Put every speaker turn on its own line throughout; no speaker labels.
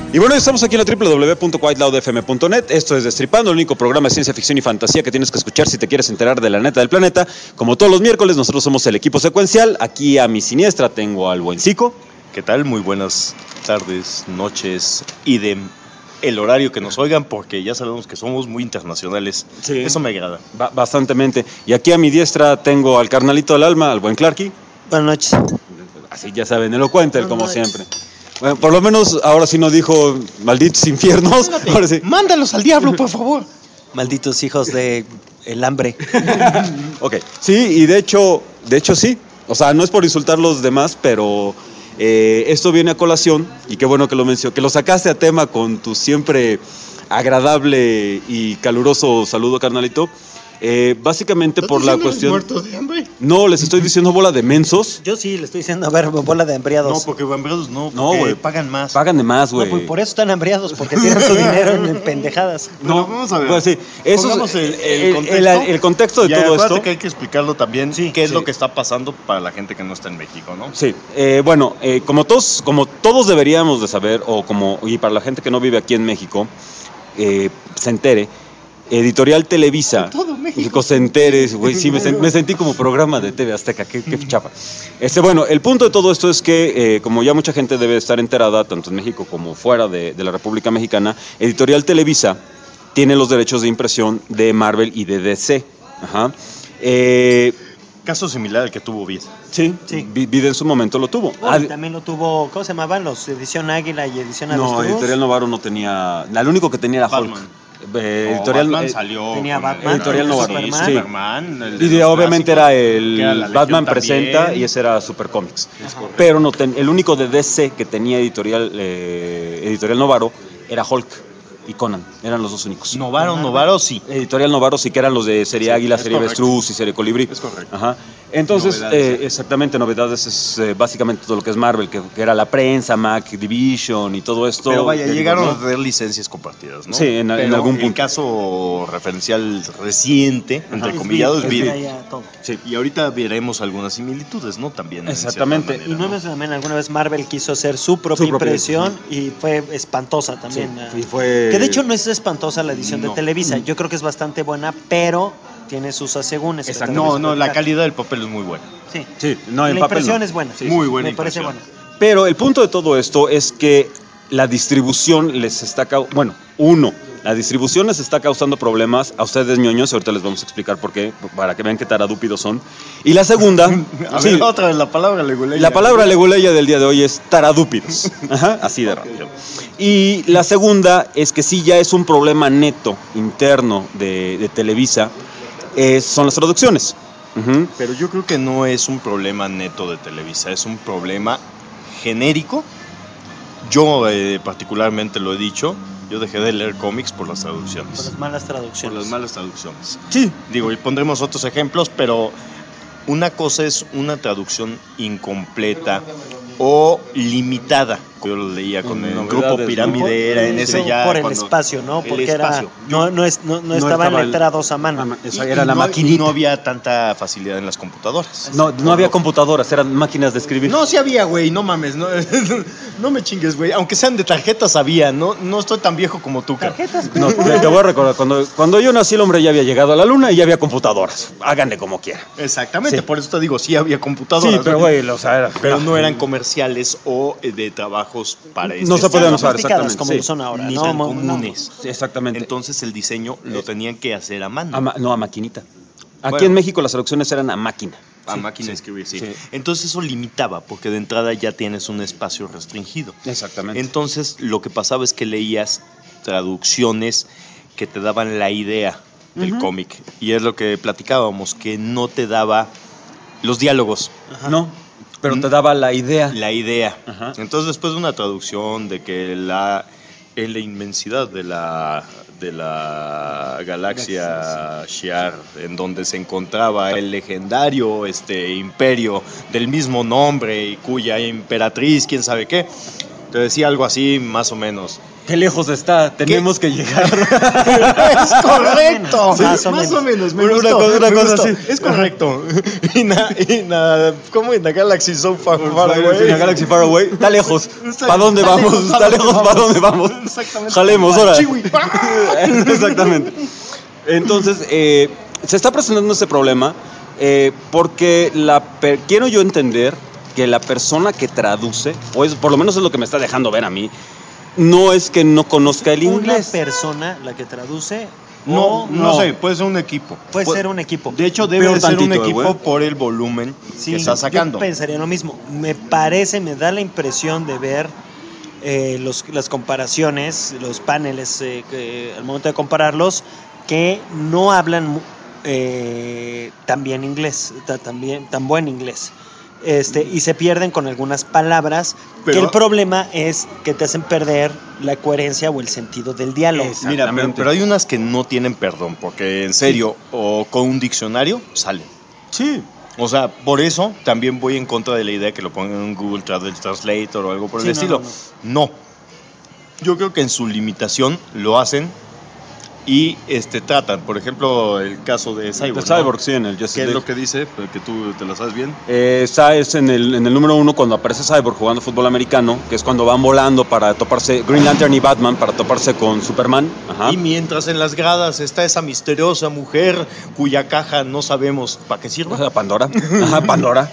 Y bueno, estamos aquí en la www.whiteloudfm.net. Esto es Destripando, el único programa de ciencia ficción y fantasía que tienes que escuchar si te quieres enterar de la neta del planeta. Como todos los miércoles, nosotros somos el equipo secuencial. Aquí a mi siniestra tengo al buen Zico.
¿Qué tal? Muy buenas tardes, noches y de el horario que nos oigan, porque ya sabemos que somos muy internacionales.
Sí.
Eso me agrada.
Bastantemente. Y aquí a mi diestra tengo al carnalito del alma, al buen Clarky.
Buenas noches.
Así ya saben, elocuente, como siempre. Bueno, por lo menos ahora sí no dijo malditos infiernos. Ahora sí.
Mándalos al diablo, por favor.
Malditos hijos de el hambre.
Ok, sí, y de hecho sí. O sea, no es por insultar a los demás, pero esto viene a colación, y qué bueno que lo mencionó, que lo sacaste a tema con tu siempre agradable y caluroso saludo, carnalito. Básicamente por la cuestión...
muertos de hambre?
No, les estoy diciendo bola de mensos.
Yo sí le estoy diciendo, a ver, bola de hambriados.
No, porque hambriados no,
güey.
pagan más.
Pagan de más, güey.
No, pues por eso están hambriados, porque tienen su dinero en pendejadas.
No, vamos a ver.
Pues sí, eso
pongamos
es el contexto de
y
todo esto.
Que hay que explicarlo también,
sí,
qué es
sí.
lo que está pasando para la gente que no está en México, ¿no?
Sí, bueno, como todos deberíamos de saber, y para la gente que no vive aquí en México, se entere, Editorial Televisa,
todo México
se entere, güey, sí, me sentí como programa de TV Azteca, qué chapa. Bueno, el punto de todo esto es que, como ya mucha gente debe estar enterada, tanto en México como fuera de la República Mexicana, Editorial Televisa tiene los derechos de impresión de Marvel y de DC. Ajá.
Caso similar al que tuvo Vid.
Sí. Vid en su momento lo tuvo.
También lo tuvo, ¿cómo se llamaban? Los Edición Águila y Edición Avestruz.
No, Editorial Novaro no tenía. El único que tenía era Hulk. Editorial
Batman salió.
Tenía Batman,
Editorial Novaro.
Superman.
Sí. Y obviamente era el Batman
también.
Presenta y ese era Super Comics. Pero el único de DC que tenía Editorial Novaro era Hulk y Conan. Eran los dos únicos.
Novaro sí.
Editorial Novaro sí que eran los de serie Águila, serie Avestruz y serie Colibrí.
Es correcto.
Ajá. Entonces, exactamente, novedades es básicamente todo lo que es Marvel, que era la prensa, Mac Division y todo esto.
Pero vaya, llegaron a tener licencias compartidas, ¿no?
Sí, en algún punto.
El caso referencial reciente, entre comillas, es Vid.
Sí.
Y ahorita veremos algunas similitudes, ¿no? También.
Exactamente.
Y no me también alguna vez Marvel quiso hacer su propia impresión y fue espantosa también.
Sí, fue...
Que de hecho no es espantosa la edición de Televisa. Yo creo que es bastante buena, pero tiene sus asegúnes.
Exacto. No, la calidad del papel es muy buena.
Sí.
No, en
la
papel
impresión
no.
es buena.
Sí,
muy buena
me parece
impresión.
buena.
Pero el punto de todo esto es que la distribución les está la distribución les está causando problemas a ustedes, ñoños, y ahorita les vamos a explicar por qué, para que vean qué taradúpidos son. Y la segunda...
ver, otra vez la palabra leguleya.
La palabra leguleya del día de hoy es taradúpidos. Ajá, así de rápido. Y la segunda es que sí ya es un problema neto, interno de Televisa, son las traducciones. Uh-huh.
Pero yo creo que no es un problema neto de Televisa, es un problema genérico. Yo particularmente lo he dicho, yo dejé de leer cómics por las traducciones.
Por las malas traducciones.
Sí.
Digo, y pondremos otros ejemplos, pero una cosa es una traducción incompleta o limitada. Yo lo leía con el grupo Pirámide, era en ese ya...
Por el espacio, ¿no? Porque no estaban letrados a mano.
Era la maquinita.
Y no había tanta facilidad en las computadoras.
No había computadoras, eran máquinas de escribir.
No, sí había, güey, no mames, no me chingues, güey. Aunque sean de tarjetas había, no estoy tan viejo como tú, cara.
¿Tarjetas?
No, te voy a recordar, cuando yo nací el hombre ya había llegado a la luna y ya había computadoras. Háganle como quieran.
Exactamente,
Sí.
por eso te digo, sí había computadoras.
Sí, pero güey,
pero no eran comerciales o de trabajos para
no se podían usar, exactamente.
Como lo son ahora.
Ni tan comunes.
Sí, exactamente.
Entonces el diseño lo tenían que hacer a mano.
A maquinita. Aquí en México las traducciones eran a máquina.
A máquina de escribir, sí. Entonces eso limitaba, porque de entrada ya tienes un espacio restringido.
Exactamente.
Entonces lo que pasaba es que leías traducciones que te daban la idea del cómic. Y es lo que platicábamos, que no te daba los diálogos.
Ajá. No, pero te daba la idea.
La idea.
Ajá.
Entonces después de una traducción de que en la inmensidad de la galaxia Shi'ar, en donde se encontraba el legendario imperio del mismo nombre y cuya emperatriz, quién sabe qué, te decía algo así más o menos.
Qué lejos está, tenemos que llegar.
Es correcto.
Sí,
más o menos. Me
Una
gustó,
cosa- una
me
cosa
gustó.
así.
Es correcto. ¿Cómo in the Galaxy So Far Away?
En la Galaxy Far Away. Está lejos. ¿Para dónde
Está
vamos?
lejos,
Está lejos, ¿para dónde vamos?
Exactamente.
Jalemos, ahora.
Chihui.
Exactamente. Entonces, se está presentando ese problema porque quiero yo entender que la persona que traduce, o por lo menos es lo que me está dejando ver a mí, no es que no conozca el inglés.
Una persona la que traduce.
No
No.
sé, puede ser un equipo.
Puede ser un equipo.
De hecho, debe
Peor
de ser un
tantito,
equipo
güey.
por el volumen
Sí,
que está sacando.
Yo pensaría lo mismo. Me da la impresión de ver las comparaciones, los paneles, al momento de compararlos, que no hablan tan bien inglés, tan buen inglés. Y se pierden con algunas palabras,
Pero-
que el problema es que te hacen perder la coherencia o el sentido del diálogo.
Mira,
Exactamente.
pero hay unas que no tienen perdón, porque en serio, o con un diccionario, salen.
Sí.
O sea, por eso también voy en contra de la idea que lo pongan en un Google Translator o algo por el
Sí,
estilo. No. Yo creo que en su limitación lo hacen y tratan. Por ejemplo, el caso de Cyborg.
De
¿no?
Cyborg, sí, en el Justice
¿Qué es
League.
lo que dice? Que tú te lo sabes bien.
Está es en el número 1 cuando aparece Cyborg jugando fútbol americano, que es cuando van volando para toparse, Green Lantern y Batman, para toparse con Superman. Ajá.
Y mientras en las gradas está esa misteriosa mujer cuya caja no sabemos para qué sirva.
Pandora. Ajá, Pandora.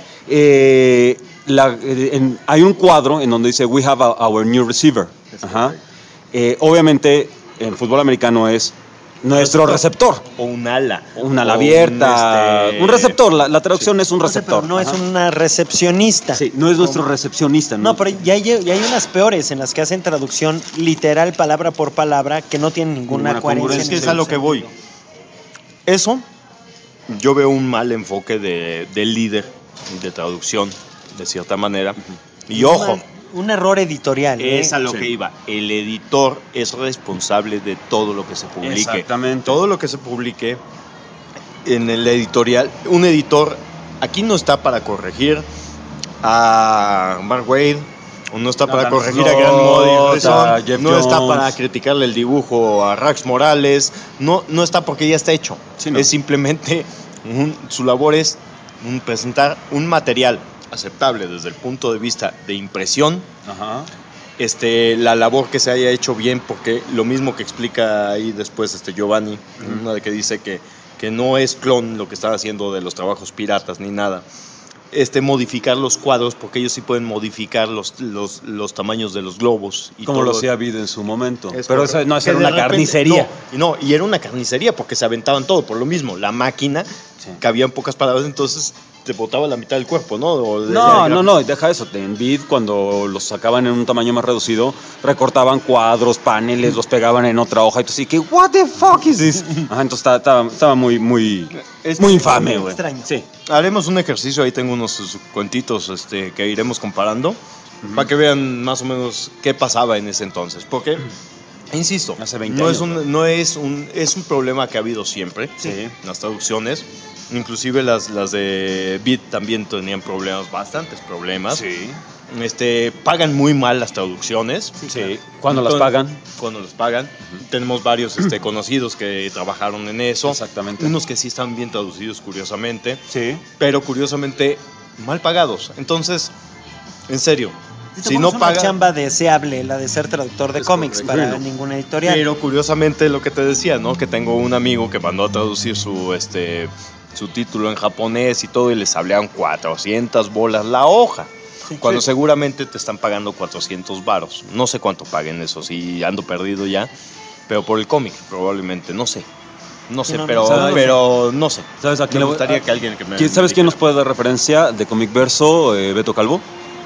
Hay un cuadro en donde dice We have our new receiver. Ajá. Obviamente, en fútbol americano es nuestro receptor.
O un ala.
Un ala
O
abierta. Un receptor. La traducción es un
No sé,
receptor.
pero no es
Ajá.
una recepcionista.
Sí, no es nuestro recepcionista.
No, pero ya hay unas peores en las que hacen traducción literal, palabra por palabra, que no tienen ninguna
Ninguna
coherencia.
congruencia.
Es que
en
es a lo
ningún
que voy.
sentido.
Eso, yo veo un mal enfoque del líder de traducción, de cierta manera. Y ojo,
Un error editorial.
es a lo
Sí.
que iba. El editor es responsable de todo lo que se publique.
Exactamente.
Todo lo que se publique en el editorial. Un editor aquí no está para corregir a Mark Waid, o no está para
Dan
corregir a
Slott,
Grant
a
Morrison,
Jeff
no está
Jones.
para criticarle el dibujo a Rax Morales, no está porque ya está hecho.
Sí, no.
Es simplemente su labor es presentar un material aceptable desde el punto de vista de impresión,
Ajá.
la labor que se haya hecho bien, porque lo mismo que explica ahí después Giovanni, una de que dice que no es clon lo que están haciendo de los trabajos piratas ni nada. Modificar los cuadros, porque ellos sí pueden modificar los tamaños de los globos. Y
Como
todo.
lo hacía Vid en su momento.
Es
Pero
correcto.
esa no, esa
Que
era
de
una
repente-
carnicería.
Y era una carnicería porque se aventaban todo por lo mismo. La máquina,
Sí.
cabía en pocas palabras, entonces te botaba la mitad del cuerpo, ¿no?
No, deja eso. En Vid, cuando los sacaban en un tamaño más reducido, recortaban cuadros, paneles, los pegaban en otra hoja. Y tú así que, ¿what the fuck is this? Ajá, entonces estaba muy, muy,
Es
muy infame, güey.
extraño.
Sí.
Haremos un ejercicio, ahí tengo unos cuentitos que iremos comparando para que vean más o menos qué pasaba en ese entonces. Porque, insisto,
Hace 20
no
años,
es un problema que ha habido siempre,
Sí.
las traducciones. Inclusive las de Beat también tenían problemas, bastantes problemas.
Sí.
Pagan muy mal las traducciones.
Sí. ¿Cuándo las
Entonces,
pagan?
Cuando las pagan. Tenemos varios conocidos que trabajaron en eso.
Exactamente.
Unos que sí están bien traducidos, curiosamente.
Sí.
Pero curiosamente mal pagados. Entonces, en serio, si
Tampoco
no
es una
pagan.
chamba deseable la de ser traductor de
Es
cómics
correcto.
para ninguna editorial.
Pero curiosamente lo que te decía, ¿no? Que tengo un amigo que mandó a traducir su título en japonés y todo, y les hablaban 400 bolas la hoja. Cuando seguramente te están pagando 400 varos. No sé cuánto paguen eso, si ando perdido ya. Pero por el cómic, probablemente, no sé. No sé,
Sí, no,
pero,
no sé.
pero no sé.
¿Sabes a
Me
quién le voy-
gustaría que alguien que me.
¿Sabes quién nos puede dar referencia de Comic Verso? Beto Calvo.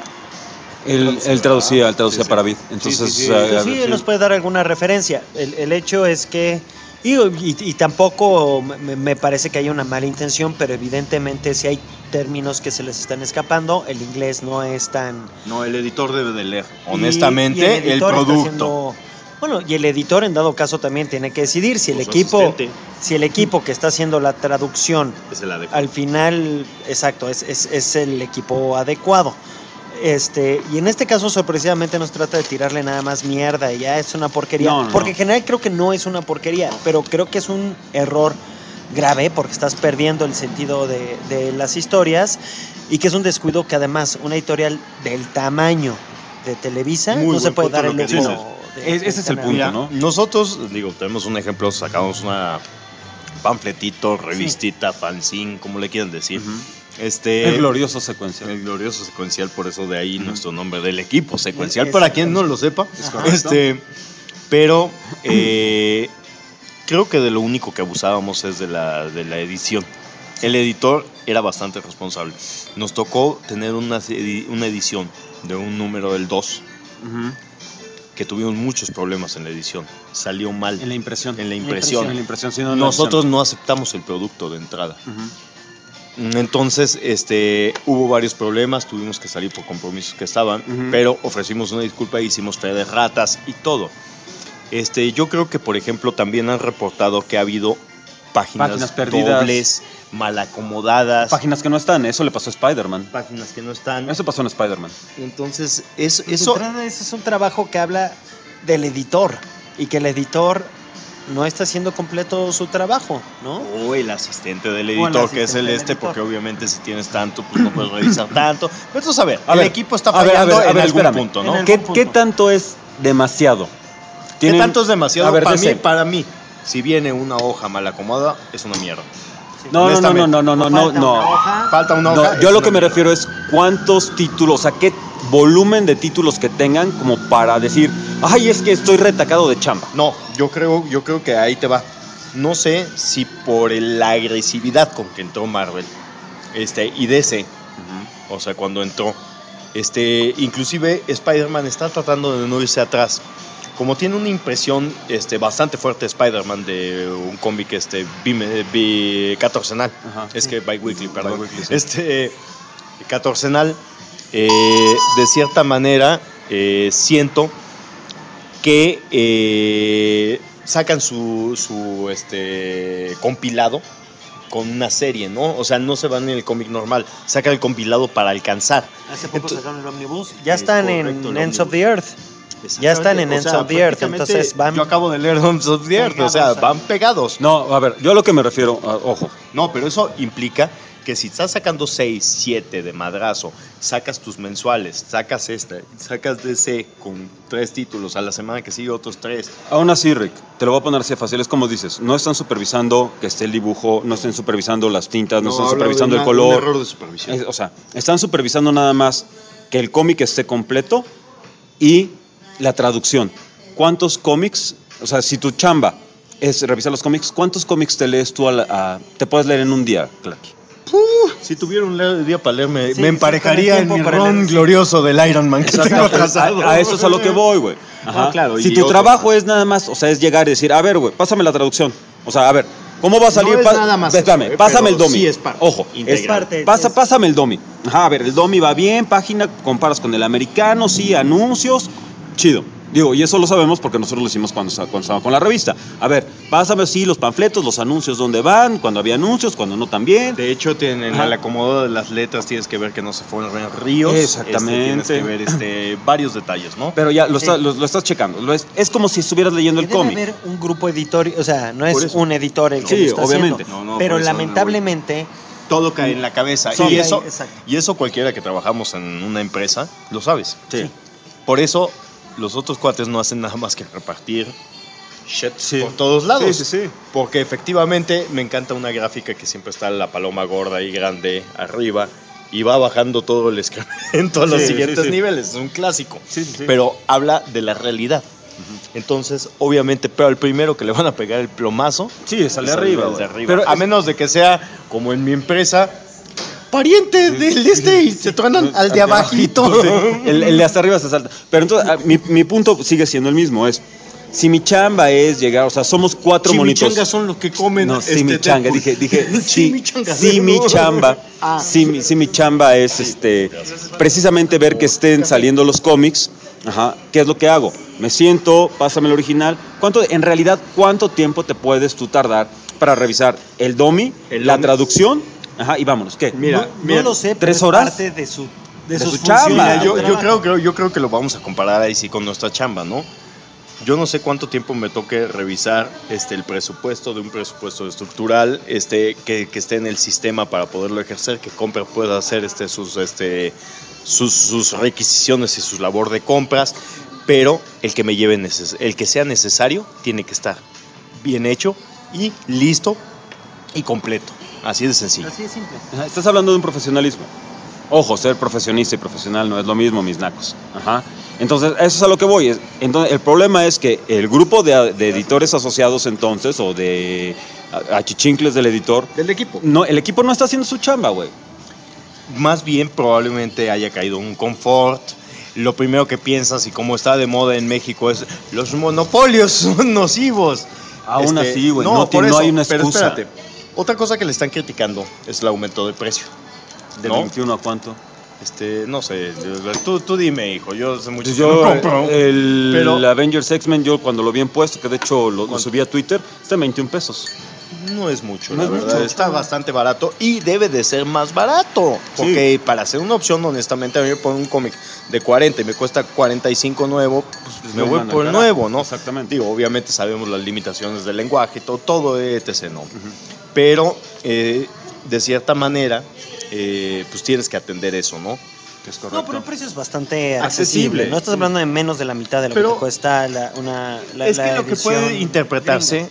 Él traducía
Sí.
para Vid. Entonces,
Sí.
Pues sí, él nos puede dar alguna referencia. El hecho es que, y tampoco me parece que haya una mala intención, pero evidentemente si hay términos que se les están escapando, el inglés no es tan...
No, el editor debe de leer.
y
Honestamente, el
editor está
producto.
haciendo- bueno, y el editor en dado caso también tiene que decidir si el
Con su
equipo,
asistente.
si el equipo que está haciendo la traducción
Es el adecuado.
al final, exacto, es el equipo adecuado. Y en este caso, sorpresivamente, no se trata de tirarle nada más mierda y ya es una porquería.
No.
Porque en general creo que no es una porquería, pero creo que es un error grave porque estás perdiendo el sentido de las historias y que es un descuido que además una editorial del tamaño de Televisa
Muy
no se
buen
puede
punto
dar
lo
el
que
lujo.
dices.
Ese es el punto,
Mira,
¿no?
Nosotros, tenemos un ejemplo, sacamos una panfletito, revistita, fanzine, como le quieran decir.
El glorioso secuencial.
El glorioso secuencial, por eso de ahí nuestro nombre del equipo, secuencial,
Es
para quien no lo sepa.
correcto.
Pero creo que de lo único que abusábamos es de la edición. El editor era bastante responsable. Nos tocó tener una edición de un número del 2 que tuvimos muchos problemas en la edición. Salió mal.
En la impresión.
En la impresión.
En la impresión, sí, no en la
Nosotros
edición.
no aceptamos el producto de entrada. Entonces, hubo varios problemas, tuvimos que salir por compromisos que estaban, pero ofrecimos una disculpa e hicimos fe de ratas y todo. Yo creo que, por ejemplo, también han reportado que ha habido páginas
perdidas,
dobles, mal acomodadas,
páginas que no están. Eso le pasó a Spider-Man.
páginas que no están.
Eso pasó en Spider-Man.
Entonces,
Eso
eso
ese es un trabajo que habla del editor y que el editor no está haciendo completo su trabajo, ¿no?
o el asistente del
O el
editor, que es
asistente
el
del editor.
porque obviamente si tienes tanto, pues no puedes revisar tanto. Pero entonces, a ver,
A
el
ver,
equipo está
a ver,
fallando en algún
espérame.
punto, ¿no?
En el-
¿Qué
punto.
tanto es demasiado?
¿Qué
Tienen-
tanto es demasiado?
A ver,
para
DC.
mí, para mí, si viene una hoja mal acomodada, es una mierda.
No.
Falta una
No.
hoja.
Falta una
No,
hoja.
yo
es
lo
una
que me
mierda.
refiero es cuántos títulos, o sea, qué volumen de títulos que tengan como para decir, ay, es que estoy retacado de chamba.
No, yo creo que ahí te va. No sé si por la agresividad con que entró Marvel y DC, o sea, cuando entró, inclusive Spider-Man está tratando de no irse atrás. Como tiene una impresión bastante fuerte Spider-Man de un cómic catorcenal,
Ajá,
es
sí.
que biweekly, perdón.
Biweekly, sí.
Catorcenal, de cierta manera siento que sacan su compilado con una serie, ¿no? O sea, no se van en el cómic normal, sacan el compilado para alcanzar.
Hace poco
Entonces-
sacaron el Omnibus. Ya están
correcto,
en
el
Ends of
Omnibus.
the Earth. Ya están en Ends of the Earth,
prácticamente
entonces van...
Yo acabo de leer Ends of the Earth, o sea,
pegados
van
ahí.
pegados.
No, a ver, yo a lo que me refiero, ojo,
No, pero eso implica que si estás sacando 6, 7 de madrazo, sacas tus mensuales, sacas sacas DC con 3 títulos, a la semana que sigue otros 3.
aún así, Rick, te lo voy a poner así fácil, es como dices, no están supervisando que esté el dibujo, no estén supervisando las tintas, no están supervisando el color.
Un error de supervisión.
O sea, están supervisando nada más que el cómic esté completo y la traducción. ¿Cuántos cómics? O sea, si tu chamba es revisar los cómics, ¿cuántos cómics te lees tú te puedes leer en un día, Clarky?
Si tuviera un día para leerme,
Sí,
me
sí,
emparejaría
con el
en mi
tiempo para
ron
leer, sí.
glorioso del Iron Man que tengo atrasado.
A eso es a lo que voy, güey. Ajá.
No, claro,
Si
y
tu
otro.
trabajo es nada más, o sea, es llegar y decir, a ver, güey, pásame la traducción. O sea, a ver, ¿cómo va a salir?
No es nada más
Espérame,
eso,
pásame
pero
el domi.
sí es parte
Ojo,
integral.
Pásame el domi. Ajá, a ver, el domi va bien, página, comparas con el americano, sí, anuncios, chido. Digo, y eso lo sabemos porque nosotros lo hicimos cuando estábamos con la revista. A ver, pásame así los panfletos, los anuncios, dónde van, cuando había anuncios, cuando no también.
De hecho, en
Ajá.
el acomodo de las letras tienes que ver que no se fueron ríos.
Exactamente.
Tienes que ver varios detalles, ¿no?
Pero ya lo
Sí.
estás checando. Es como si estuvieras leyendo el
Debe
cómic.
haber un grupo editorial, o sea, no es
Por eso.
un editor el que
Sí,
lo está
obviamente.
haciendo,
No,
pero
por eso no
lamentablemente
Todo cae en la cabeza.
Sí,
y,
ahí,
eso,
exacto.
y eso cualquiera que trabajamos en una empresa lo sabes.
Sí.
Por eso los otros cuates no hacen nada más que repartir shit
Sí.
por todos lados.
Sí, sí, sí.
Porque efectivamente me encanta una gráfica que siempre está la paloma gorda y grande arriba y va bajando todo el excremento a los
Sí,
siguientes
sí, sí.
niveles. Es un clásico.
Sí, sí, sí.
Pero habla de la realidad. Entonces, obviamente, pero al primero que le van a pegar el plomazo
Sí, es al de
es
arriba.
al de
güey.
arriba.
Pero
A menos de que sea como en mi empresa, pariente del y se truenan al de abajito.
Sí, el de hasta arriba se salta. Pero entonces, mi punto sigue siendo el mismo, es, si mi chamba es llegar, o sea, somos 4 monitos.
Chimichangas son los que comen.
No, si mi changa,
Deadpool.
dije,
Chimichangas.
si mi chamba, si mi chamba es precisamente ver que estén saliendo los cómics, ajá, ¿qué es lo que hago? Me siento, pásame el original. En realidad, cuánto tiempo te puedes tú tardar para revisar el domi,
El
la
domi.
traducción? Ajá, y vámonos, ¿qué?
Mira,
no lo sé, pero
3
es
horas.
parte de de
su
sus
chamba.
funciones.
Mira, yo creo que lo vamos a comparar ahí sí con nuestra chamba, ¿no? Yo no sé cuánto tiempo me toque revisar el presupuesto de un presupuesto estructural que esté en el sistema para poderlo ejercer, que compra pueda hacer sus requisiciones y su labor de compras, pero el que sea necesario tiene que estar bien hecho y listo y completo. Así de sencillo.
Así de simple.
Ajá, estás hablando de un profesionalismo. Ojo, ser profesionista y profesional no es lo mismo, mis nacos. Ajá. Entonces, eso es a lo que voy. Entonces, el problema es que el grupo de editores asociados entonces, o de achichincles del editor,
Del equipo.
no, el equipo no está haciendo su chamba, güey.
Más bien probablemente haya caído un confort. Lo primero que piensas, y como está de moda en México, es los monopolios son nocivos.
Aún así, güey,
no hay una
excusa.
Pero espérate, otra cosa que le están criticando es el aumento de precio.
¿De
¿no?
21 a cuánto?
No sé, tú dime, hijo, yo sé mucho
Pues
que no
yo,
compro.
el
Pero-
Avengers X-Men, yo cuando lo vi en puesto, que de hecho lo subí a Twitter, está en 21 pesos.
No es mucho,
No
la
es
verdad.
mucho.
Está bastante barato y debe de ser más barato. Porque para hacer una opción, honestamente, a mí me ponen un cómic de 40 y me cuesta 45 nuevo, pues me
No,
voy
manda
por el
al carajo.
nuevo, ¿no?
Exactamente.
Digo, obviamente sabemos las limitaciones del lenguaje, todo etc., ¿no? Pero, de cierta manera, pues tienes que atender eso, ¿no?
Que es
No, pero el precio es bastante accesible.
Accesible.
No estás hablando de menos de la mitad de lo
Pero
que te cuesta la
Es que lo que puede interpretarse,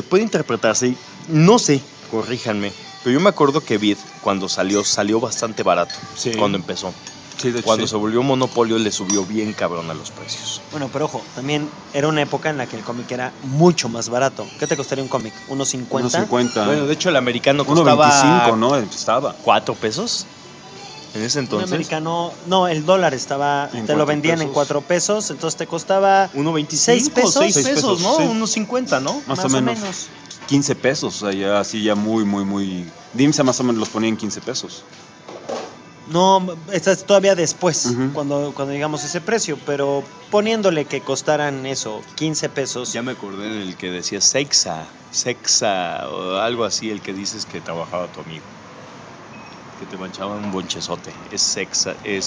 y no sé, corríjanme, pero yo me acuerdo que Vid, cuando salió bastante barato,
Sí.
cuando empezó.
Sí, de hecho,
Cuando
sí.
se volvió monopolio, le subió bien cabrón a los precios.
Bueno, pero ojo, también era una época en la que el cómic era mucho más barato. ¿Qué te costaría un cómic? ¿Unos 50?
1.50.
Bueno, de hecho, el americano
1.25,
costaba
¿no? Estaba.
4 pesos en ese
Un
entonces.
americano, no, el dólar estaba,
En
te lo
4
vendían en
pesos.
4 pesos, entonces te costaba
1.25,
6 pesos.
6 pesos, ¿no?
Sí.
Unos 50, ¿no?
Más o menos. 15 pesos, o sea, ya así, ya muy. Dimsa más o menos los ponía en 15 pesos.
No, esta es todavía después,
Ujú.
cuando llegamos a ese precio, pero poniéndole que costaran eso, 15 pesos.
Ya me acordé del que decía Sexa, o algo así, el que dices que trabajaba tu amigo. Que te manchaba un bonchezote. Es Sexa, es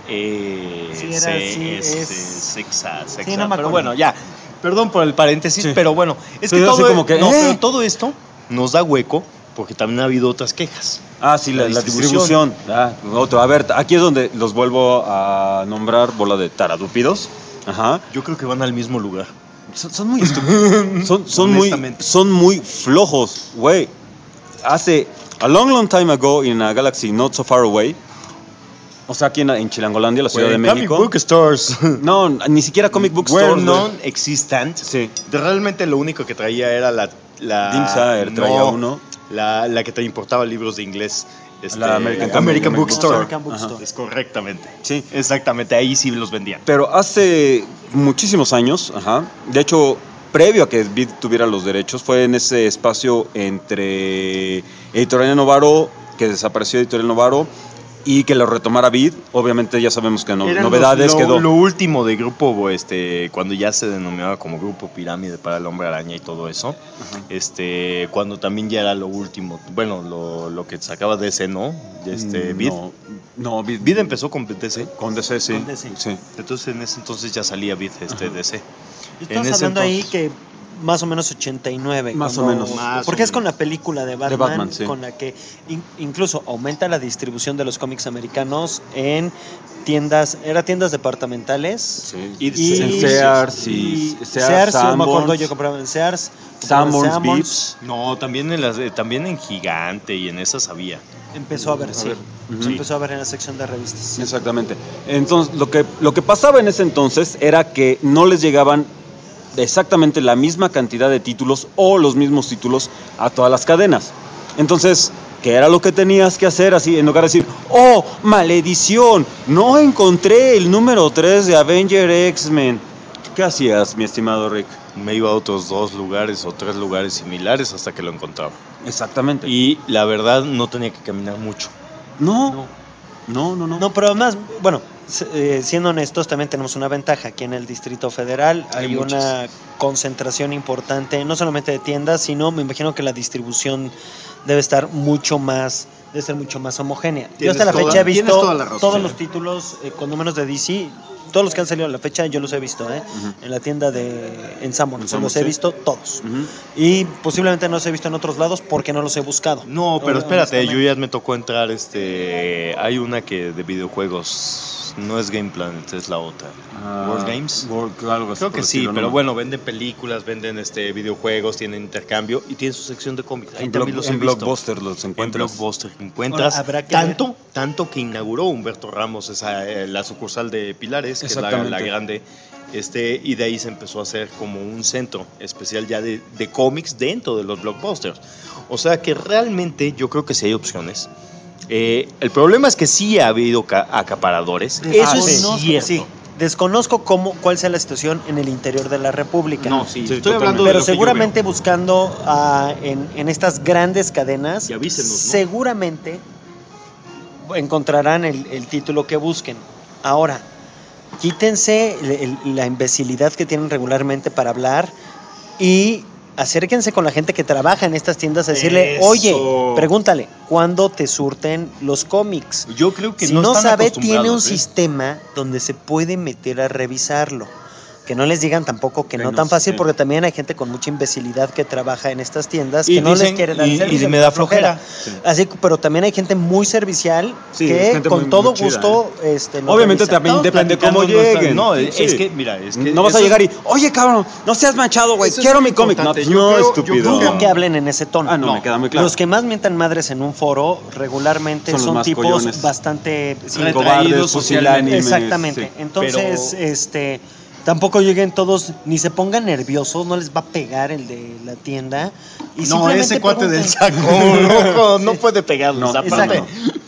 Sexa.
Sí, no me
Pero
acuerdo.
bueno, ya. Perdón por el paréntesis,
Sí.
pero bueno, es que
Pero
todo,
así como que,
pero todo esto nos da hueco porque también ha habido otras quejas.
Ah, sí, la distribución. Otro. A ver, aquí es donde los vuelvo a nombrar, bola de taradúpidos. Ajá.
Yo creo que van al mismo lugar.
Son muy estúpidos.
Honestamente.
Son muy flojos, güey. Hace a long time ago in a galaxy not so far away, o sea, aquí en Chilangolandia, la Ciudad de México.
Comic book stores.
No, ni siquiera comic book
Were
stores. güey.
non-existent.
Sí.
Realmente lo único que traía era la
Dimsaer traía uno.
La que te importaba libros de inglés.
La American
Bookstore.
American Bookstore.
Es correctamente.
Sí.
Exactamente, ahí sí los vendían.
Pero hace muchísimos años, ajá. De hecho, previo a que Vid tuviera los derechos, fue en ese espacio entre Editorial Novaro, que desapareció Editorial Novaro, y que lo retomara Vid. Obviamente ya sabemos que
Eran
novedades quedó.
Lo último de grupo, cuando ya se denominaba como Grupo Pirámide para el Hombre Araña y todo eso. Cuando también ya era lo último. Bueno, lo que sacaba DC, ¿no? Vid.
No, Vid.
Vid empezó con DC.
Con DC, sí.
Con DC.
Sí.
Entonces en ese entonces ya salía Vid DC.
Estamos
en ese
hablando ahí
entonces-
que más o menos 89.
Más o menos.
Porque es con la película de Batman,
Batman, sí.
con la que incluso aumenta la distribución de los cómics americanos en tiendas departamentales.
Sí.
Y
en Sears y
Sears, yo me acuerdo,
Sanborns.
yo compraba en Sears. compraba en
Sanborns,
Sanborns.
No, también también en Gigante y en esas había.
Empezó a ver, sí.
Ujú.
Empezó a ver en la sección de revistas.
Exactamente. Entonces, lo que pasaba en ese entonces era que no les llegaban exactamente la misma cantidad de títulos o los mismos títulos a todas las cadenas. Entonces, ¿qué era lo que tenías que hacer así? En lugar de decir, ¡oh, maledición! No encontré el número 3 de Avenger X-Men. ¿Qué hacías, mi estimado Rick?
Me iba a otros 2 lugares o 3 lugares similares hasta que lo encontraba.
Exactamente.
Y la verdad no tenía que caminar mucho.
No.
No, pero además, bueno, siendo honestos, también tenemos una ventaja. Aquí en el Distrito Federal hay una concentración importante, no solamente de tiendas, sino me imagino que la distribución debe ser mucho más homogénea. Yo hasta la fecha he visto todos los títulos, cuando menos de DC, todos los que han salido a la fecha, yo los he visto, en la tienda en Sanborns, los he visto todos. Y posiblemente no los he visto en otros lados porque no los he buscado.
No, pero espérate, yo ya me tocó entrar, hay una que de videojuegos, no es Game Planet, es la otra. World Games. Creo que sí, pero bueno, venden películas, venden videojuegos, tienen intercambio y tienen su sección de cómics.
En Blockbuster los encuentras.
En Blockbuster encuentras. Tanto que inauguró Humberto Ramos la sucursal de Pilares, que es la grande. Y de ahí se empezó a hacer como un centro especial ya de cómics dentro de los blockbusters. O sea que realmente yo creo que sí hay opciones. El problema es que sí ha habido acaparadores.
Eso es cierto. Sí. Desconozco cuál sea la situación en el interior de la República.
No, sí, estoy hablando de
pero seguramente buscando en estas grandes cadenas, seguramente encontrarán el título que busquen. Ahora, quítense la imbecilidad que tienen regularmente para hablar y acérquense con la gente que trabaja en estas tiendas a decirle, oye, pregúntale, ¿cuándo te surten los cómics?
Yo creo que
si no sabe, tiene un sistema donde se puede meter a revisarlo. Que no les digan tampoco que no tan fácil, porque también hay gente con mucha imbecilidad que trabaja en estas tiendas que no les quiere dar servicio.
Y me da flojera.
Sí. Así, pero también hay gente muy servicial que con todo gusto...
Obviamente también depende cómo lleguen.
No, es que, mira,
no vas a llegar y, oye, cabrón, no seas manchado, güey, quiero mi cómic. No, estúpido.
No que hablen en ese tono.
Me queda muy claro.
Los que más mientan madres en un foro regularmente son tipos collones,
bastante
retraídos socialmente.
Exactamente. Entonces, tampoco lleguen todos, ni se pongan nerviosos, no les va a pegar el de la tienda. Y
no, ese cuate del saco no puede pegarles. Aparte,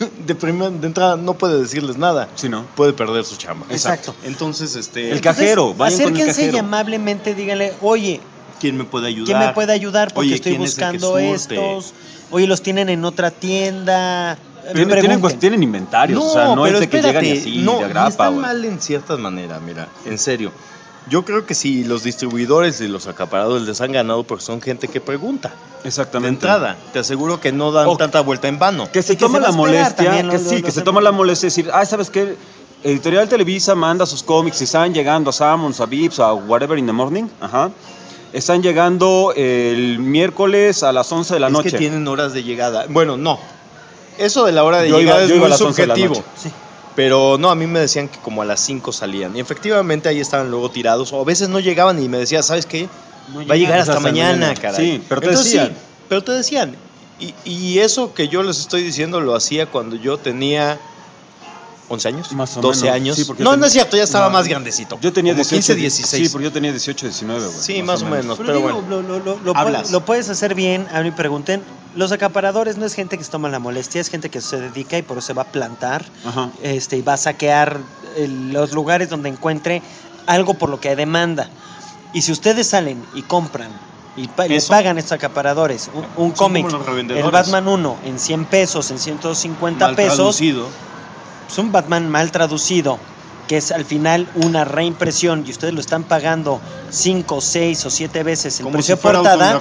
de entrada no puede decirles nada.
Sí, ¿no?
Puede perder su chamba.
Exacto.
Entonces,
el cajero, vayan con el cajero.
Acérquense y amablemente díganle, oye,
¿quién me puede ayudar?
¿Quién me puede ayudar? Porque estoy buscando estos. Oye, los tienen en otra tienda.
Tienen inventarios, o sea, no es de que llegan y así, de agrapa.
Están mal en ciertas maneras, mira, en serio. Yo creo que si los distribuidores y los acaparadores les han ganado porque son gente que pregunta.
Exactamente.
De entrada, te aseguro que no dan tanta vuelta en vano.
Que se toma la molestia, que se toma la molestia de decir, ¿sabes qué? Editorial Televisa manda sus cómics y están llegando a Sanborns, a Vips, a Whatever in the Morning. Están llegando el miércoles a las 11 de la noche.
Es que tienen horas de llegada. Bueno, no. Eso de la hora de llegada es muy subjetivo. Sí. Pero no, a mí me decían que como a las 5 salían. Y efectivamente ahí estaban luego tirados. O a veces no llegaban y me decían, ¿sabes qué? Va a llegar hasta mañana, caray.
Sí, pero te decían.
Sí, pero te decían. Y eso que yo les estoy diciendo lo hacía cuando yo tenía 11 años,
más o
12
menos.
años.
Sí,
no es cierto, ya estaba más grandecito.
Yo tenía 18,
15, 16.
Sí, porque yo tenía 18, 19, güey.
Sí, más o menos, pero bueno.
Lo puedes hacer bien. A mí me pregunten, los acaparadores no es gente que se toma la molestia, es gente que se dedica y por eso se va a plantar. Y va a saquear los lugares donde encuentre algo por lo que hay demanda. Y si ustedes salen y compran y les pagan estos acaparadores un cómic, el Batman 1 en 100 pesos, en 150
mal
pesos,
traducido.
es un Batman mal traducido, que es al final una reimpresión y ustedes lo están pagando 5, 6 o 7 veces el precio de portada.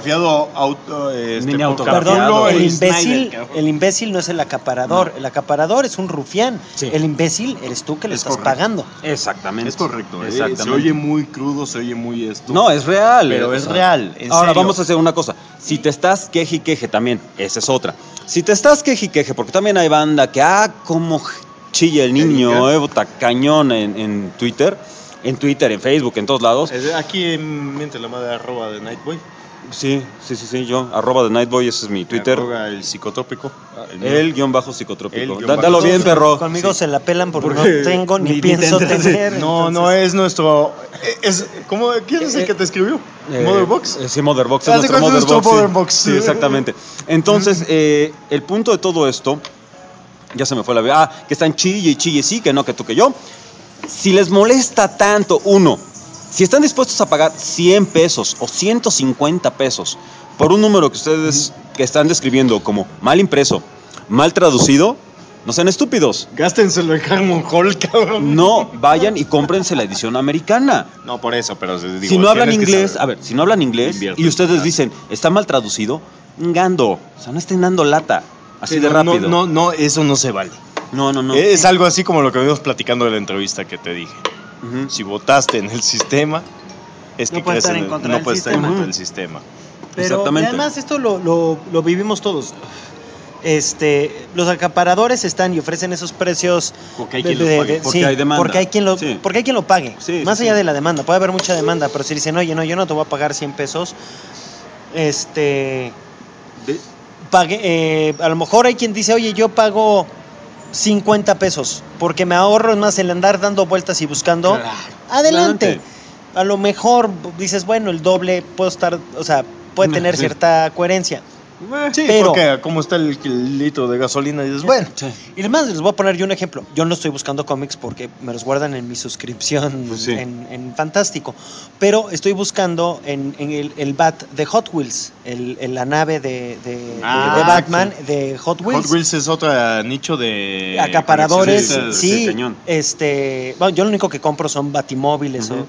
Perdón, el imbécil no es el acaparador, el acaparador es un rufián, el imbécil eres tú que le estás pagando.
Exactamente.
Es correcto. Se oye muy crudo, se oye muy
No, es real.
Pero es real.
Ahora vamos a hacer una cosa. Si te estás queje y queje también, esa es otra. Si te estás queje y queje, porque también hay banda que, como chilla el niño, cañón en Twitter, en Facebook, en todos lados.
Aquí miente la madre @ de Nightboy.
Sí, yo, @ de Nightboy, ese es mi Twitter.
El psicotrópico.
El _psicotrópico. Dalo bien, perro.
Conmigo se la pelan porque no tengo ni pienso tener.
No es nuestro... ¿Quién es el que te escribió? ¿Motherbox?
Sí, Motherbox. Es nuestro Motherbox. Sí, exactamente. Entonces, el punto de todo esto... Ya se me fue la vida. Que están chille y chille, sí, que no, que tú, que yo. Si les molesta tanto, si están dispuestos a pagar 100 pesos o 150 pesos por un número que ustedes que están describiendo como mal impreso, mal traducido, No sean estúpidos.
Gástenselo en Harmon Hall, cabrón.
No, vayan y cómprense la edición americana.
No, por eso, pero digo,
Si no hablan
tienes que
inglés,
saber.
a ver, si no hablan inglés
Invierte.
y ustedes dicen, está mal traducido, ngando. O sea, no estén dando lata. Así
Sí,
de rápido.
No, eso no se vale.
No.
Es algo así como lo que venimos platicando de la entrevista que te dije.
Ujú.
Si votaste en el sistema, es que
No puedes estar
crees
en contra
no
del
puedes estar en
sistema.
contra del sistema.
Pero
Exactamente.
además esto lo vivimos todos. Los acaparadores están y ofrecen esos precios
Porque hay quien los pague.
Porque hay demanda.
porque hay quien lo
Sí.
porque hay quien lo pague.
Sí,
Más
sí,
allá
sí.
de la demanda, puede haber mucha demanda, pero si dicen, "Oye, no, yo no te voy a pagar 100 pesos." A lo mejor hay quien dice, "Oye, yo pago 50 pesos porque me ahorro más el andar dando vueltas y buscando."
Claro.
Adelante.
Adelante.
A lo mejor dices, bueno, el doble puedo estar, o sea, puede tener
Sí.
cierta coherencia.
Sí,
Pero-
porque como está el litro de gasolina, dices, bueno.
Sí.
Y además les voy a poner yo un ejemplo. Yo no estoy buscando cómics porque me los guardan en mi suscripción
Pues sí.
en Fantástico. Pero estoy buscando en el Bat de Hot Wheels, la nave de Batman de Hot Wheels.
Hot Wheels es otro nicho de
Acaparadores,
coleccionistas.
sí,
sí.
cañón.
Bueno, yo lo único que compro son batimóviles.
Ujú.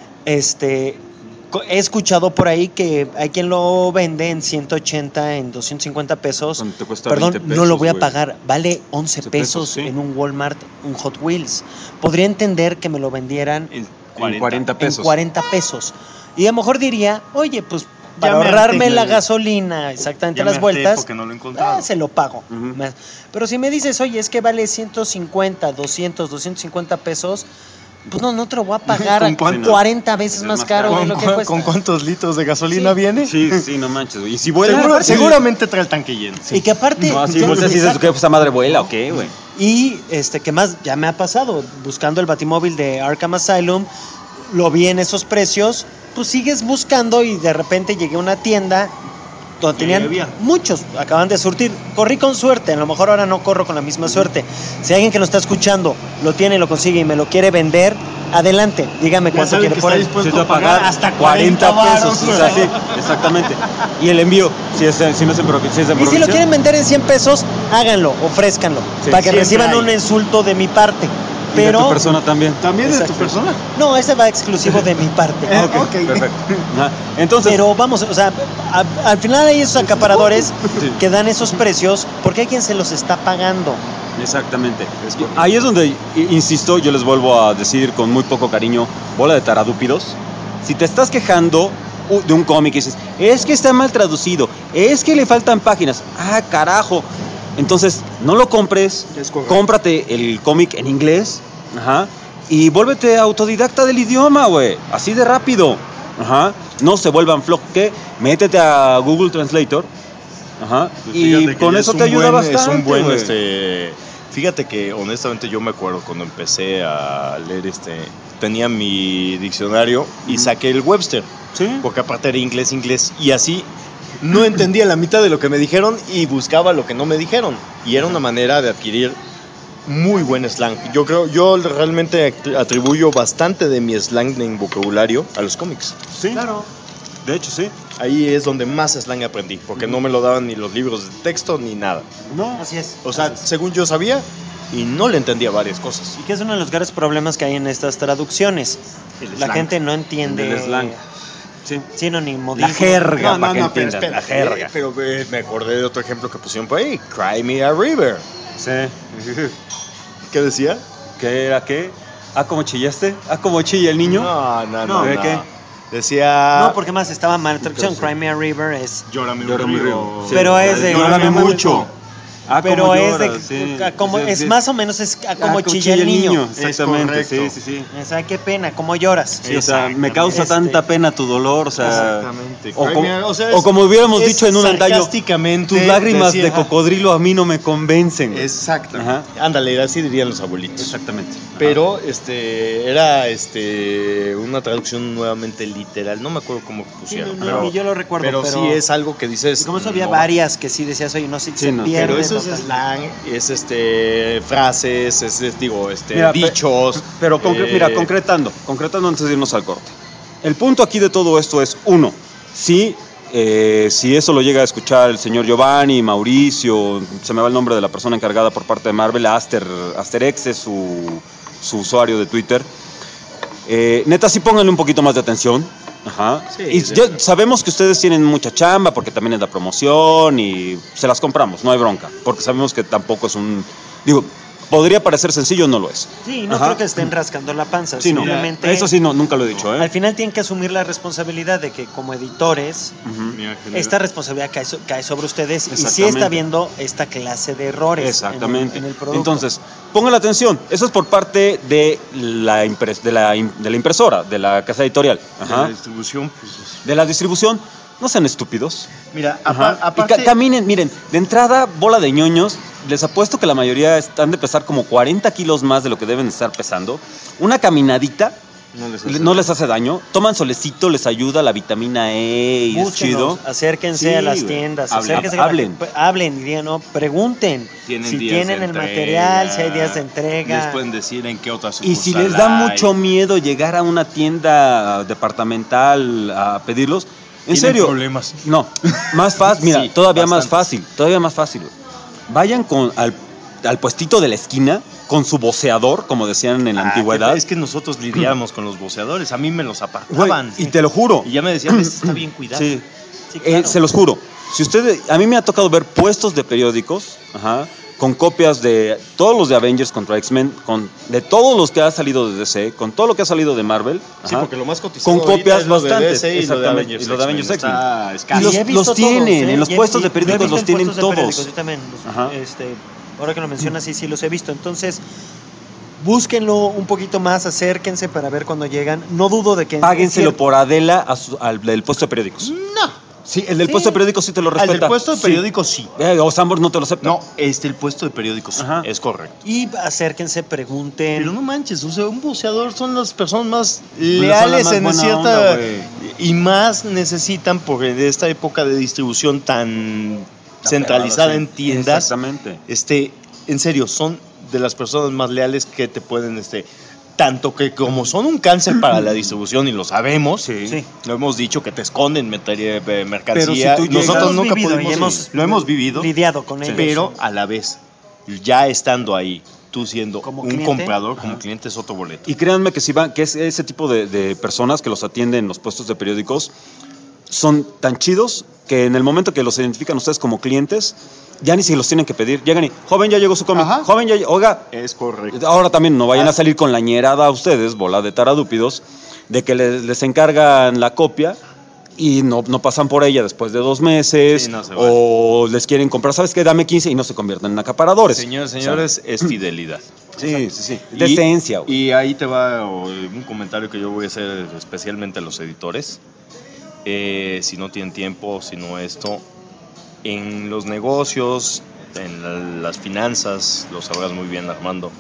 He escuchado por ahí que hay quien lo vende en 180, en 250 pesos.
Cuando te cuesta
Perdón,
20
no lo
pesos,
voy a
güey.
pagar. Vale 11
11
pesos
pesos, sí.
en un Walmart, un Hot Wheels. Podría entender que me lo vendieran
En
En 40 pesos.
en 40 pesos. Y a lo mejor diría, oye, pues para
Ya me
ahorrarme
harté,
la
güey.
gasolina, exactamente
Ya me
las
harté
vueltas,
porque no lo he encontrado.
se lo pago.
Ujú.
Pero si me dices, oye, es que vale 150, 200, 250 pesos, pues no te lo voy a pagar
¿Con cuánto?
40 veces
Es
más
más
caro de
¿Con,
lo que cuesta.
con cuántos litros de gasolina
Sí.
viene?
Sí, no manches, güey. Y si vuela.
Seguramente trae el tanque lleno.
Y que aparte...
No, si
ya-
volteas y dices,
exacto.
¿qué? ¿Esa madre vuela o qué, güey?
Y que más ya me ha pasado, buscando el batimóvil de Arkham Asylum, lo vi en esos precios, pues sigues buscando y de repente llegué a una tienda donde
Y ahí
tenían
había.
muchos, acaban de surtir. Corrí con suerte, a lo mejor ahora no corro con la misma suerte. Si alguien que lo está escuchando lo tiene, lo consigue y me lo quiere vender, adelante, dígame
Ya
cuánto
saben
quiere
que
por
está
él.
dispuesto
Si te va a pagar
hasta
40 pesos.
varos,
O sea, sí, exactamente. Y el envío, si no es en si es de
Y si lo
provincia.
quieren vender en 100 pesos, háganlo, ofrézcanlo,
Sí,
para que
siempre
reciban
hay.
un insulto de mi parte.
Y de tu
Pero
persona también.
¿También es de tu
Exacto.
persona?
no, ese va exclusivo de mi parte.
Ok.
Perfecto. Ajá. Entonces,
Pero vamos, o sea, al final hay esos acaparadores
Sí.
que dan esos precios porque hay quien se los está pagando.
exactamente.
Es correcto.
Ahí es donde, insisto, yo les vuelvo a decir con muy poco cariño, bola de taradúpidos. Si te estás quejando de un cómic y dices, es que está mal traducido, es que le faltan páginas, carajo. Entonces, no lo compres,
Es correcto.
cómprate el cómic en inglés, ajá, y vuélvete autodidacta del idioma, güey, así de rápido, ajá. No se vuelvan flojos, ¿qué? Métete a Google Translator, ajá, y
Fíjate que
con
ya
eso
es
te
un
ayuda
buen-
bastante,
Es un buen,
güey.
fíjate que honestamente yo me acuerdo cuando empecé a leer tenía mi diccionario y
Ujú.
saqué el Webster,
Sí.
porque aparte era inglés, y así no entendía la mitad de lo que me dijeron y buscaba lo que no me dijeron. Y era una manera de adquirir muy buen slang. Yo realmente atribuyo bastante de mi slang en vocabulario a los cómics.
Sí,
Claro.
de hecho sí.
Ahí es donde más slang aprendí, porque no me lo daban ni los libros de texto ni nada.
No.
Así es.
O sea, según yo sabía y no le entendía varias cosas.
Y que es uno de los grandes problemas que hay en estas traducciones.
El
La
slang.
gente no entiende
El slang. Sí.
sinónimo.
La jerga.
No,
para que
pero
entiendan, la
espérate,
jerga.
pero me acordé de otro ejemplo que pusieron por ahí. Cry Me a River.
Sí.
¿Qué decía?
¿Qué era qué? ¿Cómo chillaste? ¿Cómo chilla el niño?
No.
¿De qué?
Decía...
No, porque más estaba mal traducción.
Entonces,
Cry Me a River es...
Llórame un
Llórame un
río.
río. Sí.
Pero es de...
Llórame mucho.
Pero
¿cómo
es
lloras?
de...
Sí.
Como,
Sí,
es
sí.
más o menos es como
Cómo
chilla el niño.
Exactamente,
Es correcto.
sí.
O sea, qué pena, cómo lloras.
Sí, o sea, me causa
Exactamente.
tanta pena tu dolor, o sea...
Exactamente.
O,
Cry
como,
Me a- o sea,
o como hubiéramos
es
dicho en un antaño,
sarcásticamente
tus lágrimas
decía-
de cocodrilo a mí no me convencen. güey.
Exacto.
Ajá.
Ándale, así dirían los abuelitos.
Exactamente.
Pero era una traducción nuevamente literal. No me acuerdo cómo
Sí,
pusieron.
no,
pero,
ni yo lo recuerdo,
pero sí es algo que dices.
Y como eso había
no,
varias que sí decías, oye, no sé,
Sí,
se
no,
pierde.
Pero eso es
total.
slang, es frases,
Mira,
dichos.
Pero mira,
eh,
concretando antes de irnos al corte. El punto aquí de todo esto es, uno, sí, si eso lo llega a escuchar el señor Giovanni, Mauricio, se me va el nombre de la persona encargada por parte de Marvel, Asterix es su usuario de Twitter. Neta, sí pónganle un poquito más de atención. Ajá.
Sí,
y ya sabemos que ustedes tienen mucha chamba porque también es la promoción y se las compramos, no hay bronca, porque sabemos que tampoco es podría parecer sencillo, no lo es.
Sí, no creo que estén rascando la panza,
sí,
simplemente...
No. Eso sí, no, nunca lo he dicho, ¿eh?
Al final tienen que asumir la responsabilidad de que como editores, esta responsabilidad cae sobre ustedes y sí está habiendo esta clase de errores en el producto.
Entonces, pongan la atención, eso es por parte de la impresora, de la casa editorial.
De la distribución, pues...
De la distribución. No sean estúpidos.
Mira, aparte...
Y caminen, miren, de entrada, bola de ñoños, les apuesto que la mayoría están de pesar como 40 kilos más de lo que deben estar pesando. Una caminadita no les hace daño. Toman solecito, les ayuda la vitamina E y
búsquenos,
es chido.
Acérquense a las tiendas, hablen, digan, no, pregunten si tienen el material, si hay días de entrega.
Les pueden decir en qué otras sucursal
y si les da mucho miedo llegar a una tienda departamental a pedirlos, ¿en serio?
Problemas.
No, más fácil, mira,
Sí,
todavía
bastante.
más fácil. Vayan al puestito de la esquina con su voceador, como decían en la antigüedad.
Es que nosotros lidiamos con los voceadores, a mí me los apartaban.
Y te lo juro.
Y ya me decían, este está bien cuidado.
Sí,
claro.
Se los juro. A mí me ha tocado ver puestos de periódicos, con copias de todos los de Avengers contra X-Men, de todos los que ha salido de DC, con todo lo que ha salido de Marvel.
Sí, porque lo más cotizado
con copias
es lo de
bastantes.
DC y lo de
Exactamente. Y lo de Avengers X-Men.
Y
los tienen,
todos,
en los puestos de periódicos los tienen todos.
Yo también, ahora que lo mencionas, sí los he visto. Entonces, búsquenlo un poquito más, acérquense para ver cuando llegan. No dudo de que...
Páguenselo por Adela al del puesto de periódicos.
No.
Sí, el del puesto de periódicos sí te lo respeta.
El del puesto de periódicos sí.
O Sambor no te lo acepta.
No, el puesto de periódicos sí, es correcto.
Y acérquense, pregunten.
Pero no manches, o sea, un buceador son las personas más leales en cierta... Onda, y más necesitan, porque de esta época de distribución tan centralizada en tiendas.
Exactamente.
En serio, son de las personas más leales que te pueden... Tanto que como son un cáncer para la distribución y lo sabemos, lo hemos dicho que te esconden mercancía.
Pero si tú
nosotros nunca
lo
hemos vivido,
lidiado con ellos.
Pero a la vez, ya estando ahí, tú siendo
como
un
cliente,
comprador, como cliente es otro boleto.
Y créanme que que es ese tipo de personas que los atienden en los puestos de periódicos son tan chidos que en el momento que los identifican ustedes como clientes, ya ni si los tienen que pedir. Llegan y, joven, ya llegó su cómic. Joven, oiga.
Es correcto.
Ahora también no vayan a salir con la ñerada a ustedes, bola de taradúpidos, de que les encargan la copia y no pasan por ella después de 2 meses, o les quieren comprar, ¿sabes qué? Dame 15 y no se convierten en acaparadores.
Señores, es fidelidad.
Sí. Decencia.
Y ahí te va un comentario que yo voy a hacer especialmente a los editores. Si no tienen tiempo, si no esto... En los negocios, en las finanzas, lo sabrás muy bien, Armando,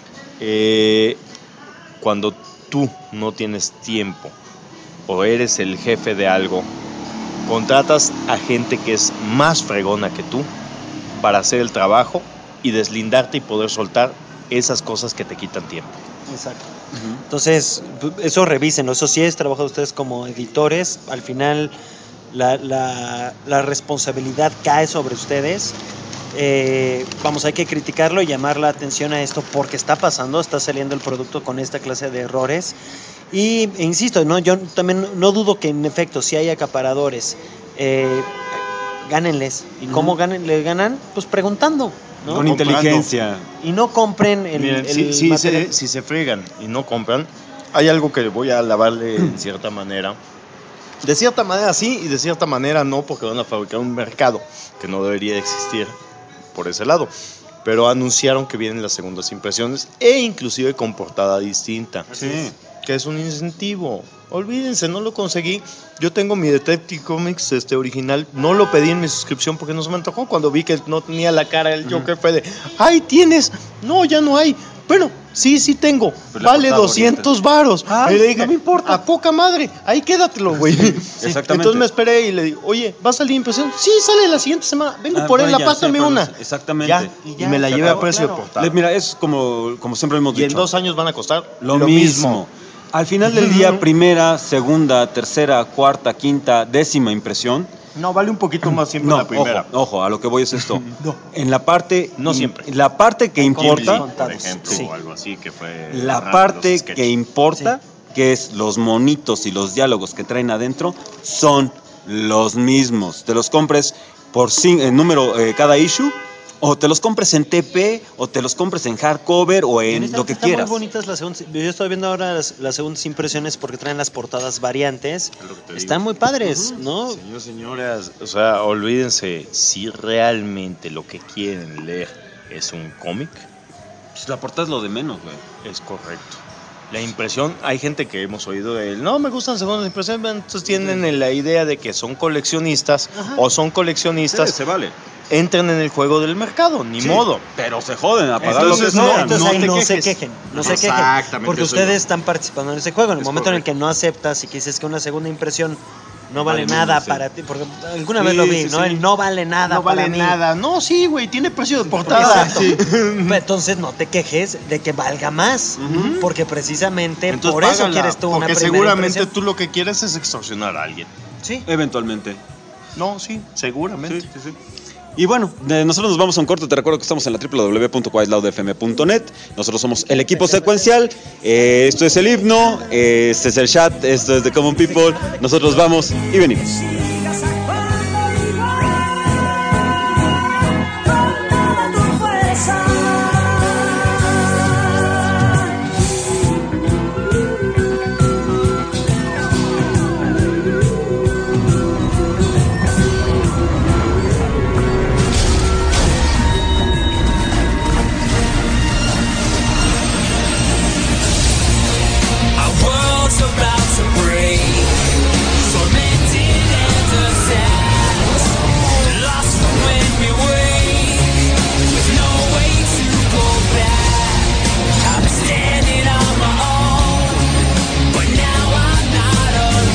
cuando tú no tienes tiempo o eres el jefe de algo, contratas a gente que es más fregona que tú para hacer el trabajo y deslindarte y poder soltar esas cosas que te quitan tiempo.
Exacto. Entonces, eso revísenlo, eso sí es trabajo de ustedes como editores, al final... La responsabilidad cae sobre ustedes. Hay que criticarlo y llamar la atención a esto porque está saliendo el producto con esta clase de errores. E insisto, yo también no dudo que en efecto si hay acaparadores, gánenles. ¿Y cómo le ganan? Pues preguntando, ¿no?
Con inteligencia.
Y no compren
Miren, si se fregan y no compran, hay algo que voy a alabarle en cierta manera. De cierta manera sí y de cierta manera no, porque van a fabricar un mercado que no debería existir por ese lado. Pero anunciaron que vienen las segundas impresiones e inclusive con portada distinta.
Sí.
Que es un incentivo. Olvídense, no lo conseguí. Yo tengo mi Detective Comics original. No lo pedí en mi suscripción porque no se me antojó. Cuando vi que no tenía la cara del Joker fue de, ¡ay, tienes! No, ya no hay. Bueno, sí tengo. Vale 200 varos.
Y le dije, no me importa.
A poca madre. Ahí quédatelo, güey.
Exactamente.
Entonces me esperé y le digo, oye, ¿va a salir impresión? Sí, sale la siguiente semana. Vengo por él, pásame una.
Exactamente.
Ya, y me la llevé a precio de portada.
Mira, es como siempre hemos dicho.
Y en 2 años van a costar
lo mismo. Al final del día, primera, segunda, tercera, cuarta, quinta, 10ª impresión,
No, vale un poquito más siempre la primera.
Ojo, a lo que voy es esto.
No.
En la parte...
No siempre.
La parte que importa...
Por
contados.
ejemplo,
Sí.
o algo así que fue...
La
raro,
parte
los sketches.
que importa, que es los monitos y los diálogos que traen adentro, son los mismos. Te los compres por en número cada issue, o te los compres en TP, o te los compres en hardcover, o en lo que
Están
quieras.
muy bonitas las segundas. Yo estoy viendo ahora las segundas impresiones porque traen las portadas variantes.
Es lo que te
Están muy padres, ¿no?
Señores, señoras, o sea, olvídense, si realmente lo que quieren leer es un cómic,
Pues la portada es lo de menos, güey.
es correcto. La impresión, hay gente que hemos oído de él, no me gustan segundas impresiones, entonces tienen la idea de que son coleccionistas o son coleccionistas,
se vale.
entren en el juego del mercado, ni modo.
Pero se joden a pagar
Entonces,
lo que
no,
sea.
Entonces
no
ahí
te
no se
quejes.
quejen, no se
Exactamente,
quejen. Porque
eso
ustedes
iba.
están participando en ese juego. En el
Es
momento en el
correcto.
que no aceptas y que dices que una segunda impresión no vale
Vale
nada
menos, sí.
para ti, porque alguna
Sí,
vez lo vi,
sí,
¿no?
sí.
El no vale nada
No
para
vale
mí.
nada. No, sí, güey, tiene precio de portada.
Exacto. Pero entonces no te quejes de que valga más, porque precisamente
Entonces,
por eso
págala,
quieres tú una
porque
primera
seguramente
impresión.
tú lo que quieres es extorsionar a alguien.
Sí.
Eventualmente.
No, sí, seguramente.
Sí. Y bueno, nosotros nos vamos a un corto. Te recuerdo que estamos en la www.quietloudfm.net. Nosotros somos el equipo secuencial. Esto es el himno. Este es el chat. Esto es The Common People. Nosotros vamos y venimos.
Sigas actuando igual, con toda tu fuerza.
Our world's about to break, tormented and obsessed, lost when we wake, with no way to go back. I'm standing on my own, but now I'm not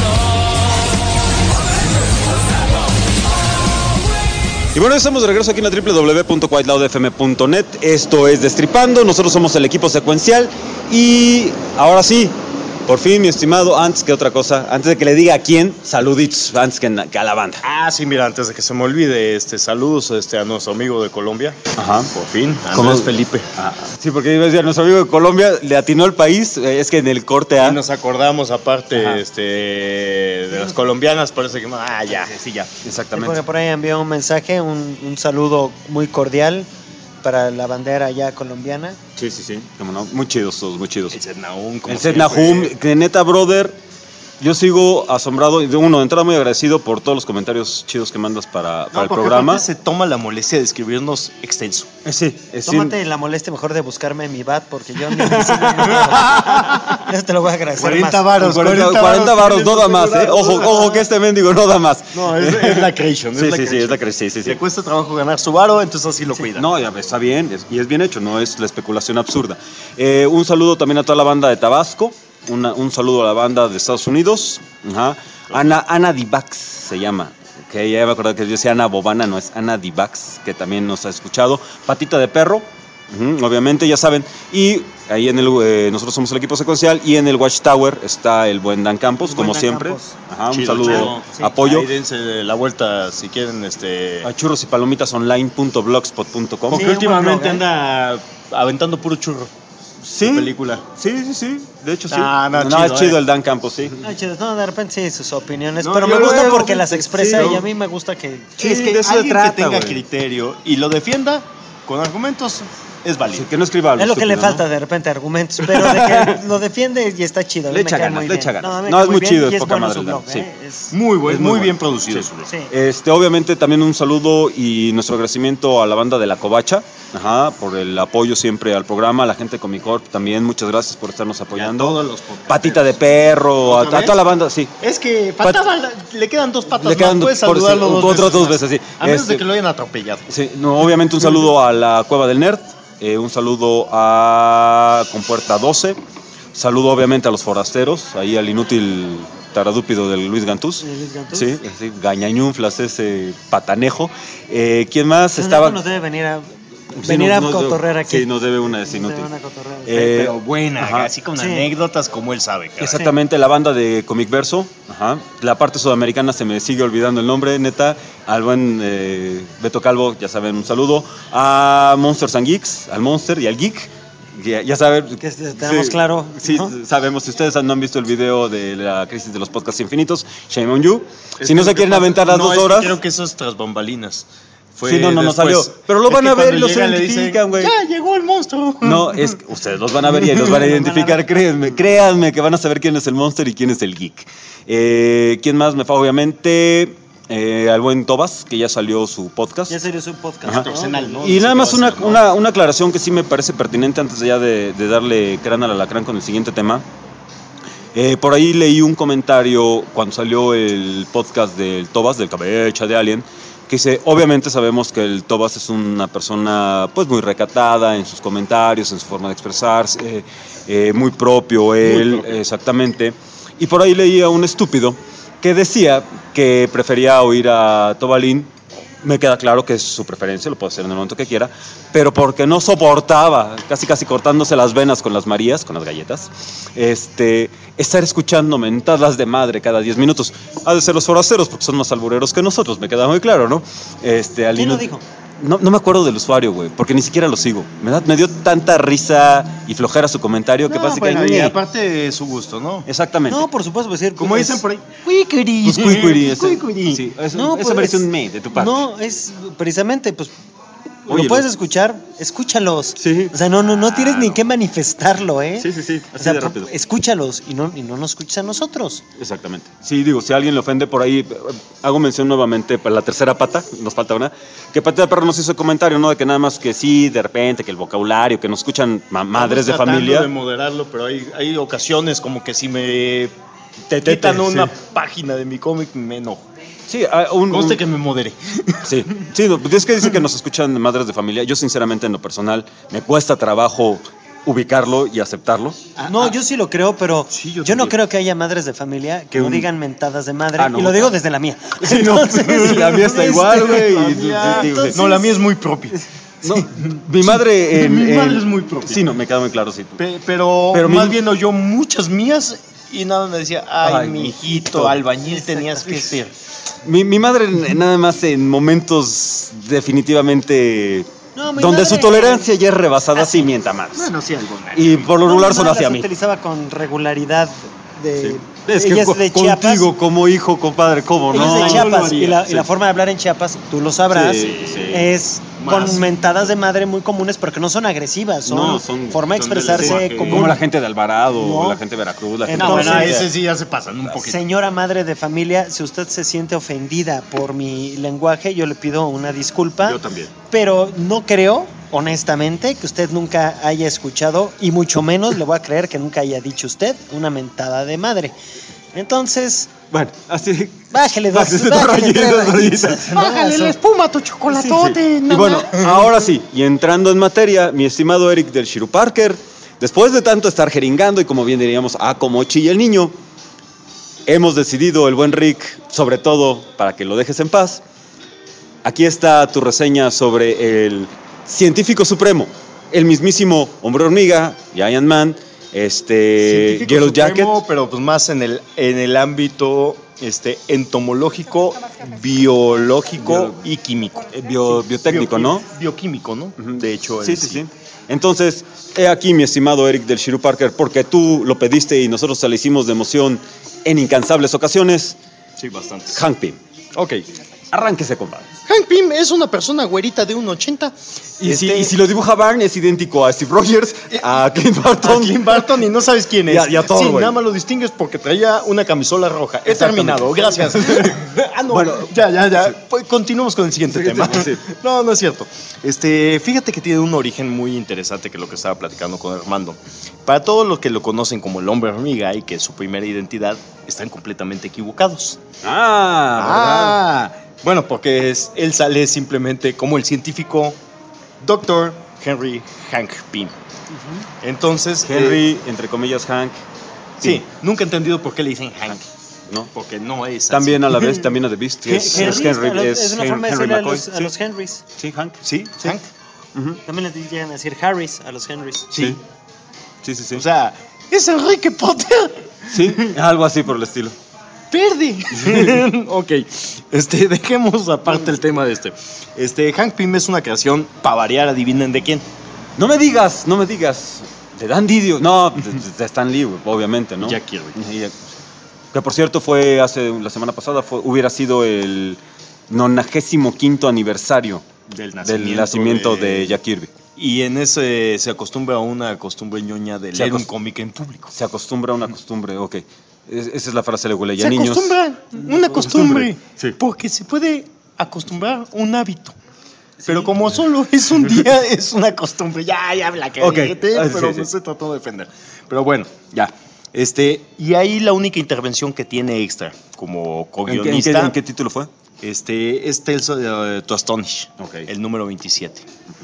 alone.
Y bueno, estamos de regreso aquí en la www.quietloudfm.net. Esto es Destripando. Nosotros somos el equipo secuencial. Y ahora sí, por fin, mi estimado, antes que otra cosa, antes de que le diga a quién, saluditos, antes que a la banda.
Ah, sí, mira, antes de que se me olvide, saludos a nuestro amigo de Colombia.
Ajá.
Por fin,
¿Cómo?
Andrés Felipe.
Sí, porque iba a decir, nuestro amigo de Colombia le atinó el país. Es que en el corte A.
Y nos acordamos aparte
Ajá.
de las colombianas, parece que ya.
Sí, ya,
Sí,
exactamente.
porque por ahí envió un mensaje, un saludo muy cordial para la bandera ya colombiana.
Sí. Como no, muy chidos todos, muy chidos.
El Seth Nahum, como
El Seth
siempre.
Nahum, que neta, brother, yo sigo asombrado. De entrada muy agradecido por todos los comentarios chidos que mandas para
No,
el
porque
programa.
aparte se toma la molestia de escribirnos extenso.
Sí,
Tómate la molestia mejor de buscarme mi bat porque yo ni invisible no puedo. Eso te lo voy a agradecer
40
más.
varos.
40 varos, no da más, ¿eh? Ojo que este mendigo no da más.
No, es la creation.
Sí, es la creación, sí.
Le cuesta trabajo ganar su varo, entonces así lo cuida.
No, ya está bien, y es bien hecho, no es la especulación absurda. Un saludo también a toda la banda de Tabasco, un saludo a la banda de Estados Unidos, ajá. Ana Divax se llama, que ya me acuerdo que yo decía Ana Bobana, no es Ana Divax, que también nos ha escuchado. Patita de Perro, obviamente, ya saben, y ahí nosotros somos el equipo secuencial, y en el Watchtower está el buen Dan Campos,
El
como
buen Dan
siempre.
Campos.
Ajá, un
Chido,
saludo,
chido.
Sí.
apoyo.
Ahí dense la vuelta si quieren,
A churros y palomitas online.blogspot.com.
Porque
Sí, un
últimamente
buen blog,
anda aventando puro churro.
Sí,
de película.
Sí. De hecho, sí.
No,
es
chido,
chido el Dan Campos, sí.
No, chido, no, de repente sí, sus opiniones,
No,
pero
yo
me gusta
luego,
porque las expresa
sí,
y a mí me gusta que...
Sí,
es que
de eso se
alguien
trata,
que tenga
güey.
criterio y lo defienda con argumentos es válido.
Sí, que no escriba algo
Es lo que le
estúpido,
falta de repente argumentos, pero de que lo defiende y está chido. a mí
Le
me
echa
cae
ganas,
muy
le
bien.
echa ganas.
a mí me
No,
cae
es muy
bien
chido,
y
es
es
poca
bueno
madre
su
el
blog,
Dan, sí.
Es
Muy buen,
Es muy
muy
bueno.
bien producido.
Sí.
su blog.
sí.
Obviamente también un saludo y nuestro agradecimiento a la banda de La Covacha, por el apoyo siempre al programa, a la gente de Comicorp también, muchas gracias por estarnos apoyando.
todos los podcasteros.
Patita de Perro, a
¿Otra vez?
toda la banda, sí.
Es que le quedan dos patas
Le quedan
más. Puedes
por-
saludarlo
sí, otras dos veces, sí.
A menos de
Este-
que lo hayan atropellado.
Sí, no, obviamente un saludo a la Cueva del Nerd, un saludo a Compuerta 12, saludo obviamente a los forasteros, ahí al inútil taradúpido del Luis Gantús.
Luis Gantús.
Sí, gañañunflas, ese patanejo. ¿Quién más
Pero
estaba?
no nos debe venir a Venir a cotorrear aquí.
Sí, nos debe una de
Se
inútil.
van a cotorrear.
Pero buena,
ajá.
así con
Sí.
anécdotas como él sabe. caray.
Exactamente, la banda de Comic Verso, ajá. La parte sudamericana se me sigue olvidando el nombre, neta. Al buen Beto Calvo, ya saben, un saludo. A Monsters and Geeks, al Monster y al Geek. Ya saben.
Que tenemos claro,
Sí,
¿no?
sabemos. Si ustedes no han visto el video de la crisis de los podcasts infinitos, shame on you.
Es
Si no
que
se
lo que
quieren
pasa-
aventar las
no,
2
es que
horas.
creo que eso es tras bambalinas. Fue
Sí, no
después.
salió. Pero lo
Es
van
que
a ver
cuando
y lo
llegan le
identifican,
dicen,
güey.
Ya llegó el monstruo.
No, es que ustedes los van a ver y los van a identificar, créanme que van a saber quién es el Monster y quién es el Geek. ¿Quién más me fue? Obviamente, al buen Tobas, que ya salió su podcast.
Ya sería su podcast.
Ajá.
Arsenal, ¿no?
Y
No
nada
sé
más
qué va a ser, ¿no?
una aclaración que sí me parece pertinente antes de ya de darle crán al alacrán con el siguiente tema. Por ahí leí un comentario cuando salió el podcast del Tobas, del Cabeza de Alien, que dice, obviamente sabemos que el Tobas es una persona pues muy recatada en sus comentarios, en su forma de expresarse, muy propio él, exactamente. Y por ahí leí a un estúpido que decía que prefería oír a Tobalín. Me queda claro que es su preferencia, lo puede hacer en el momento que quiera, pero porque no soportaba, casi cortándose las venas con las Marías, con las galletas, estar escuchando mentadas de madre cada 10 minutos. Ha de ser los forasteros, porque son más albureros que nosotros, me queda muy claro, ¿no?
¿Quién lo dijo?
No me acuerdo del usuario, güey, porque ni siquiera lo sigo. Me dio tanta risa y flojera su comentario que pasa
bueno,
que...
y aparte su gusto, ¿no?
Exactamente.
No, por supuesto, pues, decir,
Como
es-
dicen por ahí.
Pues cuicuiri, ese.
Cuicuiri.
Sí, eso,
No,
eso
pues,
merece un me de tu parte.
No, es precisamente, pues.
Óyelo.
Lo puedes escuchar, escúchalos.
Sí.
O sea, no tienes ni
no.
que manifestarlo, ¿eh?
Sí, así
O sea,
de rápido.
escúchalos y no nos escuches a nosotros.
Exactamente. Sí, digo, si alguien le ofende por ahí, hago mención nuevamente para la tercera pata, nos falta una, que Patita de Perro nos hizo el comentario, ¿no? De que nada más que sí, de repente, que el vocabulario, que nos escuchan madres de
Estamos tratando
familia.
de moderarlo, pero hay ocasiones como que si me te quitan una página de mi cómic, me enojo.
Sí,
Conste que me modere.
Sí, no, pues es que dice que nos escuchan madres de familia. Yo sinceramente en lo personal me cuesta trabajo ubicarlo y aceptarlo.
No, yo sí lo creo, pero
Sí, yo
yo no
también.
creo que haya madres de familia que no digan mentadas de madre.
Ah, no,
y lo digo
no.
desde la mía.
Sí, no, la mía está igual, güey.
La
y-
mía-
sí, sí, sí.
No, la mía es muy propia.
No, mi madre
Mi madre es muy propia.
Sí, no, me queda muy claro, sí.
Pero
Pero
más
mi-
bien oyó muchas mías y nada me decía, ay,
Ay,
mijito,
mijito.
albañil tenías que ser.
Mi madre nada más en momentos definitivamente
No, mi
donde
madre-
su tolerancia ya es rebasada, sí mienta más.
sí, algo.
Y por lo regular son
No,
hacia
las
mí.
utilizaba con regularidad de...
Sí. Es que
Ella es de Chiapas.
contigo como hijo, compadre, ¿cómo
Ella
no?
es de Chiapas
Sí.
y la forma de hablar en Chiapas, tú lo sabrás,
Sí, sí.
es
Más.
con mentadas de madre muy comunes, pero que no son agresivas, son,
No, son-
forma de
son del
expresarse
lenguaje.
común.
Como la gente de Alvarado,
No.
la gente de Veracruz, la gente
No,
Entonces,
bueno, ese sí ya se pasan un poquito.
Señora madre de familia, si usted se siente ofendida por mi lenguaje, yo le pido una disculpa.
Yo también.
Pero no creo, honestamente, que usted nunca haya escuchado, y mucho menos le voy a creer que nunca haya dicho usted una mentada de madre. Entonces,
Bueno, así.
bájele
Bájese
dos
dos rayitas,
tres
rayitas.
rayitas, ¿no?
Bájale la espuma a tu chocolatote.
Y bueno, ahora sí, y entrando en materia, mi estimado Eric del Shiru Parker, después de tanto estar jeringando y como bien diríamos, como chilla el niño, hemos decidido, el buen Rick, sobre todo para que lo dejes en paz, aquí está tu reseña sobre el científico supremo, el mismísimo Hombre Hormiga, Giant Man,
Científico
Yellow
supremo,
Jacket.
pero pues más en el ámbito entomológico, biológico y químico.
Biotécnico, ¿no?
Bioquímico, ¿no?
Ujú.
De hecho,
Sí,
en
sí, sí. Entonces, he aquí, mi estimado Eric del Shiru Parker, porque tú lo pediste y nosotros se lo hicimos de emoción en incansables ocasiones,
Sí, bastante.
Hank Pym.
Ok.
Arránquese, compadre.
Hank Pym es una persona güerita de 1.80.
Y si lo dibuja Barn, es idéntico a Steve Rogers, a Clint Barton.
A Clint Barton y no sabes quién es.
Y a Thor,
sí,
güey.
nada más lo distingues porque traía una camisola roja. He
Exactamente.
terminado, gracias. No,
Bueno,
ya. Pues, continuamos con el siguiente tema.
Sí.
No es cierto. Fíjate que tiene un origen muy interesante que lo que estaba platicando con Armando. Para todos los que lo conocen como el hombre hormiga y que es su primera identidad, están completamente equivocados. Bueno, porque él sale simplemente como el científico Dr. Henry Hank Pym. Entonces,
¿verdad? Henry, entre comillas, Hank.
sí, nunca he entendido por qué le dicen Hank.
¿No?
Porque no es así.
También a la vez, también a The Beast, que es
Henry,
Henry,
es una forma de
Henry
decirle
McCoy.
a los Henrys.
Sí, Hank, sí.
Hank.
Ujú.
También les llegan a decir Harris a los Henrys.
Sí. Sí.
O sea, es Enrique Potter.
Sí, algo así por el estilo.
Perde. Ok, dejemos aparte el tema de Hank Pym es una creación, para variar, adivinen de quién.
No me digas. De Dan Didio. No, de Stan Lee, obviamente, ¿no?
Jack Kirby.
Que por cierto fue la semana pasada, hubiera sido el 95º aniversario
Del
del nacimiento de Jack Kirby.
Y en ese se acostumbra a una costumbre ñoña de leer un cómic en público.
Se acostumbra a una costumbre, ok. Esa es la frase de Huele. Ya
Se
niños.
acostumbra una costumbre.
Sí.
Porque se puede acostumbrar un hábito. Pero como solo es un día, es una costumbre. Ya la que
Ok.
pero
Sí.
no se trató de defender. Pero bueno, ya. Y ahí la única intervención que tiene extra como
¿En
co-guionista
en qué título fue?
es Tales to Astonish,
Ok.
el número 27.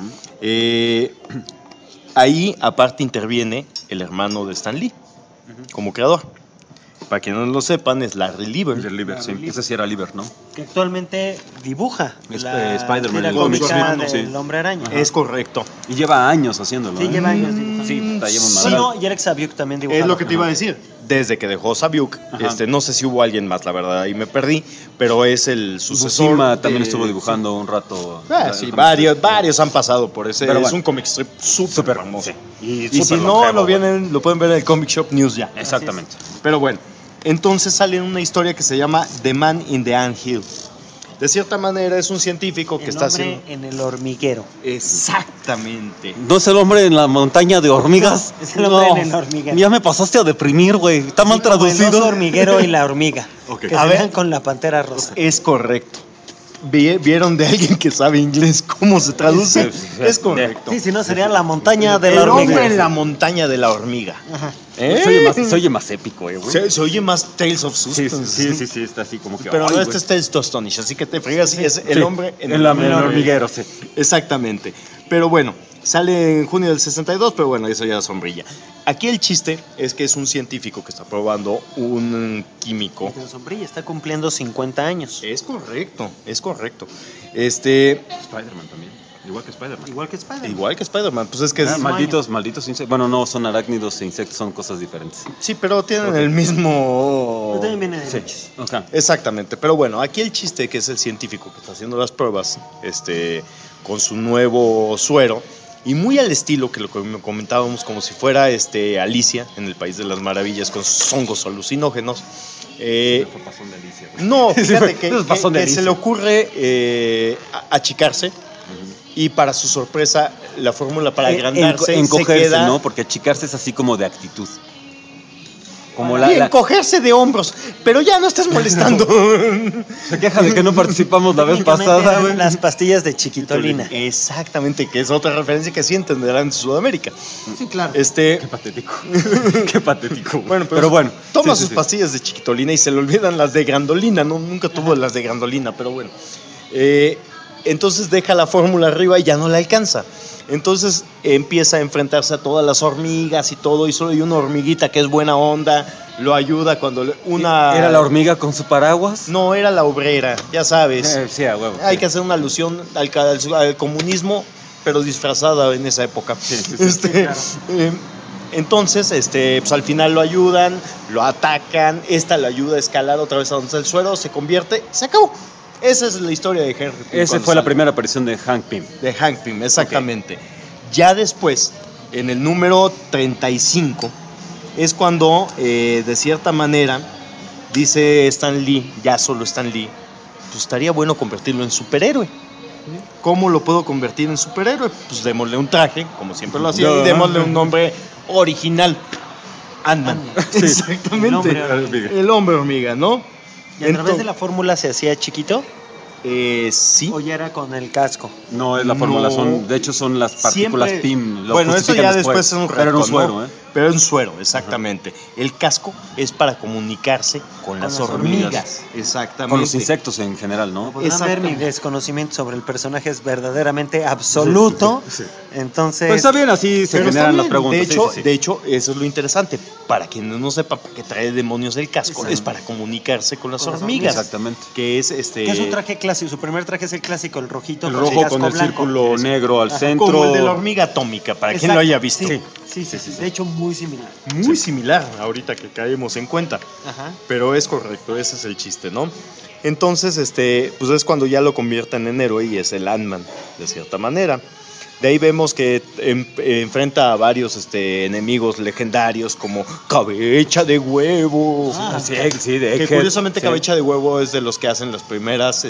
Ahí, aparte, interviene el hermano de Stan Lee como creador. Para quienes no lo sepan, es Larry Lieber.
Sí. Ese sí era Lieber, ¿no?
Que actualmente dibuja
Spider-Man,
tira
el
cómica
cómic,
del
sí.
Hombre Araña.
Es correcto.
Y lleva años haciéndolo.
Sí,
¿eh?
lleva años dibujando.
Sí, lleva un
Sí,
madral.
no, y Alex Abiuk también dibujaba.
Es lo que te iba a decir. Desde que dejó Sabiuk,
Ajá.
no sé si hubo alguien más, la verdad, ahí me perdí, pero es el sucesor.
Buscema
de-
también estuvo dibujando un rato.
Sí, varios han pasado por ese.
Pero
es
bueno.
un comic strip súper famoso. Y si
súper
no
longevo,
lo pueden ver en el Comic Shop News ya.
Exactamente.
Pero bueno, entonces sale una historia que se llama The Man in the Ant Hill. De cierta manera es un científico que
El
está
hombre
haciendo...
en el hormiguero.
Exactamente.
¿No es el hombre en la montaña de hormigas?
Es el hombre en el hormiguero.
Ya me pasaste a deprimir, güey. Está mal
Como el
traducido.
oso hormiguero y la hormiga.
Ok.
Que
A
se
ver.
vean con la pantera rosa.
Es correcto. ¿Vieron de alguien que sabe inglés cómo se traduce? Es correcto.
Sí, si no sería la montaña de
El
la hormiga.
hombre en la montaña de la hormiga.
Ajá.
Se oye más épico, güey.
Se oye más Tales of
Sí,
Suspense.
sí, está así como que.
Pero
ay,
no,
güey.
este es Tales to Astonish, así que te fregas y es el
Sí,
hombre en
el hormiguero, sí.
Exactamente. Pero bueno, sale en junio del 62, pero bueno, eso ya sombrilla. Aquí el chiste es que es un científico que está probando un químico.
Pero Sombrilla está cumpliendo 50 años.
Es correcto, es correcto.
Spider-Man también. Igual que Spider-Man.
Igual que Spider-Man.
Igual que Spider-Man, pues es que es...
Malditos insectos. Bueno, no, son arácnidos e insectos, son cosas diferentes.
Sí, pero tienen el mismo...
Pero también viene de
Sí.
derechos.
Ok.
Exactamente, pero bueno, aquí el chiste que es el científico que está haciendo las pruebas, con su nuevo suero y muy al estilo que lo que comentábamos como si fuera Alicia en el País de las Maravillas con sus hongos alucinógenos. No, fíjate que,
Eso es pasón de
que se
Alicia.
le ocurre achicarse y para su sorpresa la fórmula para agrandarse se
encogerse,
queda
¿no? Porque achicarse es así como de actitud. Como
y encogerse de hombros, pero ya no estés molestando.
Se queja de que no participamos la vez
Técnicamente
pasada,
eran
güey.
las pastillas de Chiquitolina.
Exactamente, que es otra referencia que sí entenderán en Sudamérica.
Sí, claro.
Qué patético. Qué patético. güey.
Bueno,
pero bueno.
Toma
Sí,
sus
sí.
pastillas de chiquitolina y se le olvidan las de grandolina, ¿no? Nunca tuvo las de grandolina, pero bueno. Entonces deja la fórmula arriba y ya no la alcanza. Entonces empieza a enfrentarse a todas las hormigas y todo, y solo hay una hormiguita que es buena onda, lo ayuda cuando una...
¿Era la hormiga con su paraguas?
No, era la obrera, ya sabes.
Sí, a huevo.
Hay que hacer una alusión al comunismo, pero disfrazada en esa época. Entonces, pues al final lo ayudan, lo atacan, lo ayuda a escalar otra vez a donde está el suero, se convierte, se acabó. Esa es la historia de Henry Pym.
Esa
cuando
fue la
sale.
primera aparición de Hank Pym.
De Hank Pym, exactamente. Ya después, en el número 35, es cuando, de cierta manera, dice Stan Lee, ya solo Stan Lee, pues estaría bueno convertirlo en superhéroe. ¿Cómo lo puedo convertir en superhéroe? Pues démosle un traje, como siempre lo hacía, y démosle un nombre original. Ant-Man. Exactamente.
El hombre hormiga.
El hombre hormiga, ¿no?
¿Y a través de la fórmula se hacía chiquito?
Sí.
¿O ya era con el casco?
No es la fórmula,
No.
de hecho son las partículas
Siempre-
Pym. Lo
Bueno, eso
justifican
ya después es un
Pero era un
retcon,
suero,
¿no?
¿eh?
Pero es un suero, exactamente. El casco es para comunicarse con las hormigas. Exactamente.
Con los insectos en general, ¿no?
Podrán ver, mi
Exactamente.
desconocimiento sobre el personaje es verdaderamente absoluto.
Sí.
Entonces,
Pues está bien, así se
Pero está
generan las
bien.
preguntas.
De
sí,
hecho,
sí, sí.
de hecho, eso es lo interesante. Para quienes no sepan para qué trae demonios el casco,
Exacto.
es para comunicarse con las
Con las
hormigas.
Exactamente.
Que es
que es un traje clásico. Su primer traje es el clásico, el rojito.
El
con
rojo
casco
con el
blanco.
círculo negro al
Ajá.
centro.
como el de la hormiga atómica, para quien lo haya visto.
Sí. De hecho, muy similar.
Muy similar, ahorita que caemos en cuenta.
Ajá.
Pero es correcto, ese es el chiste, ¿no? Entonces, pues es cuando ya lo convierten en héroe y es el Ant-Man, de cierta manera. De ahí vemos que enfrenta a varios enemigos legendarios como Cabeza de Huevo.
Sí, sí, de
Que
Egghead,
curiosamente
sí.
Cabeza de Huevo es de los que hacen las primeras,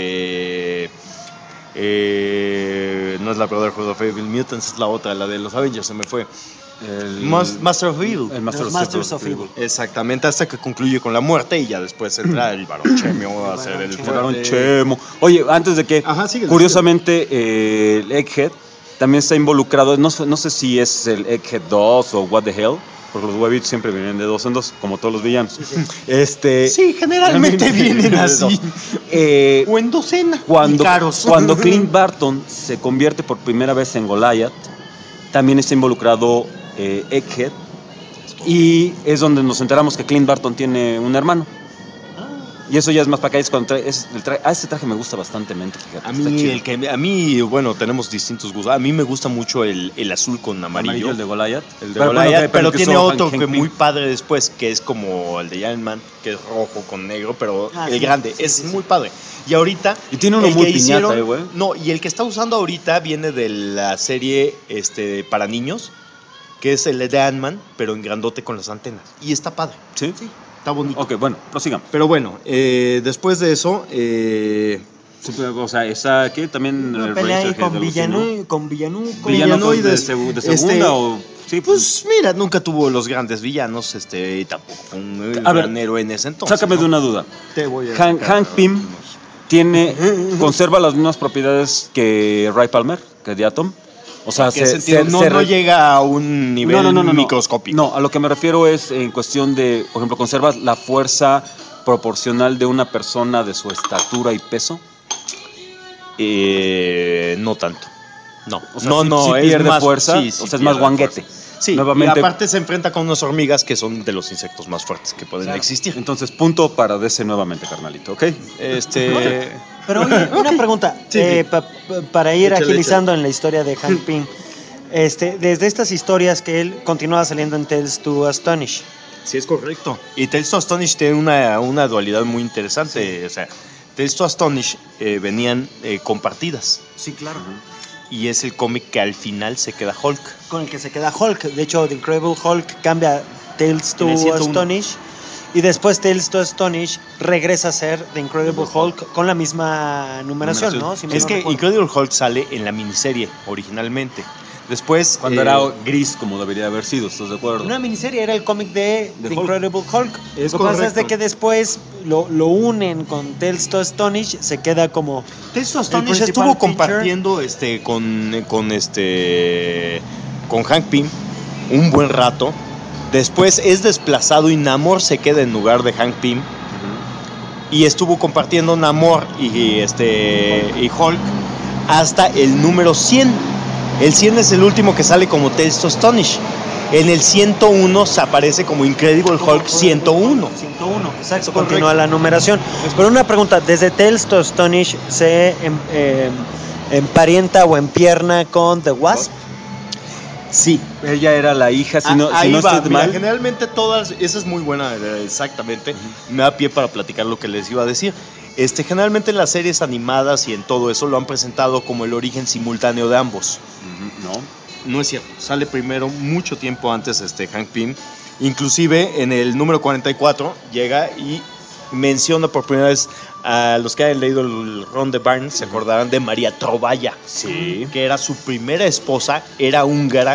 no es la Brotherhood of Evil Mutants, es la otra, la de los Avengers, se me fue.
El
Master of Evil.
El
Los Masters of Evil.
Exactamente, hasta que concluye con la muerte y ya después entra el Barón Chemio a hacer el
Barón
El Barón
fuerte.
Chemo. Oye, antes de que,
Ajá, síguele,
curiosamente, el Egghead también está involucrado, no sé si es el Egghead 2 o What the Hell, porque los huevitos siempre vienen de 2 en 2, como todos los villanos.
Sí, generalmente vienen así. O en docena.
Cuando,
y caros.
cuando Clint Barton se convierte por primera vez en Goliath, también está involucrado Egghead, y es donde nos enteramos que Clint Barton tiene un hermano. Y eso ya es más para acá, es cuando ese traje me gusta bastante, fíjate.
A
está
mí,
chido.
bueno, tenemos distintos gustos. A mí me gusta mucho el azul con amarillo.
El de Goliath.
El de Goliath, pero tiene
empezó
otro
Hank
que
Pym.
muy padre después, que es como el de Iron Man, que es rojo con negro, pero
Ah,
el
sí,
grande,
sí,
es
sí, sí.
muy padre. Y ahorita...
Y tiene uno
el
muy
que
piñata, güey.
No, y el que está usando ahorita viene de la serie para niños, que es el de Ant-Man, pero en grandote con las antenas. Y está padre,
¿Sí?
está bonito.
Ok, bueno, prosigamos.
Pero bueno, después de eso...
Sí, pero, o sea, está aquí también
Una
el
pelea ahí
Razorhead,
con
algo así,
Villano,
¿no?
con Villano,
Villanoides,
de segunda o sí,
Pues mira, nunca tuvo los grandes villanos, y tampoco fue un
A ver,
gran héroe en ese entonces.
sácame
¿no?
de una duda.
Te voy a
Hank Pym conserva las mismas propiedades que Ray Palmer, que The Atom. O sea,
¿En qué sentido? No llega a un nivel microscópico.
No, a lo que me refiero es en cuestión de, por ejemplo, conservas la fuerza proporcional de una persona de su estatura y peso.
No tanto. No,
O sea,
no,
sí
es
pierde
más
fuerza,
sí,
o sea, es
pierde
más guanguete.
fuerza. Sí,
Nuevamente-
y aparte se enfrenta con unas hormigas que son de los insectos más fuertes que pueden
Claro.
existir.
Entonces, punto para DC nuevamente, carnalito, ¿ok?
Pero oye, una pregunta,
Sí, sí.
para ir
Échale,
agilizando en la historia de Hank Pym. Desde estas historias que él continuaba saliendo en Tales to Astonish.
Sí, es correcto. Y Tales to Astonish tiene una dualidad muy interesante. O sea, Tales to Astonish venían compartidas.
Sí, claro.
Y es el cómic que al final se queda Hulk.
Con el que se queda Hulk. De hecho, The Incredible Hulk cambia a Tales to
En el 101.
Astonish. Y después Tales to Astonish regresa a ser The Incredible Hulk con la misma numeración, ¿no? Si mal
Es
no
que
recuerdo.
Incredible Hulk sale en la miniserie originalmente. Después,
Cuando era gris como debería haber sido, ¿estás de acuerdo?
Una miniserie era el cómic de The
Hulk.
Incredible Hulk.
Es
Lo que pasa es de
correcto.
que después lo unen con Tales to Astonish, se queda como...
Tales to
el
Astonish
principal
estuvo
feature.
compartiendo con Hank Pym un buen rato. Después es desplazado y Namor se queda en lugar de Hank Pym. Y estuvo compartiendo Namor y Hulk hasta el número 100. El 100 es el último que sale como Tales to Astonish. En el 101 se aparece como Incredible Hulk 101.
101, exacto,
Es
continúa
correcto.
la numeración. Pero una pregunta, ¿desde Tales to Astonish se emparenta o empierna con The Wasp?
Sí.
Ella era la hija, si no
Ahí va,
estoy
mira,
mal.
generalmente todas, esa es muy buena, exactamente, me da pie para platicar lo que les iba a decir. Generalmente en las series animadas y en todo eso lo han presentado como el origen simultáneo de ambos.
No.
No es cierto, sale primero mucho tiempo antes Hank Pym. Inclusive en el número 44 llega y menciona por primera vez a los que hayan leído el Ron de Barnes, se acordarán de María Trovalla,
Sí.
que era su primera esposa, era húngara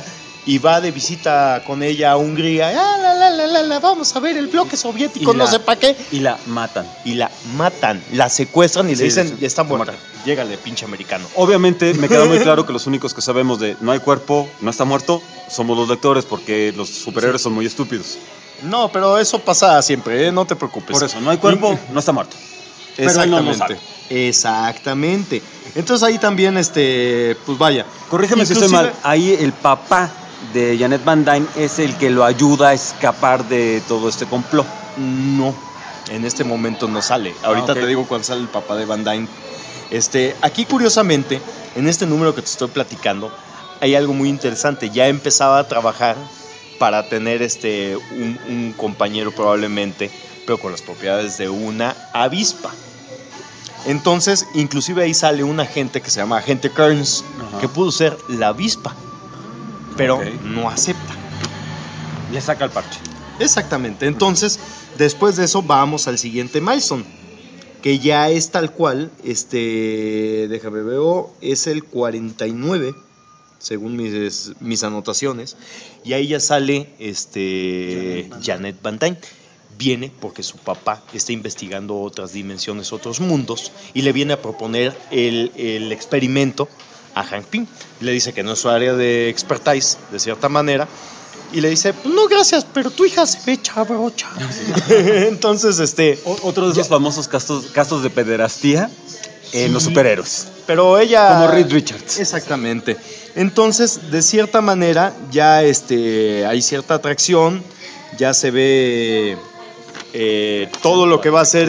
y va de visita con ella a Hungría. Vamos a ver el bloque soviético,
Y
no
la-
sé para qué.
Y la matan.
Y la matan, la secuestran y
Sí,
le dicen,
sí,
ya está
la
muerta.
matan.
Llégale, pinche americano.
Obviamente me queda muy claro que los únicos que sabemos de no hay cuerpo, no está muerto, somos los lectores porque los superhéroes son muy estúpidos.
No, pero eso pasa siempre, no te preocupes.
Por eso, no hay cuerpo, no está muerto. Pero él no lo
Exactamente.
sabe.
Exactamente. Entonces ahí también, pues vaya.
Corrígeme si estoy
Inclusive-
mal, ahí el papá de Janet Van Dyne es el que lo ayuda a escapar de todo este complot.
No, en este momento no sale. Ahorita
ok.
te digo cuando sale el papá de Van Dyne. Aquí curiosamente, en este número que te estoy platicando, hay algo muy interesante. Ya empezaba a trabajar para tener un compañero probablemente, pero con las propiedades de una avispa. Entonces, inclusive ahí sale un agente que se llama Agente Kearns,
Ajá.
que pudo ser la avispa, pero
Ok.
no acepta.
Le saca el parche.
Exactamente. Entonces, después de eso vamos al siguiente milestone, que ya es tal cual, déjame ver, es el 49, según mis anotaciones, y ahí ya sale Janet Van Dyne. Viene porque su papá está investigando otras dimensiones, otros mundos, y le viene a proponer el experimento a Hank Pym. Le dice que no es su área de expertise, de cierta manera, y le dice, no, gracias, pero tu hija se ve chabrocha. Entonces,
Otro de esos famosos casos de pederastía en los
Sí.
superhéroes.
pero ella...
Como Reed Richards.
Exactamente. Entonces, de cierta manera, ya hay cierta atracción, ya se ve todo lo que va a ser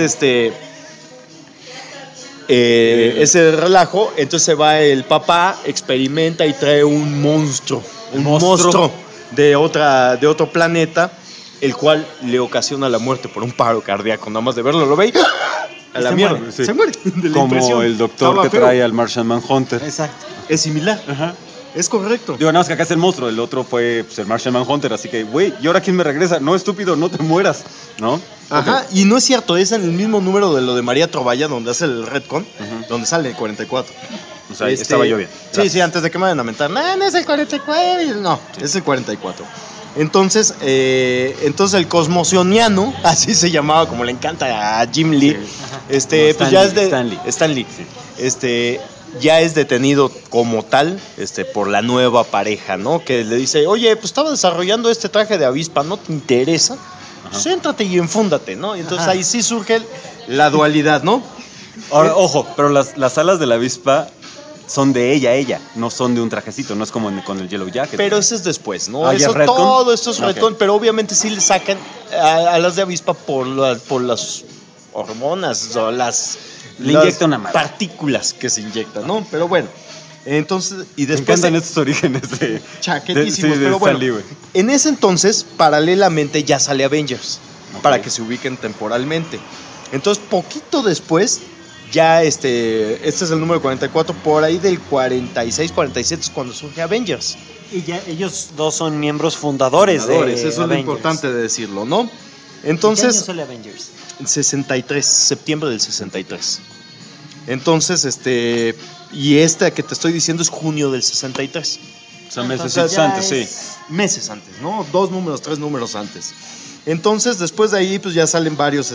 ese relajo. Entonces se va el papá, experimenta y trae un monstruo. Un monstruo de otro planeta, el cual le ocasiona la muerte por un paro cardíaco. Nada más de verlo, lo ve y a la
Se
mierda.
muere,
sí.
Se muere. de la
Como
impresión.
el doctor
Estaba
que
feo.
trae al Martian Manhunter.
Exacto.
Es similar.
Ajá.
Es correcto.
Digo, nada más que acá es el monstruo, el otro fue pues, el Martian Manhunter, así que, güey, ¿y ahora quién me regresa? No, estúpido, no te mueras, ¿no?
Ajá, y no es cierto, es en el mismo número de lo de María Trovalla, donde hace el Redcon,
Ujú.
donde sale el 44.
O sea, estaba yo bien.
Sí, antes de que me vayan a mentar, no es el 44, no, es el 44. Entonces el cosmosioniano, así se llamaba, como le encanta a Jim Lee, pues ya es de
Stanley.
ya es detenido como tal, por la nueva pareja, ¿no? Que le dice, oye, pues estaba desarrollando este traje de avispa, ¿no te interesa? Pues éntrate y enfúndate, ¿no? Y entonces
Ajá.
ahí sí surge la dualidad, ¿no?
Ahora, ojo, pero las alas de la avispa son de ella, no son de un trajecito, no es como con el Yellow Jacket.
Pero eso es después, ¿no?
Ah, ¿ya
Eso,
es retcon?
todo esto es
Ok.
retcon, pero obviamente sí le sacan a las de avispa por las hormonas o
Le
las
inyecta una madre.
partículas que se inyectan, ¿no? Pero bueno, entonces, y
Me
después
encantan estos orígenes de...
chaquetísimos,
de
pero bueno,
Stan Lee, güey.
en ese entonces, paralelamente ya sale Avengers,
Ok.
para que se ubiquen temporalmente. Entonces, poquito después, ya este es el número 44, por ahí del 46, 47 es cuando surge Avengers.
Y ya ellos dos son miembros fundadores, de
Eso es lo
Avengers.
importante de decirlo, ¿no?
¿En qué año
Entonces,
sale Avengers?
63, septiembre del 63. Entonces, y esta que te estoy diciendo es junio del 63.
O sea, meses
Entonces ya
antes, sí.
es-
Meses antes, ¿no? 2 números, 3 números antes. Entonces, después de ahí, pues ya salen varios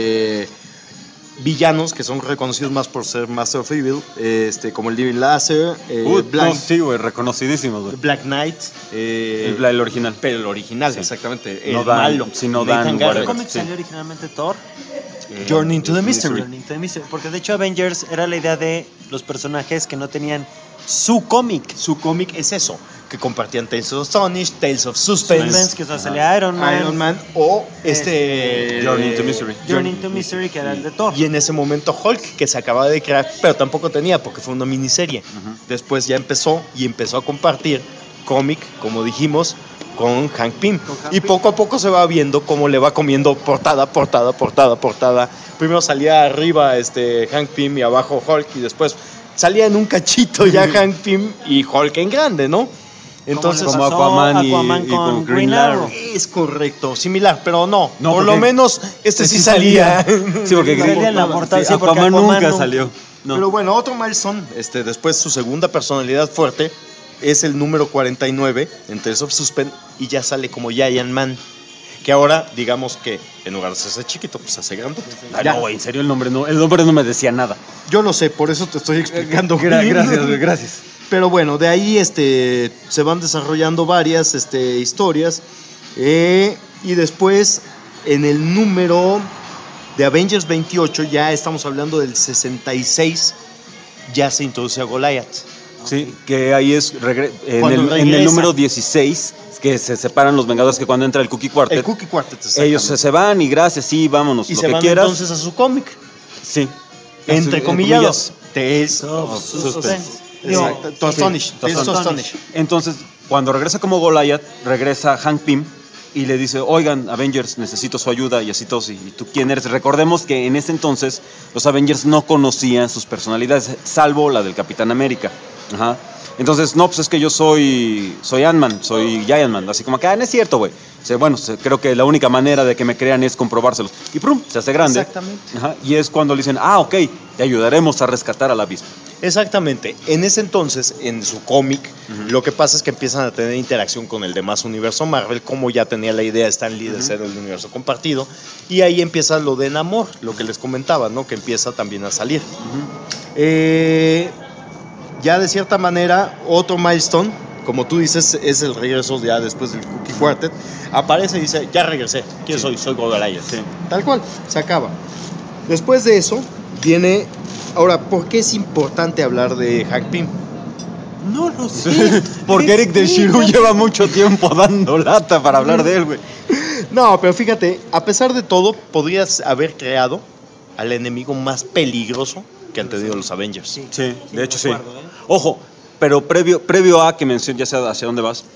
villanos que son reconocidos más por ser Master of Evil, como el Living Laser,
No, sí, güey, reconocidísimos, güey.
Black Knight,
El original.
pero el original,
Sí.
exactamente,
No
el
Dan,
malo.
sí, no
Nathan
Dan
Garrett.
¿Qué
Warren.
cómic
Sí.
salió originalmente Thor?
Journey into the Mystery.
Journey into the Mystery. Porque de hecho Avengers era la idea de los personajes que no tenían su cómic.
Su cómic es eso, que compartían Tales of Astonish, Tales of Suspense,
Suspense, que salía Iron Man.
o
Journey into Mystery.
Journey into Mystery, que era el de Thor.
Y en ese momento Hulk, que se acababa de crear, pero tampoco tenía porque fue una miniserie.
Ujú.
Después ya empezó a compartir cómic, como dijimos, con Hank Pym.
Con Hank
Y
Pym.
poco a poco se va viendo cómo le va comiendo portada. Primero salía arriba Hank Pym y abajo Hulk, y después salía en un cachito ya Hank Pym y Hulk en grande, ¿no? Entonces,
Como
pasó
Aquaman y
Aquaman
con Green Arrow.
es correcto, similar, pero no.
No,
por lo
porque-
menos sí salía.
Sí, porque
Salía en la portada, sí, porque
Aquaman
Aquaman
nunca
no-
salió. No.
Pero bueno, otro milestone, después su segunda personalidad fuerte, es el número 49 en Tales of Suspense y ya sale como Giant Man. Que ahora, digamos que en lugar de hacerse chiquito, pues se hace grandote.
Ay,
Ya.
no, güey, en serio el nombre no me decía nada.
Yo lo sé, por eso te estoy explicando.
Gracias, güey, gracias.
Pero bueno, de ahí se van desarrollando varias historias. Y después, en el número de Avengers 28, ya estamos hablando del 66, ya se introduce a Goliath.
Sí, que ahí es
Cuando
en el
regresa.
número 16, que se separan los Vengadores, que cuando entra el Cookie Quartet,
El Cookie Quartet, exactamente.
ellos se van y gracias, sí, vámonos,
y
lo
se
que
van
quieras.
entonces a su cómic,
Sí.
entre comillas, Tales of
Suspense.
Suspense.
Digo,
Exacto. To Astonish. Tales to Astonish.
Entonces, cuando regresa como Goliath, regresa Hank Pym y le dice, oigan, Avengers, necesito su ayuda y así todos, ¿y tú quién eres? Recordemos que en ese entonces los Avengers no conocían sus personalidades, salvo la del Capitán América. Ajá. Entonces, no, pues es que yo soy Ant-Man, soy Giant Man. Así como que, no es cierto, güey. Dice, bueno, creo que la única manera de que me crean es comprobárselos. Y ¡prum! Se hace grande.
Exactamente.
Ajá. Y es cuando le dicen, ok, te ayudaremos a rescatar a la avispa.
Exactamente. En ese entonces, en su cómic, lo que pasa es que empiezan a tener interacción con el demás universo Marvel, como ya tenía la idea Stan Lee de ser el universo compartido, y ahí empieza lo de Namor, lo que les comentaba, ¿no? Que empieza también a salir. Ya de cierta manera, otro milestone, como tú dices, es el regreso ya después del Cookie Quartet, aparece y dice, ya regresé, ¿quién soy? Soy Goliath.
Sí.
Tal cual, se acaba. Después de eso, viene... Ahora, ¿por qué es importante hablar de Hank Pym?
No lo sé.
Porque Eric del Shirú lleva mucho tiempo dando lata para hablar de él, güey.
No, pero fíjate, a pesar de todo, podrías haber creado al enemigo más peligroso que han tenido los Avengers.
Sí, de hecho sí.
de acuerdo, ¿eh?
Ojo, pero previo a que menciones, ya sea hacia dónde vas,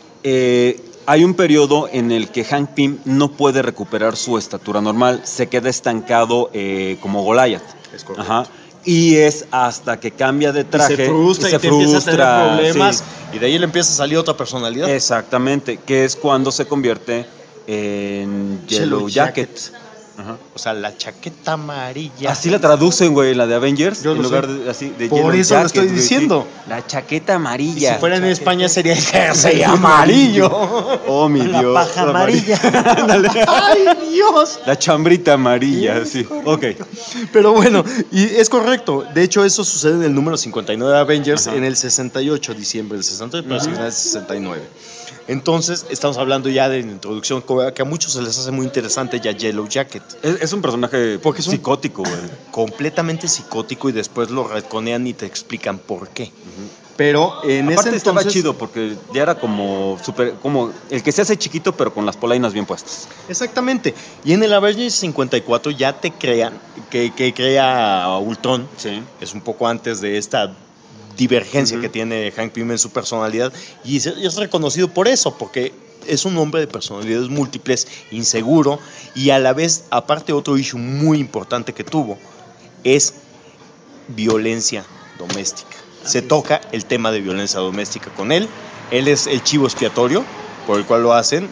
hay un periodo en el que Hank Pym no puede recuperar su estatura normal, se queda estancado como Goliath.
Es correcto.
Ajá. Y es hasta que cambia de traje
Y se frustra y te empieza a tener problemas.
sí.
Y de ahí le empieza a salir otra personalidad.
Exactamente, que es cuando se convierte en Yellow Jacket. Ajá.
O sea, la chaqueta amarilla.
Así la traducen, güey, la de Avengers,
Yo
en
lo
lugar
sé.
de así de
Por
Yellow
eso lo
Jacket,
estoy
güey, sí.
diciendo.
La chaqueta
Y
amarilla.
si fuera en España sería el jersey amarillo.
Oh, mi
La
Dios.
paja amarilla.
Ándale.
¡Ay, Dios!
La chambrita amarilla, sí. Ok.
Pero bueno, y es correcto. De hecho, eso sucede en el número 59 de Avengers
Ajá.
en el 68, diciembre del 68, pero al final es 69. Entonces, estamos hablando ya de la introducción que a muchos se les hace muy interesante ya Yellow Jacket.
Es un personaje
Porque es un-
psicótico, güey.
Completamente psicótico y después lo retconean y te explican por qué. Pero en
Aparte
ese
estaba
entonces...
chido porque ya era como como el que se hace chiquito pero con las polainas bien puestas.
Exactamente. Y en el Avengers 54 ya te crean que crea a Ultron.
Sí.
Es un poco antes de esta divergencia
Ujú.
que tiene Hank Pym en su personalidad. Y es reconocido por eso, porque es un hombre de personalidades múltiples, inseguro. Y a la vez, aparte, otro issue muy importante que tuvo es violencia doméstica. Se toca el tema de violencia doméstica con él. Él es el chivo expiatorio por el cual lo hacen.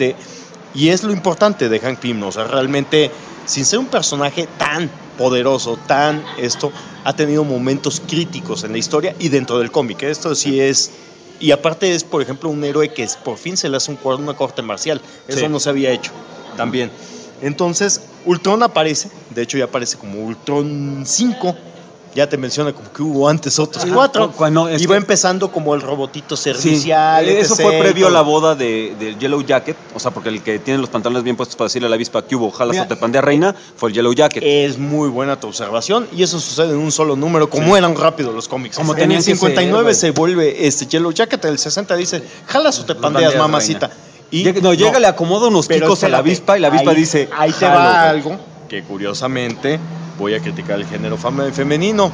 Y es lo importante de Hank Pym, ¿no? O sea, realmente, sin ser un personaje tan poderoso, ha tenido momentos críticos en la historia y dentro del cómic. Esto sí es... Y aparte es, por ejemplo, un héroe que por fin se le hace una corte marcial. Eso
Sí.
no se había hecho también. Entonces, Ultron aparece. De hecho, ya aparece como Ultron 5. Ya te menciona como que hubo antes otros 4.
Es
Y va
que-
empezando como el robotito
Sí,
servicial.
eso
etc.
fue previo a
y
la
todo.
boda del Yellow Jacket, o sea, porque el que tiene los pantalones bien puestos para decirle a la avispa que hubo, jalas
Mira,
o te pandea reina, fue el Yellow Jacket.
Es muy buena tu observación y eso sucede en un solo número, como eran rápidos los cómics.
Como
en
tenían
el
que
59
ser,
se vuelve Yellow Jacket, en el 60 dice, jalas o te pandeas,
pandeas,
mamacita. Y
Llega, le acomoda unos
pero
quicos a la
espérate,
avispa y la avispa
ahí-
dice,
ahí te
"Jalo,
va
güey".
algo que curiosamente voy a criticar el género femenino.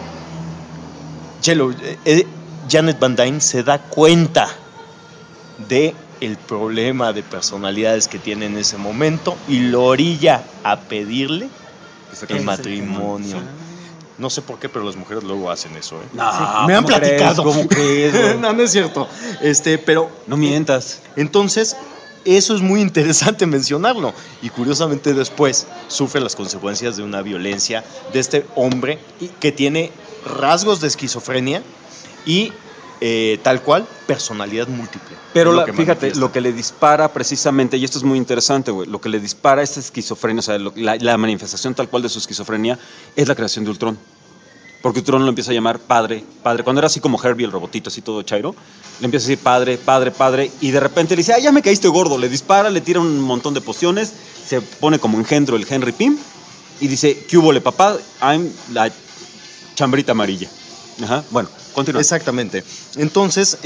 Janet Van Dyne se da cuenta de el problema de personalidades que tiene en ese momento y lo orilla a pedirle el matrimonio. No sé por qué, pero las mujeres luego hacen eso, ¿eh?
No,
Me han
¿cómo crees?
platicado.
¿Cómo crees, güey?
No es cierto. Pero
No mientas.
entonces, eso es muy interesante mencionarlo. Y curiosamente después sufre las consecuencias de una violencia de este hombre que tiene rasgos de esquizofrenia y tal cual, personalidad múltiple.
Pero
Es lo que
fíjate,
manifiesta.
lo que le dispara precisamente, y esto es muy interesante, güey, lo que le dispara esta esquizofrenia, o sea, la manifestación tal cual de su esquizofrenia es la creación de Ultron. Porque Ultron lo empieza a llamar padre, padre. Cuando era así como Herbie, el robotito, así todo chairo, le empieza a decir padre, padre, padre, y de repente le dice, ya me caíste gordo, le dispara, le tira un montón de pociones, se pone como engendro el Henry Pym, y dice, ¿qué hubole, papá? I'm la chambrita amarilla. Ajá, bueno, continúa.
Exactamente. Entonces,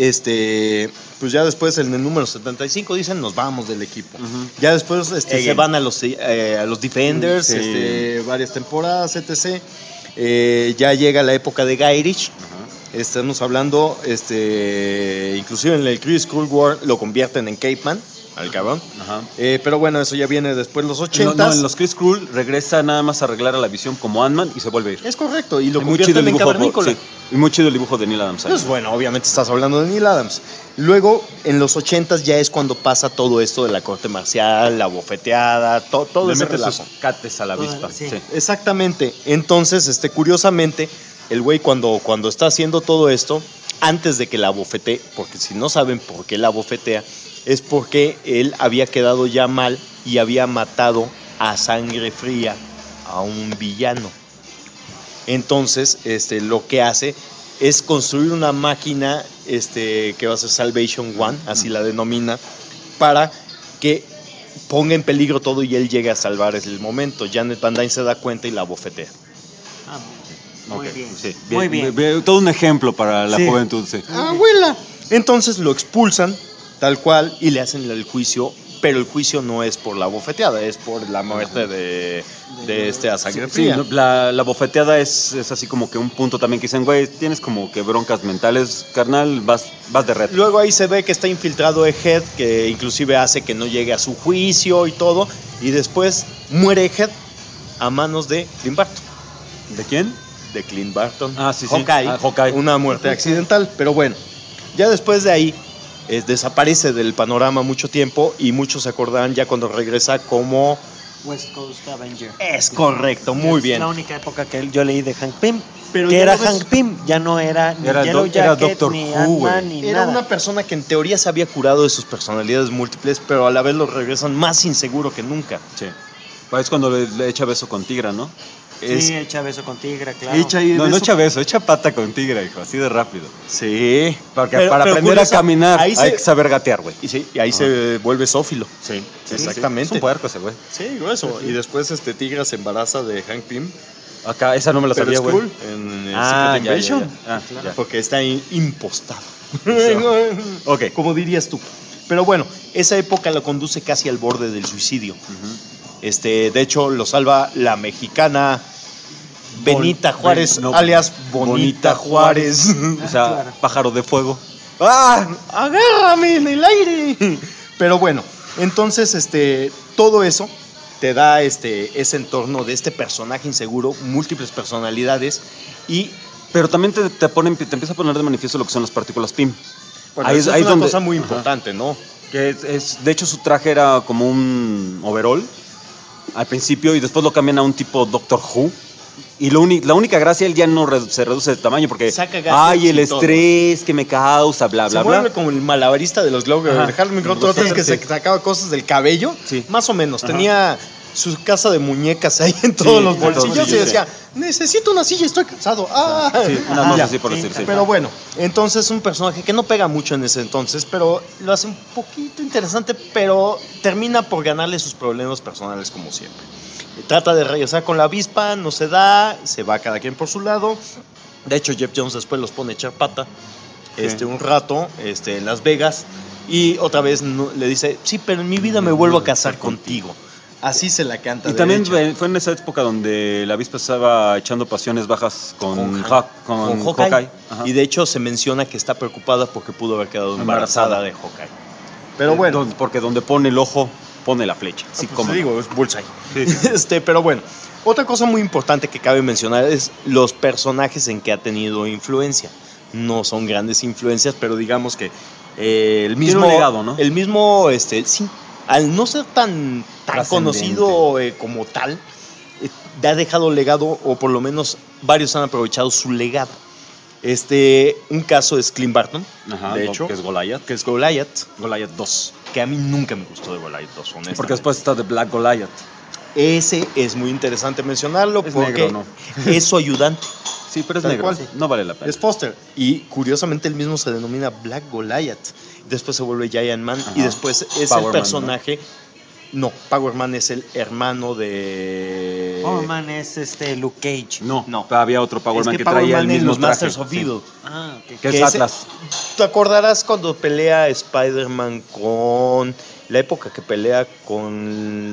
pues ya después en el número 75 dicen nos vamos del equipo. Ya después se van a los Defenders,
Sí.
varias temporadas, etc. Ya llega la época de Guy. Estamos hablando, inclusive en el Kree Skrull War lo convierten en Cape Man, al cabrón.
Ajá.
Pero bueno, eso ya viene después los
No,
80s.
en los Chris Skrull regresa nada más a arreglar a la visión como Ant-Man y se vuelve a ir.
Es correcto, y lo
Y muy chido
convierten
el
en
dibujo,
cavernícola.
sí, y muy chido el dibujo de Neil Adams. ahí.
Pues bueno, obviamente estás hablando de Neil Adams. Luego, en los 80s ya es cuando pasa todo esto de la corte marcial, la bofeteada, todo
Le
ese
mete sus
relajo.
cates a la avispa.
Sí.
Sí.
Exactamente. Entonces, curiosamente, el güey cuando está haciendo todo esto, antes de que la bofetee, porque si no saben por qué la bofetea, es porque él había quedado ya mal y había matado a sangre fría a un villano. Entonces, lo que hace es construir una máquina que va a ser Salvation One, así la denomina, para que ponga en peligro todo y él llegue a salvar el momento. Janet Van Dyne se da cuenta y la bofetea.
Ah, muy
Ok,
bien.
sí.
Muy bien.
Todo un ejemplo para la
Sí.
juventud, sí.
¡Abuela! Entonces lo expulsan, tal cual, y le hacen el juicio, pero el juicio no es por la bofeteada, es por la muerte de a sangre
Sí,
fría.
no, la bofeteada es así como que un punto también que dicen, güey, tienes como que broncas mentales, carnal, vas de reto.
Luego ahí se ve que está infiltrado Egghead, que inclusive hace que no llegue a su juicio y todo, y después muere Egghead a manos de Clint Barton.
¿De quién?
De Clint Barton.
Ah, sí, sí.
Hawkeye.
Hawkeye.
Una muerte accidental, pero bueno. Ya después de ahí desaparece del panorama mucho tiempo y muchos se acordarán ya cuando regresa como...
West Coast Avenger.
Es correcto, muy
Es
bien.
la única época que yo leí de Hank Pym.
Pero
Que
ya
era
lo ves-
Hank Pym, ya no era ni
Era
Yellow
era
Jacket,
Doctor
ni
Who,
Ant-Man,
güey.
ni
Era
nada.
una persona que en teoría se había curado de sus personalidades múltiples, pero a la vez lo regresan más inseguro que nunca.
Sí. Es cuando le echa beso con Tigra, ¿no?
Sí, echa beso con Tigra, claro.
No echa beso, echa pata con Tigra, hijo, así de rápido.
Sí.
Porque
Pero-
para
pero
aprender
curioso,
a caminar
ahí
hay
se-
que saber gatear, güey.
Y ahí se vuelve zófilo.
Sí,
exactamente.
Es un puerco ese, güey.
Sí, grueso. Y después Tigra se embaraza de Hank Pym.
Acá, esa no me la
Pero
sabía, güey.
Skrull en
Ah,
Secret
ya,
Invasion.
ya. Ah, ya.
Porque está impostado.
Ok.
Como dirías tú. Pero bueno, esa época lo conduce casi al borde del suicidio. De hecho, lo salva la mexicana Benita Juárez,
no,
alias Bonita Juárez.
O sea,
Claro.
pájaro de fuego.
¡Ah! ¡Agárrame en el aire! Pero bueno, entonces todo eso te da ese entorno de este personaje inseguro, múltiples personalidades y
Pero también te empieza a poner de manifiesto lo que son las partículas PIM.
bueno,
Ahí
eso
es-
es
ahí
una
donde-
cosa muy
Ajá.
importante, ¿no?
Que de hecho, su traje era como un overall al principio y después lo cambian a un tipo Doctor Who. Y la única gracia, él ya no se reduce de tamaño porque
Saca gadgets
ay, el
y todo.
estrés que me causa, bla,
Se
bla,
vuelve
bla.
como el malabarista de los Globe
Ajá.
de Harlem Globetrotters, que
Sí.
se sacaba cosas del cabello,
Sí.
más o menos.
Ajá.
Tenía su casa de muñecas ahí en todos los
en todos
bolsillos
los
y decía, necesito una silla, estoy cansado. ¡Ah!
Sí, una
Ajá.
cosa
Ya.
así por
Sí,
decir, sí.
Pero bueno, entonces es un personaje que no pega mucho en ese entonces, pero lo hace un poquito interesante, pero termina por ganarle sus problemas personales como siempre. Trata de regresar con la avispa, no se da, se va cada quien por su lado. De hecho, Jeff Jones después los pone a echar pata un rato en Las Vegas y otra vez le dice, sí, pero en mi vida me vuelvo a casar contigo. Así se la canta.
Y también
derecha.
fue en esa época donde la avispa estaba echando pasiones bajas con
Con
Hawkeye. Ajá.
Y de hecho se menciona que está preocupada porque pudo haber quedado embarazada de Hawkeye. Pero bueno,
Porque donde pone el ojo, pone la flecha. Sí,
pues
como
te digo, es bullseye.
Sí.
Pero bueno, otra cosa muy importante que cabe mencionar es los personajes en que ha tenido influencia. No son grandes influencias, pero digamos que el mismo
un legado, ¿no?
El mismo, sí, al no ser tan
Trascendente.
conocido como tal, ha dejado legado, o por lo menos varios han aprovechado su legado. Un caso es Clint Barton,
Ajá,
de hecho,
que es Goliath.
que es Goliath,
Goliath 2.
que a mí nunca me gustó de Goliath 2, honestamente.
Porque después está The Black Goliath.
Ese es muy interesante mencionarlo
Es
porque
negro, ¿no?
es su ayudante.
Sí, pero es
Tal
negro.
cual.
Sí, no vale la pena.
Es Foster. Y curiosamente él mismo se denomina Black Goliath. Después se vuelve Giant Man y
Ajá.
después es
Power
el
Man,
personaje. No, Power Man es el hermano de.
Power Man es Luke Cage.
No, había otro Power
Es
Man
que
que
Power
traía
Man
el
en
mismo
los
traje.
Masters of
Sí.
Evil.
Ah, ok.
Que es
Que ese-
Atlas.
¿Te acordarás cuando pelea Spider-Man con la época que pelea con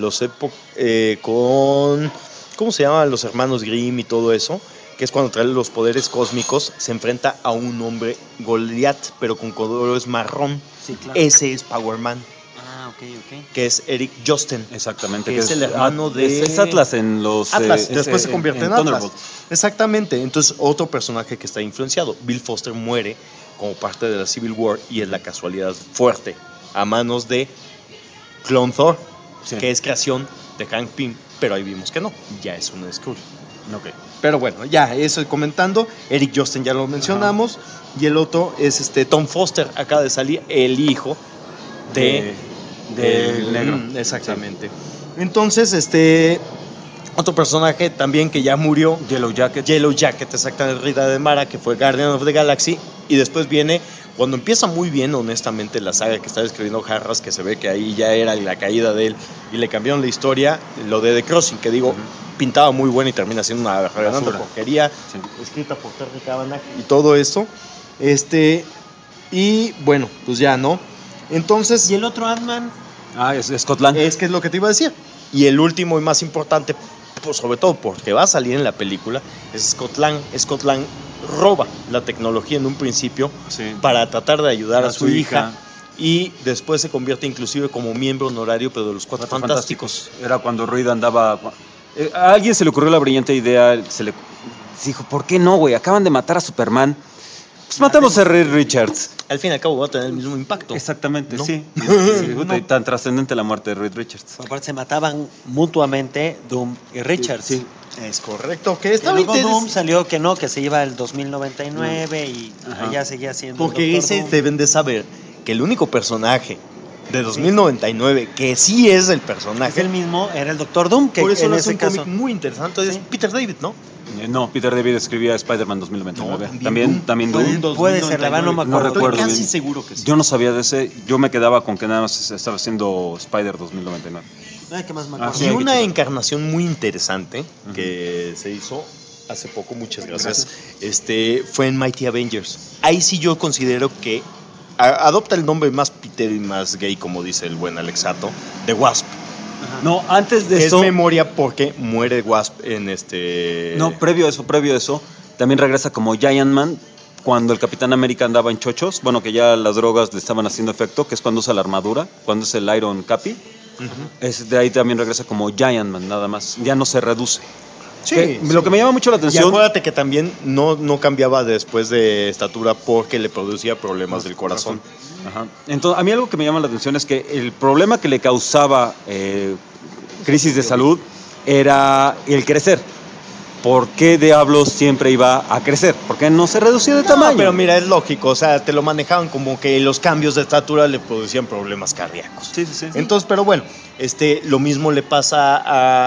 con ¿cómo se llaman los hermanos Grimm y todo eso? Que es cuando trae los poderes cósmicos, se enfrenta a un hombre Goliath, pero con colores marrón.
Sí, claro.
Ese es Power Man,
Ah, ok.
que es Eric Josten.
Exactamente.
Que es el hermano de-
Es Atlas en los.
Atlas, después se convierte en Atlas.
Thunderbolt.
Exactamente, entonces otro personaje que está influenciado. Bill Foster muere como parte de la Civil War y es la casualidad fuerte a manos de Clone Thor,
Sí.
que es creación de Hank Pym, pero ahí vimos que no, ya es un Skrull.
Ok.
Pero bueno, ya eso comentando, Eric Josten ya lo mencionamos y el otro es Tom Foster, acaba de salir el hijo del
negro.
Exactamente. Entonces, otro personaje también que ya murió,
Yellow Jacket.
Yellow Jacket, exactamente, Rita de Mara, que fue Guardian of the Galaxy, y después viene, cuando empieza muy bien, honestamente, la saga que está describiendo Harras, que se ve que ahí ya era la caída de él, y le cambiaron la historia, lo de The Crossing, que digo, pintaba muy buena y termina siendo una reverenda
Basura.
porquería,
Sí.
escrita por Terry Cavanagh y todo eso, y bueno, pues ya, ¿no? Entonces,
¿Y el otro Ant-Man?
Ah, es Scott Lang.
es que es lo que te iba a decir. Y el último y más importante, pues sobre todo porque va a salir en la película, es Scott Lang. Scott Lang roba la tecnología en un principio
Sí.
para tratar de ayudar a
A
su
su
hija.
hija.
Y después se convierte inclusive como miembro honorario, pero de los Cuatro Fantásticos.
Era cuando Reed andaba. A alguien se le ocurrió la brillante idea. Se dijo, ¿por qué no, güey? Acaban de matar a Superman. Pues matamos a Reed Richards.
Al fin y al cabo va a tener el mismo impacto.
Exactamente,
¿No?
sí. Sí, puta, y tan trascendente la muerte de Reed Richards.
Aparte se mataban mutuamente Doom y Richards.
Sí.
Es correcto. Que
Y
está
luego
bien.
Doom salió que no, que se iba al 2099 y
Ajá.
ya seguía siendo
Porque
Doctor
ese
Doom.
deben de saber que el único personaje de 2099 que sí es el
Es
personaje.
el mismo, era el Doctor Doom, que
Por eso
en
lo hace
ese
un
caso...
cómic muy interesante. Es
Sí.
Peter David, ¿no?
No, Peter David escribía Spider-Man 2099.
No,
también
Doom.
Doom.
Puede ser, la verdad no me acuerdo.
Estoy
recuerdo
casi
bien.
seguro que sí.
Yo no sabía de ese. Yo me quedaba con que nada más estaba haciendo Spider 2099.
Ay, ¿qué más me
Ah,
acuerdo?
sí,
Y
hay que
una
checar.
encarnación muy interesante que se hizo hace poco, muchas gracias, fue en Mighty Avengers. Ahí sí yo considero que adopta el nombre más pitero y más gay, como dice el buen Alexato, de Wasp.
No, antes de
Es
eso.
memoria porque muere Wasp en
No, previo a eso, también regresa como Giant Man cuando el Capitán América andaba en chochos. Bueno, que ya las drogas le estaban haciendo efecto, que es cuando usa la armadura, cuando es el Iron Cappy. Es de ahí también regresa como Giant Man, nada más. Ya no se reduce. Que lo que me llama mucho la
Y
atención.
acuérdate que también no cambiaba después de estatura porque le producía problemas del corazón.
Ajá. Entonces, a mí algo que me llama la atención es que el problema que le causaba crisis de salud era el crecer. ¿Por qué diablos siempre iba a crecer? ¿Por qué no se reducía de tamaño?
Pero mira, es lógico, o sea, te lo manejaban como que los cambios de estatura le producían problemas cardíacos.
Sí, sí, sí.
Entonces, pero bueno, lo mismo le pasa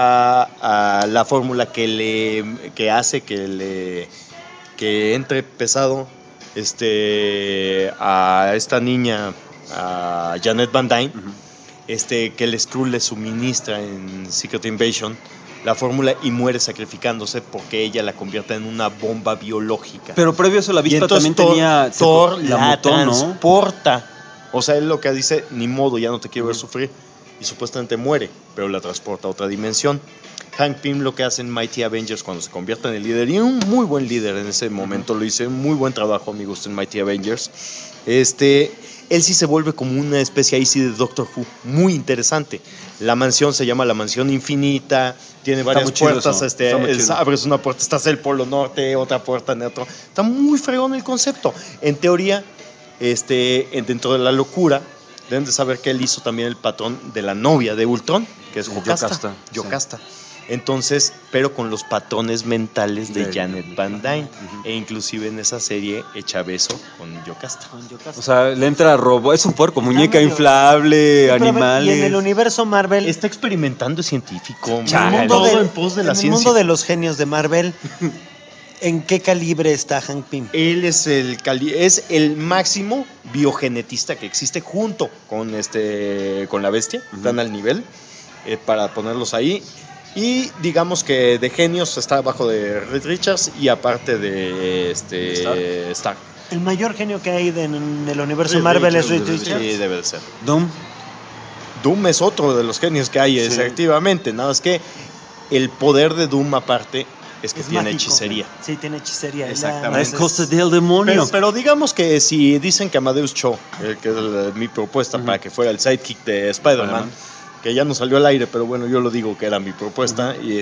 a la fórmula que hace que entre pesado a esta niña, a Janet Van Dyne, que el Skrull le suministra en Secret Invasion la fórmula y muere sacrificándose porque ella la convierte en una bomba biológica.
Pero previo a eso la
Y
avispa
entonces
también tenía...
Thor la
mutó, ¿no?
transporta. O sea, él lo que dice, ni modo, ya no te quiero ver sufrir. Y supuestamente muere, pero la transporta a otra dimensión. Hank Pym lo que hace en Mighty Avengers cuando se convierte en el líder, y un muy buen líder en ese momento, lo hice, muy buen trabajo, amigos, en Mighty Avengers. Él sí se vuelve como una especie ahí sí de Doctor Who, muy interesante. La mansión se llama la Mansión Infinita, tiene varias
muy chido
puertas,
eso, está muy chido.
abres una puerta, estás en el Polo Norte, otra puerta en otro. Está muy fregón el concepto. En teoría, dentro de la locura, deben de saber que él hizo también el patrón de la novia de Ultron, que es Jocasta.
Yocasta,
Yocasta. Entonces, pero con los patrones mentales de
De-
Janet Van Dyne. E inclusive en esa serie echa beso con Yocasta.
Con Yocasta.
O sea, le entra robo. Es un puerco, muñeca
medio-
inflable,
Sí, pero a ver,
animales.
y en el universo Marvel,
Está experimentando científico.
en el mundo,
todo
del-
en pos de la
en el
ciencia.
mundo de los genios de Marvel, ¿en qué calibre está Hank Pym?
Él es es el máximo biogenetista que existe junto con con la bestia. Están al nivel para ponerlos ahí. Y digamos que de genios está abajo de Reed Richards y aparte de Stark.
El mayor genio que hay en el universo Marvel es Reed Richards.
Sí, debe de ser.
Doom.
Doom es otro de los genios que hay, efectivamente. Nada más que el poder de Doom aparte es que
Es
tiene
mágico.
hechicería.
Sí, tiene hechicería.
Exactamente.
Es cosa del demonio.
Pero digamos que si dicen que Amadeus Cho, que es mi propuesta para que fuera el sidekick de Spider-Man, que ya no salió al aire, pero bueno, yo lo digo que era mi propuesta, y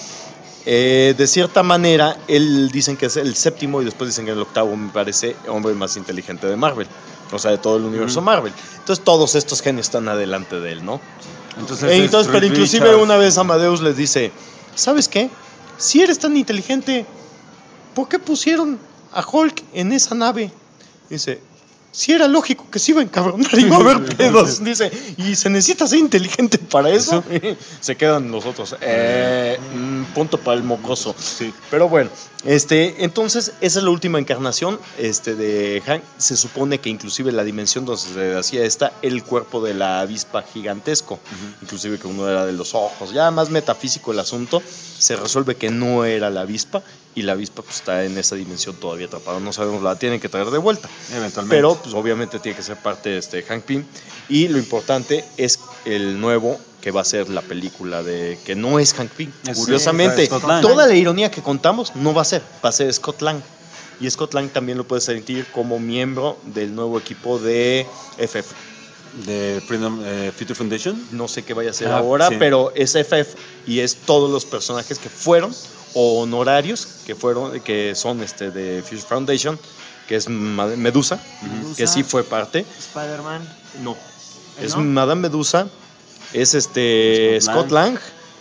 de cierta manera, él dicen que es el séptimo y después dicen que el octavo, me parece, hombre más inteligente de Marvel, o sea, de todo el universo Marvel. Entonces todos estos genios están adelante de él, ¿no?
Entonces,
Pero
Reed
inclusive
Richards.
una vez Amadeus les dice, ¿sabes qué? Si eres tan inteligente, ¿por qué pusieron a Hulk en esa nave? Dice, si era lógico que se iba a encabronar y iba a haber pedos. Dice, ¿y se necesita ser inteligente para eso? Se quedan los otros. Punto para el mocoso.
Sí.
Pero bueno, entonces esa es la última encarnación de Hank. Se supone que inclusive la dimensión donde se hacía el cuerpo de la avispa gigantesco, inclusive que uno era de los ojos, ya más metafísico el asunto, se resuelve que no era la avispa y la avispa pues, está en esa dimensión todavía atrapada, no sabemos, la tienen que traer de vuelta.
Eventualmente.
Pero pues obviamente tiene que ser parte de Hank Pym, y lo importante es el nuevo que va a ser la película de que no es Hank Pym.
Es-
Curiosamente,
Scott Lang.
toda la ironía que contamos no va a ser Scott Lang. Y Scott Lang también lo puede sentir como miembro del nuevo equipo de FF.
De Freedom, Future Foundation.
No sé qué vaya a ser
Ah,
ahora,
sí.
pero es FF y es todos los personajes que fueron o honorarios que son de Future Foundation, que es Medusa, que sí fue parte.
Spider-Man.
No,
¿No?
es Madame Medusa, es
Scott
Scott Lang,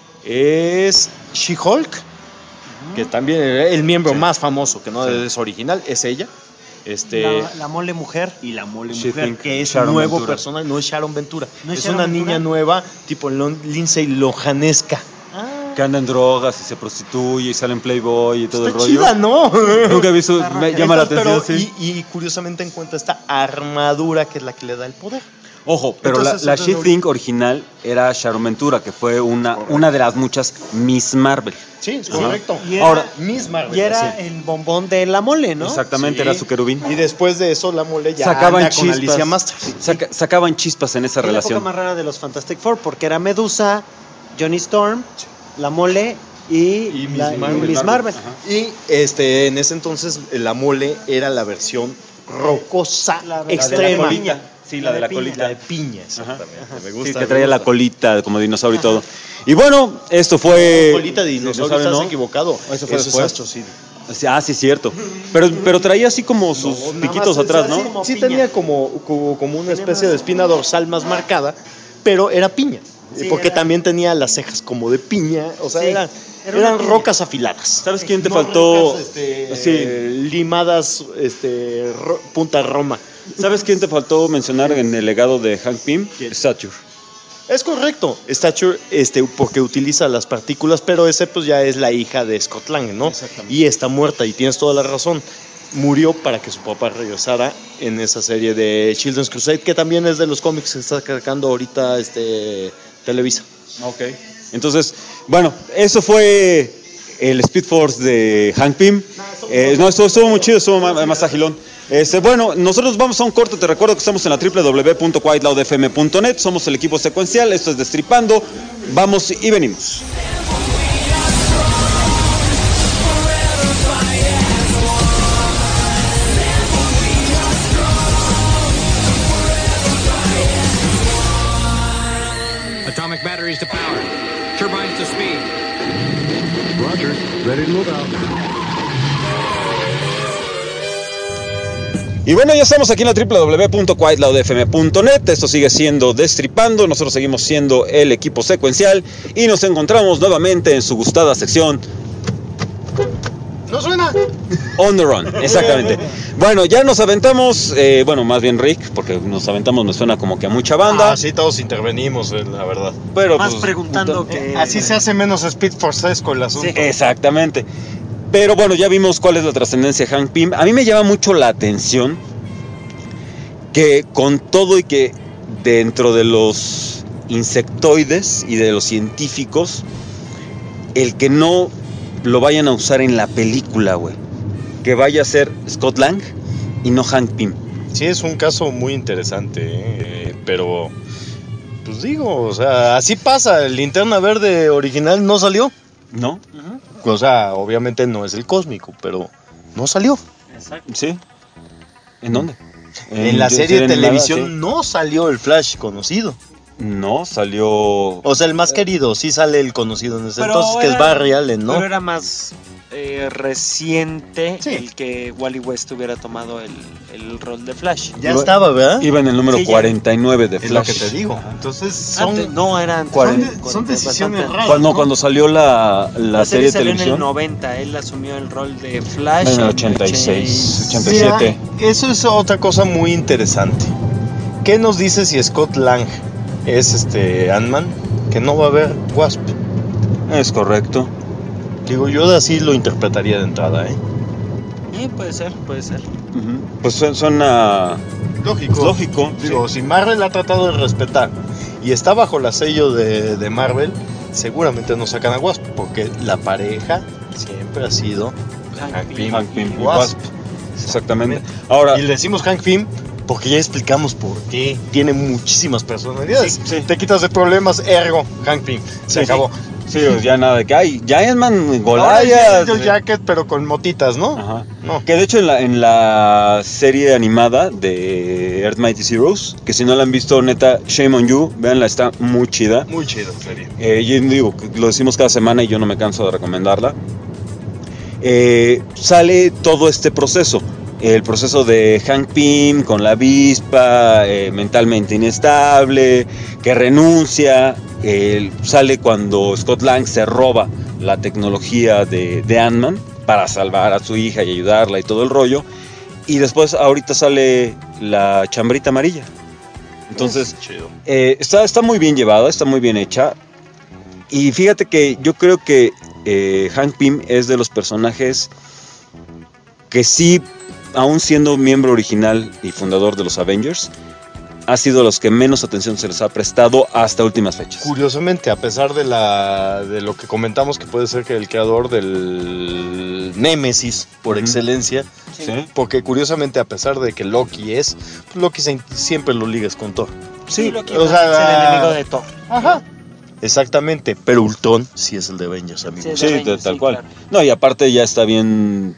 es She-Hulk, que también el miembro más famoso, que no es original, es ella.
La mole mujer.
Y la mole
She
mujer,
Think,
que es
Sharon
nuevo
Ventura.
personaje, no es Sharon Ventura,
¿No es
es
Sharon
una
Ventura?
niña nueva, tipo Lindsay Lohanesca.
Que anda en drogas y se prostituye y sale en Playboy y todo
Está
el rollo.
chida, ¿no?
Nunca he visto,
Está
me
roja.
llama la
Pero,
atención, sí.
y curiosamente encuentra esta armadura que es la que le da el poder.
Ojo, pero
Entonces,
la
entonces,
She-Think original era Sharon Ventura, que fue una de las muchas Miss Marvel.
Sí, es
Ajá.
correcto.
Y era-
Ahora,
Miss Marvel.
Y era
así.
el bombón de la mole, ¿no?
exactamente,
Sí.
era su querubín.
Y después de eso la mole ya
Sacaban
anda con
chispas.
Alicia Master.
Sacaban chispas en esa
Fue la época
relación.
más rara de los Fantastic Four, porque era Medusa, Johnny Storm, la mole y Miss Marvel.
Y en ese entonces la mole era la versión rocosa
La de
extrema.
la piña.
Sí, la de la
piña.
colita.
La de piña, exactamente. Me gusta.
Sí, que
me
traía la
gusta.
colita como dinosaurio y todo. Y bueno, esto fue...
Colita de dinosaurio,
¿Dinosaurio
estás
no?
equivocado.
Eso fue
es
después.
Astro City.
Ah, sí, cierto. Pero traía así como sus
Nada
piquitos
más,
atrás,
o sea,
¿no?
como
Sí
piña.
tenía como una especie de espina dorsal más marcada, pero era piña.
Sí,
porque
era-
también tenía las cejas como de piña, o sea,
Sí,
eran
era una piña.
rocas afiladas.
¿Sabes quién te
No
faltó?
rocas,
Sí.
limadas, punta Roma.
¿Sabes quién te faltó mencionar en el legado de Hank Pym? Stature.
Es correcto, Stature, porque utiliza las partículas, pero ese pues ya es la hija de Scott Lang, ¿no?
Exactamente.
Y está muerta, y tienes toda la razón. Murió para que su papá regresara en esa serie de Children's Crusade, que también es de los cómics que está sacando ahorita Televisa.
Ok. Entonces, bueno, eso fue el Speed Force de Hank Pym. Estuvo muy chido, estuvo más agilón. Bueno, nosotros vamos a un corto. Te recuerdo que estamos en la www.quietloudfm.net. Somos el equipo secuencial. Esto es Destripando. Vamos y venimos.
Atomic batteries to power. Turbines to speed.
Y bueno, ya estamos aquí en la www.quietloudfm.net. Esto sigue siendo Destripando. Nosotros seguimos siendo el equipo secuencial. Y nos encontramos nuevamente en su gustada sección
¿No suena?
On the Run. Exactamente. Bueno, ya nos aventamos. Bueno, más bien Rick, porque nos aventamos me suena como que a mucha banda.
Sí, todos intervenimos, la verdad.
Pero
Más
pues,
preguntando que...
Así se hace menos Speed Forcesco el asunto.
Sí.
Exactamente. Pero bueno, ya vimos cuál es la trascendencia de Hank Pym. A mí me llama mucho la atención que con todo y que dentro de los insectoides y de los científicos, el que no lo vayan a usar en la película, güey, que vaya a ser Scott Lang y no Hank Pym.
Sí, es un caso muy interesante, pero pues digo, o sea, así pasa. El Linterna Verde original no salió.
¿No?
O sea, obviamente no es el cósmico, pero no salió.
Exacto.
Sí. ¿En dónde?
En la serie de
animada,
televisión
sí.
no salió el Flash conocido.
No, salió...
O sea, el más querido, sí sale el conocido en ese
Pero
entonces, que es
era-
Barry Allen, ¿no?
Pero era más reciente
Sí.
el que Wally West hubiera tomado el rol de Flash.
Ya estaba, ¿verdad?
Iba en el número
Sí, ya.
49 de
Es
Flash.
lo que te digo. Entonces son,
Antes, no, era antes.
son decisiones
bastante-
raras.
Cuando salió la
La
serie de
salió en el
televisión.
90, él asumió el rol de Flash.
En el 86,
80.
87.
Mira, eso es otra cosa muy interesante. ¿Qué nos dice si Scott Lang es Ant-Man? Que no va a haber Wasp.
Es correcto.
Digo, yo así lo interpretaría de entrada, ¿eh?
Puede ser, puede ser.
Ujú. Pues suena
Lógico.
pues, lógico.
Digo, si Marvel ha tratado de respetar y está bajo la sello de Marvel, seguramente no sacan a Wasp, porque la pareja siempre ha sido Hank Pym
Hank Pym
y
y
Wasp.
Exactamente. Ahora,
Y le decimos Hank Pym porque ya explicamos por qué. Tiene muchísimas personalidades.
Sí, sí.
Te quitas de problemas, ergo, Hank Pym. Se
Sí,
acabó.
sí, pues, ya nada de que hay Giantman,
Ahora es
Goliath.
Yellow Jacket, pero con motitas, ¿no?
Ajá.
No.
Que de hecho en la serie animada de Earth Mighty Heroes, que si no la han visto, neta, shame on you, véanla, está muy chida.
Muy chido, en serio.
Yo digo, lo decimos cada semana y yo no me canso de recomendarla. Sale todo este proceso. El proceso de Hank Pym con la avispa, mentalmente inestable, que renuncia. Sale cuando Scott Lang se roba la tecnología de Ant-Man para salvar a su hija y ayudarla y todo el rollo. Y después ahorita sale la chambrita amarilla. Entonces,
Chido.
está muy bien llevada, está muy bien hecha. Y fíjate que yo creo que Hank Pym es de los personajes que sí, aún siendo miembro original y fundador de los Avengers, ha sido los que menos atención se les ha prestado hasta últimas fechas.
Curiosamente, a pesar de lo que comentamos que puede ser que el creador del Némesis por
Ujú.
excelencia,
Sí,
porque curiosamente a pesar de que Loki es, pues Loki siempre lo ligas con Thor.
Sí, lo que
o sea,
es el enemigo de Thor.
Ajá. Exactamente, pero Ultron sí es el de Avengers, amigo.
Sí, es
sí,
de Avengers,
tal
sí,
cual.
claro.
No, y aparte ya está bien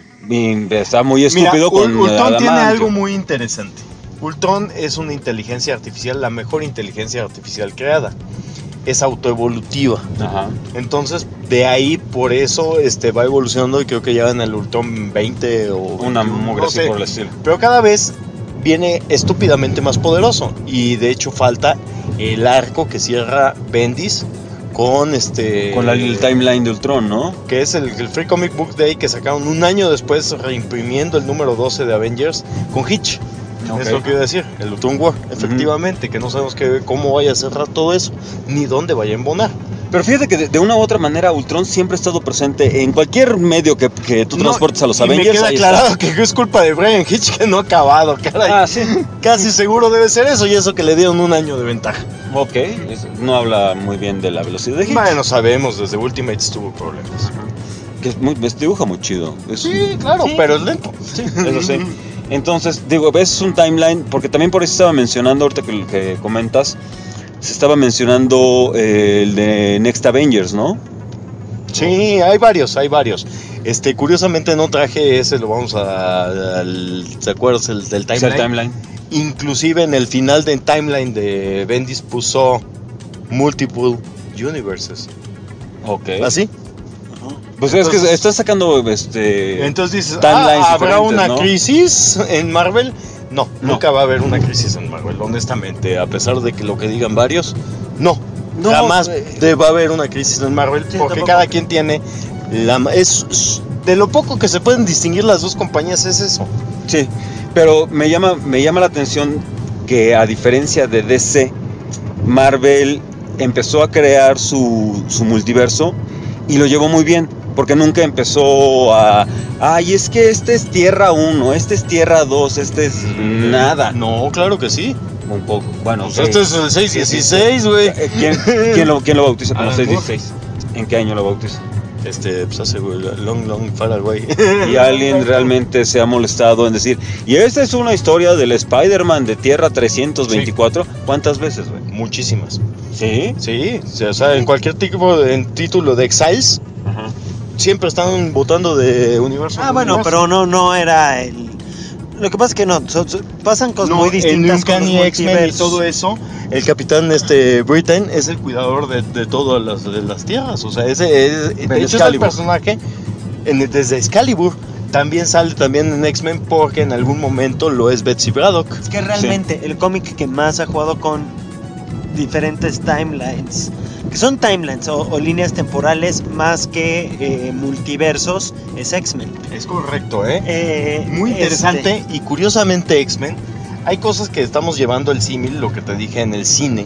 está muy estúpido con
Ultron tiene
Adamantio.
algo muy interesante. Ultron es una inteligencia artificial, la mejor inteligencia artificial creada. Es autoevolutiva.
Ajá.
Entonces, de ahí, por eso va evolucionando y creo que ya van al Ultron 20 o
Una
21,
mugre
no
así
sé.
por el estilo.
Pero cada vez viene estúpidamente más poderoso. Y de hecho falta el arco que cierra Bendis con
Con el timeline de Ultron, ¿no?
que es el Free Comic Book Day que sacaron un año después reimprimiendo el número 12 de Avengers con Hitch.
Ok.
Es lo que iba a decir, el Ultron War, efectivamente, que no sabemos cómo vaya a cerrar todo eso, ni dónde vaya a embonar.
Pero fíjate que de una u otra manera Ultron siempre ha estado presente en cualquier medio que tú
No,
transportes a los
y
Avengers.
me queda
ahí
aclarado
está.
que es culpa de Brian Hitch que no ha acabado, caray.
Ah, sí.
Casi seguro debe ser eso y eso que le dieron un año de ventaja.
Ok, no habla muy bien de la velocidad de Hitch.
Bueno, sabemos, desde Ultimates tuvo problemas.
Que dibuja muy chido.
Sí, claro, pero es lento.
Sí, eso sí. Entonces, digo, ves un timeline, porque también por eso estaba mencionando, ahorita que comentas, se estaba mencionando el de Next Avengers, ¿no?
Sí, hay varios. Curiosamente no traje ese, lo vamos ¿te acuerdas del
Es
timeline?
el timeline.
Inclusive en el final del timeline de Bendis puso Multiple Universes.
Ok.
¿Así?
Pues es que
Entonces-
están sacando
Entonces dices,
timelines
¿habrá
diferentes,
una
¿no?
crisis en Marvel? No,
No.
nunca va a haber una crisis en Marvel, honestamente, a pesar de que lo que digan varios, no.
No,
Jamás va a haber una crisis en Marvel
Sí,
porque
tampoco.
cada quien tiene es de lo poco que se pueden distinguir las dos compañías es eso.
Sí, pero me llama la atención que a diferencia de DC, Marvel empezó a crear su multiverso y lo llevó muy bien, porque nunca empezó a... Ay, es que este es Tierra 1, este es Tierra 2, este es nada.
No, claro que sí.
Un poco, bueno,
Pues
sí.
este es el 616, güey.
¿Quién lo bautiza como
Alan
616? ¿En qué año lo bautiza?
Pues hace long far away.
Y alguien realmente se ha molestado en decir, y esta es una historia del Spider-Man de Tierra 324. ¿Cuántas veces, güey?
Muchísimas.
¿Sí?
Sí, o sea, en cualquier título de Exiles
Ajá.
siempre están votando de universo.
Ah, bueno, pero no era el... Lo que pasa es que no, pasan cosas muy distintas con los
en X-Men y
multiversos.
todo eso, el capitán Britain es el cuidador de todas las tierras. O sea, de hecho es el
Excalibur.
personaje desde Excalibur. También sale también en X-Men porque en algún momento lo es Betsy Braddock.
Es que realmente el cómic que más ha jugado con diferentes timelines, que son timelines o líneas temporales más que multiversos, es X-Men.
Es correcto, Muy interesante
este,
y curiosamente X-Men, hay cosas que estamos llevando el símil, lo que te dije en el cine.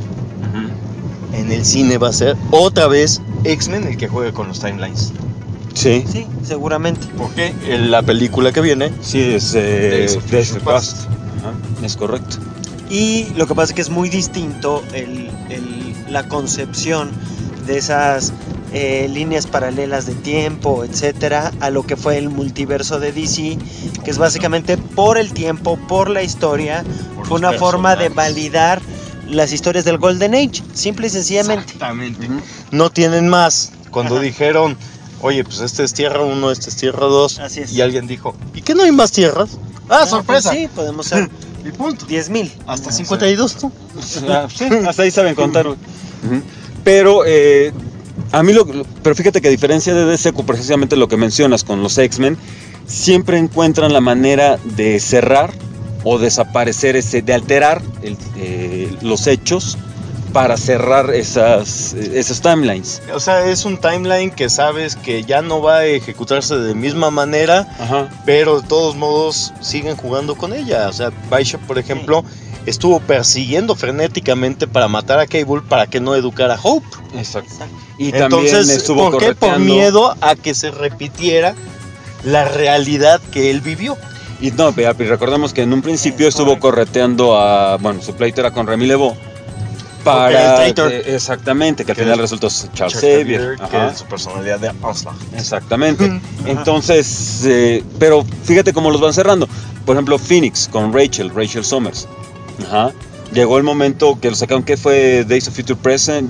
En el cine va a ser otra vez X-Men el que juegue con los timelines.
Sí.
Sí, seguramente.
Porque en la película que viene,
Sí, es
Days of
Days
Future
of Past. Ajá, es correcto.
Y lo que pasa es que es muy distinto la concepción de esas líneas paralelas de tiempo, etcétera, a lo que fue el multiverso de DC, que es básicamente por el tiempo, por la historia,
Por
fue
los
una forma de
personajes.
validar las historias del Golden Age, simple y sencillamente.
exactamente, no tienen más. Cuando
Ajá.
dijeron, oye, pues este es Tierra 1, este es Tierra 2,
Así es.
y alguien dijo, ¿y qué no hay más tierras? ¡Ah, sorpresa!
Pues sí, podemos ser
Y punto.
10,000.
Hasta 52, ¿no?
Ah, sí, hasta ahí saben contar. Güey. Ujú. Pero a mí pero fíjate que a diferencia de DC, precisamente lo que mencionas con los X-Men, siempre encuentran la manera de cerrar o desaparecer de alterar los hechos para cerrar esas timelines.
O sea, es un timeline que sabes que ya no va a ejecutarse de misma manera,
Ajá.
pero de todos modos siguen jugando con ella. O sea, Bishop, por ejemplo, estuvo persiguiendo frenéticamente para matar a Cable para que no educara a Hope.
Exacto. Y también
Entonces,
estuvo
¿por qué? Por
correteando-
miedo a que se repitiera la realidad que él vivió.
Y no, recordemos que en un principio estuvo correteando su pleito era con Remy Lebeau. Para,
Ok, el traitor.
Exactamente, que al
Que
final
es
resultó Charles
Xavier,
Xavier.
que
Ajá.
es su personalidad de Onslaught.
Exactamente. Entonces, pero fíjate cómo los van cerrando. Por ejemplo, Phoenix con Rachel Summers. Ajá. Llegó el momento que lo sacaron, que fue Days of Future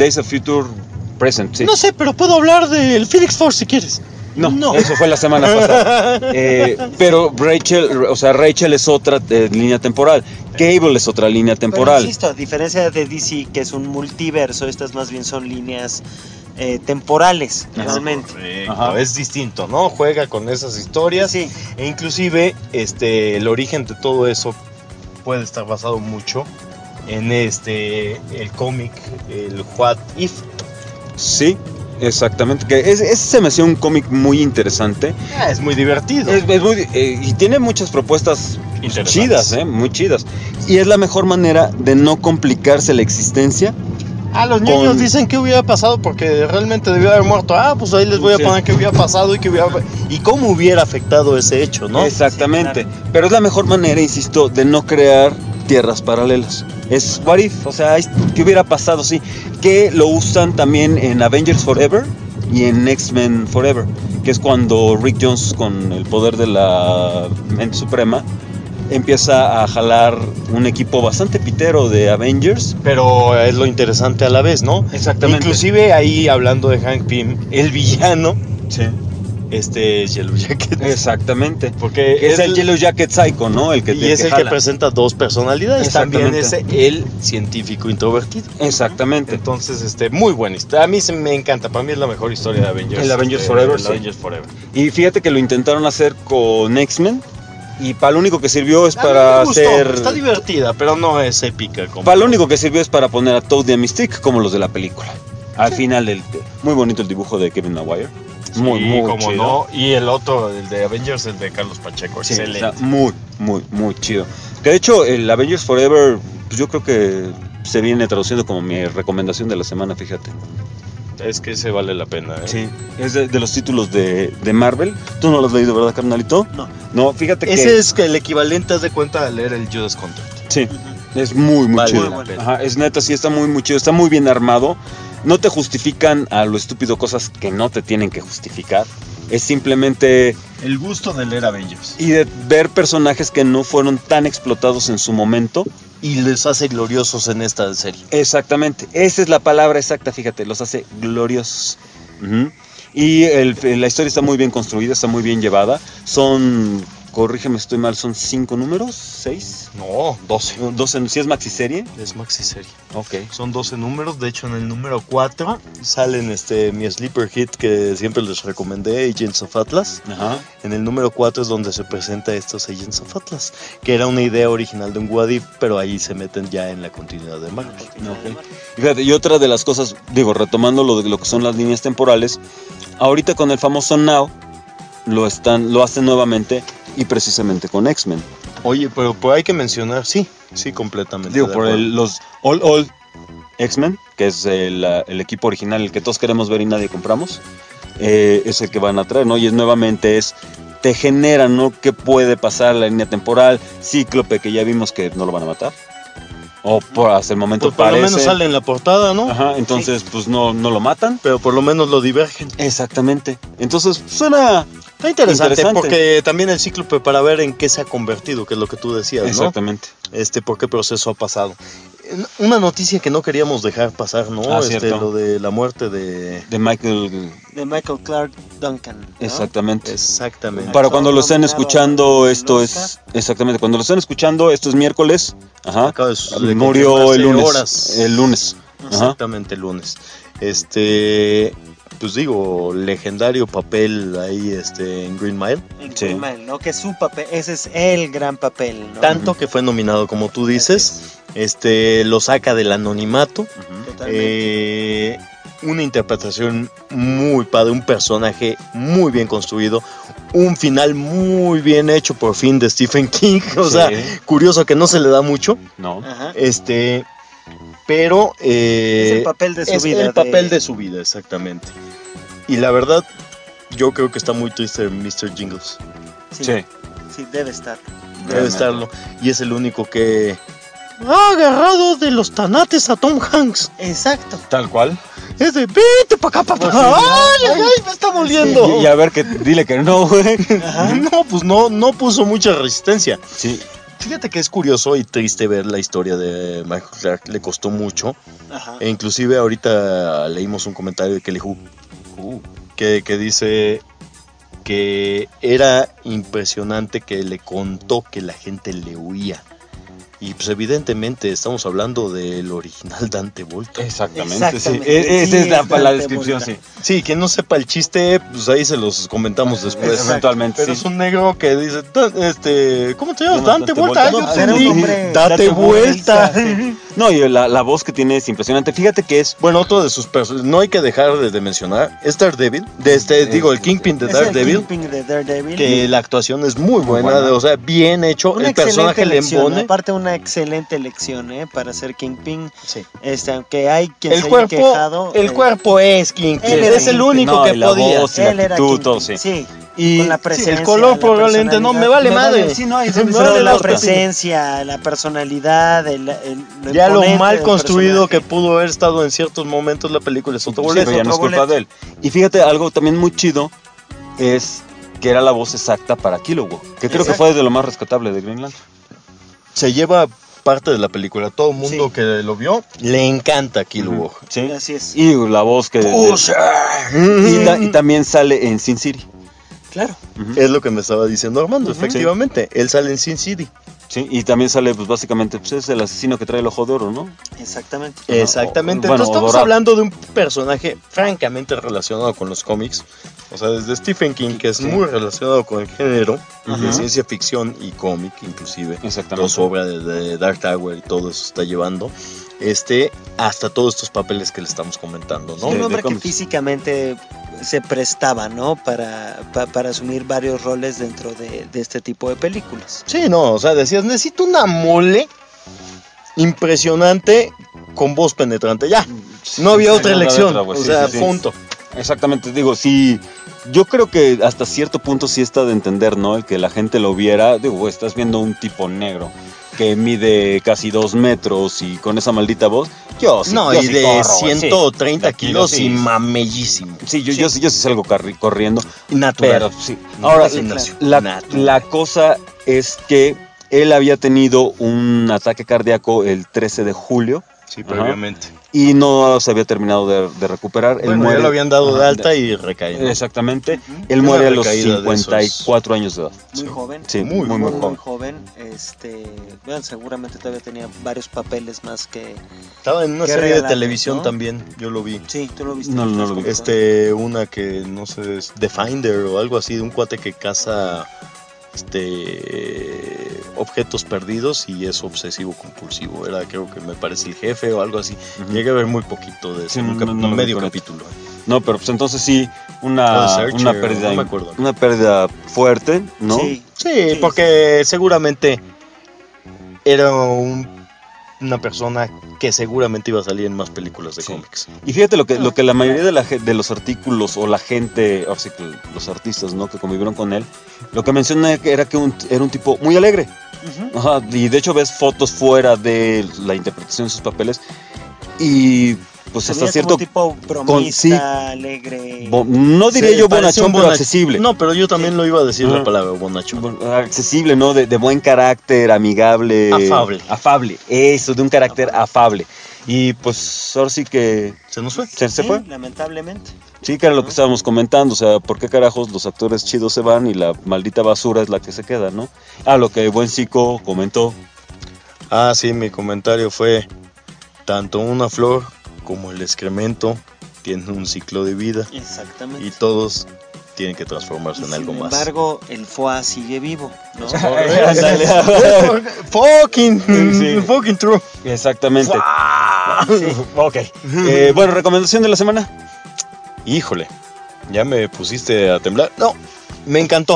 Present, sí.
No sé, pero puedo hablar del Phoenix Force si quieres.
No, eso fue la semana pasada. Pero Rachel es otra línea temporal. Cable es otra línea
Pero
temporal.
insisto, a diferencia de DC, que es un multiverso, estas más bien son líneas temporales,
Ajá.
realmente.
Correcto,
Ajá.
es distinto, ¿no? Juega con esas historias.
Sí.
E inclusive el origen de todo eso puede estar basado mucho en el cómic, el What If.
Sí, exactamente. Que ese se me hacía un cómic muy interesante.
Es muy divertido.
Es muy, y tiene muchas propuestas
Interesantes.
chidas, muy chidas. Y es la mejor manera de no complicarse la existencia.
Los niños
con-
dicen que hubiera pasado porque realmente debió haber muerto. Pues ahí les voy a
Sí.
poner qué hubiera pasado y cómo hubiera afectado ese hecho, ¿no?
Exactamente.
Sí,
Pero es la mejor manera, insisto, de no crear tierras paralelas. Es what if, o sea, ¿qué hubiera pasado? Sí, que lo usan también en Avengers Forever y en X-Men Forever, que es cuando Rick Jones, con el poder de la mente suprema, empieza a jalar un equipo bastante pitero de Avengers.
Pero es lo interesante a la vez, ¿no?
Exactamente.
Inclusive ahí, hablando de Hank Pym, el villano,
Sí.
Este es Yellow Jacket.
Exactamente.
Porque
Es el Yellow Jacket Psycho, ¿no? El que
Y es el que
jala.
presenta dos personalidades. También es
Exactamente.
el científico introvertido.
Exactamente.
Entonces, muy buena historia. A mí me encanta. Para mí es la mejor historia de Avengers.
El Avengers Forever,
el
sí.
Avengers Forever.
Y fíjate que lo intentaron hacer con X-Men y para lo único que sirvió es
A mí
para
me gustó.
hacer...
Está divertida, pero no es épica. Como...
Para lo único que sirvió es para poner a Toad y a Mystique como los de la película. Al final muy bonito el dibujo de Kevin Maguire. Muy,
Sí,
muy
como
chido.
no. Y el otro, el de Avengers, el de Carlos Pacheco.
Sí,
Excelente.
o sea, muy chido. Que de hecho el Avengers Forever, pues yo creo que se viene traduciendo como mi recomendación de la semana, fíjate.
Es que ese vale la pena, ¿eh?
Sí, es de los títulos de Marvel. Tú no lo has leído, ¿verdad, carnalito?
No.
No, fíjate que...
Ese es que el equivalente, haz de cuenta, a leer el Judas Contract.
Sí, es muy
Vale
chido.
la pena.
Ajá, es neta, sí, está muy chido, está muy bien armado. No te justifican a lo estúpido cosas que no te tienen que justificar. Es simplemente...
El gusto de leer Avengers.
Y de ver personajes que no fueron tan explotados en su momento.
Y les hace gloriosos en esta serie.
Exactamente, esa es la palabra exacta, fíjate, los hace gloriosos. Ujú. Y la historia está muy bien construida, está muy bien llevada. Son, corrígeme si estoy mal, ¿son 5 números? ¿6?
No, 12.
12, ¿sí es maxiserie?
Es maxi serie.
Ok.
Son 12 números. De hecho, en el número 4 salen mi sleeper hit que siempre les recomendé, Agents of Atlas.
Ajá.
En el número 4 es donde se presenta estos Agents of Atlas, que era una idea original de un What If, pero ahí se meten ya en la continuidad de Marvel.
Ok. Fíjate, y otra de las cosas, digo, retomando lo de lo que son las líneas temporales, ahorita con el famoso Now lo hacen nuevamente y precisamente con X-Men.
Oye, pero hay que mencionar, sí, completamente.
Digo,
de
por
acuerdo.
los All X-Men, que es el equipo original, el que todos queremos ver y nadie compramos, es el que van a traer, ¿no? Y nuevamente te genera, ¿no? ¿Qué puede pasar la línea temporal? Cíclope, que ya vimos que no lo van a matar. O hasta el momento
Pues por lo
parece.
menos sale en la portada, ¿no?
Ajá, entonces pues no lo matan.
Pero por lo menos lo divergen.
Exactamente. Entonces suena...
Está interesante,
Interesante.
porque también el Cíclope para ver en qué se ha convertido, que es lo que tú decías, ¿no?
Exactamente.
Por qué proceso ha pasado. Una noticia que no queríamos dejar pasar, ¿no?
Ah, cierto.
Lo de la muerte de...
De Michael...
De Michael Clark Duncan, ¿no?
Exactamente.
Exactamente.
Para cuando lo estén
nominado
escuchando,
al
esto
Oscar.
es... Exactamente, cuando lo estén escuchando, esto es miércoles. Ajá.
Acaba de
Murió el
confirmarse
lunes.
horas.
El lunes. Ajá.
Exactamente, el lunes. Pues digo, legendario papel ahí en Green Mile.
En
Sí.
Green Mile, ¿no? Que es su papel, ese es el gran papel, ¿no?
Tanto que fue nominado, como tú dices. Lo saca del anonimato.
Totalmente.
Una interpretación muy padre, un personaje muy bien construido, un final muy bien hecho por fin de Stephen King. O
Sí.
sea, curioso que no se le da mucho.
No.
Ajá.
Pero
Es el papel de su
es
vida.
el papel de su vida, exactamente. Y la verdad, yo creo que está muy triste Mr. Jingles.
Sí,
Sí.
sí, debe estar.
Debe
Realmente.
estarlo. Y es el único que ha agarrado de los tanates a Tom Hanks.
Exacto.
Tal cual.
Es de, vete pa' acá, papá. Ay, me está doliendo.
Y a ver, dile que no, güey.
No, pues no puso mucha resistencia.
Sí.
Fíjate que es curioso y triste ver la historia de Michael Clark. Le costó mucho.
Ajá.
E inclusive ahorita leímos un comentario de Kelly Hu que dice que era impresionante que le contó que la gente le huía. Y pues evidentemente estamos hablando del original Dante Volta.
Exactamente,
Exactamente.
sí. Esa
Sí,
es la
es Dante
descripción,
Volta.
sí.
Sí, quien no sepa el chiste, pues ahí se los comentamos después.
Eventualmente,
Pero
sí.
es un negro que dice, ¿cómo te llamas?
No,
Dante
Dante
Volta.
Volta.
Yo
No,
entendí.
era un hombre-
Date vuelta.
No, y la voz que tiene es impresionante. Fíjate que es...
Bueno, otro de sus personajes, no hay que dejar de mencionar, es Daredevil, el Kingpin de
Es el
Daredevil,
Kingpin de Daredevil.
que la actuación es muy buena,
buena.
o sea, bien hecho,
Una
el personaje
excelente
le
elección,
embone.
aparte una excelente elección, para ser Kingpin.
Sí.
Aunque hay quien
El
se haya
cuerpo,
quejado.
el cuerpo es Kingpin,
él era
es el
Kingpin.
único
No,
que
y la
podía.
voz, y la
Él era
actitud,
Kingpin,
todo, sí.
sí.
Y
Con la
sí,
presencia,
el color
la
probablemente no me
personalidad.
vale madre.
Sí, no, y
Me
se
vale
Pero la
gorda.
presencia, la personalidad,
Ya lo
imponente
mal
del
construido que
personaje.
pudo haber estado en ciertos momentos la película es otro
Sí,
boleto.
pero ya no es
otro
culpa
boleto.
de él. Y fíjate, algo también muy chido es que era la voz exacta para Kilowog, que creo que
Exacto.
fue de lo más rescatable de Greenland.
Se lleva parte de la película, todo el mundo
Sí.
que lo vio le encanta Kilowog.
Sí.
Así es.
Y la voz que...
Pusher.
Y también sale en Sin City.
Claro.
Es lo que me estaba diciendo Armando, efectivamente. Él sale en Sin City.
Sí, y también sale, pues básicamente, pues es el asesino que trae el ojo de oro, ¿no?
Exactamente.
Exactamente.
Bueno,
Entonces estamos
dorado.
hablando de un personaje francamente relacionado con los cómics. O sea, desde Stephen King, que es muy relacionado con el género de ciencia ficción y cómic, inclusive.
Exactamente.
Su obra de Dark Tower y todo eso está llevando. Hasta todos estos papeles que le estamos comentando, ¿no?
Un
de
hombre que
cómics.
físicamente se prestaba, ¿no? Para asumir varios roles dentro de este tipo de películas.
Sí, no, o sea, decías, necesito una mole impresionante con voz penetrante. Ya, no había
Sí,
otra
no había
elección.
otra, güey,
O
sí,
sea,
sí, sí.
punto.
Exactamente, digo, sí, yo creo que hasta cierto punto sí está de entender, ¿no? El que la gente lo viera, digo, güey, estás viendo un tipo negro que mide casi 2 metros y con esa maldita voz, yo sí,
No,
yo
y
sí
de
corro, güey,
130
sí.
kilos
Sí.
y mamellísimo.
Sí, yo sí salgo corriendo,
Natural.
pero sí. Ahora,
Sí, Ignacio,
la
natural.
cosa es que él había tenido un ataque cardíaco el 13 de julio
Sí,
Ajá.
previamente.
y no se había terminado de recuperar. Él
Bueno,
muere,
ya lo habían dado de
ajá,
alta y recae, ¿no?
Exactamente. Él
Una
muere a los
recaída de esos.
54 años de edad.
Muy joven.
Sí,
Muy,
muy joven.
joven. Bueno, seguramente todavía tenía varios papeles más que...
Estaba en una
Qué
serie de
regalante,
televisión
¿no?
también, yo lo vi.
Sí, tú lo viste.
No lo vi.
Una que no sé, es The Finder o algo así, de un cuate que caza objetos perdidos y es obsesivo compulsivo. Era, creo que me parece el jefe o algo así. Llegué a ver muy poquito de eso,
Sí, no lo vi
medio
con
capítulo.
No, pero pues entonces sí,
Puede
una
ser, no
pérdida,
me acuerdo.
una pérdida fuerte, ¿no?
Sí.
Sí, porque seguramente era una persona que seguramente iba a salir en más películas de
Sí.
cómics.
Y fíjate lo que la mayoría de los artículos o la gente, o sea, que los artistas, ¿no? Que convivieron con él, lo que menciona era que era un tipo muy alegre. Ajá, y de hecho ves fotos fuera de la interpretación de sus papeles y pues hasta cierto
tipo bromista,
sí.
alegre.
no diría
Sí,
yo
parece
bonachón,
un
pero
bonach-
accesible.
No, pero yo también lo iba a decir la
Ajá.
palabra bonachón.
Accesible, ¿no? De buen carácter, amigable.
Afable.
Afable, eso, de un carácter afable. Y pues ahora sí que
Se nos fue.
se
Sí,
fue.
lamentablemente.
Sí, que era lo que estábamos comentando, o sea, ¿por qué carajos los actores chidos se van y la maldita basura es la que se queda, no? Lo que Buen Cico comentó.
Ah, sí, mi comentario fue: tanto una flor como el excremento tienen un ciclo de vida
Exactamente.
y todos tienen que transformarse en algo
Sin
más.
embargo, el foie sigue vivo, ¿no?
Ándale.
Fucking true.
Exactamente. Ok. Bueno, recomendación de la semana.
Híjole, ya me pusiste a temblar. No, me encantó.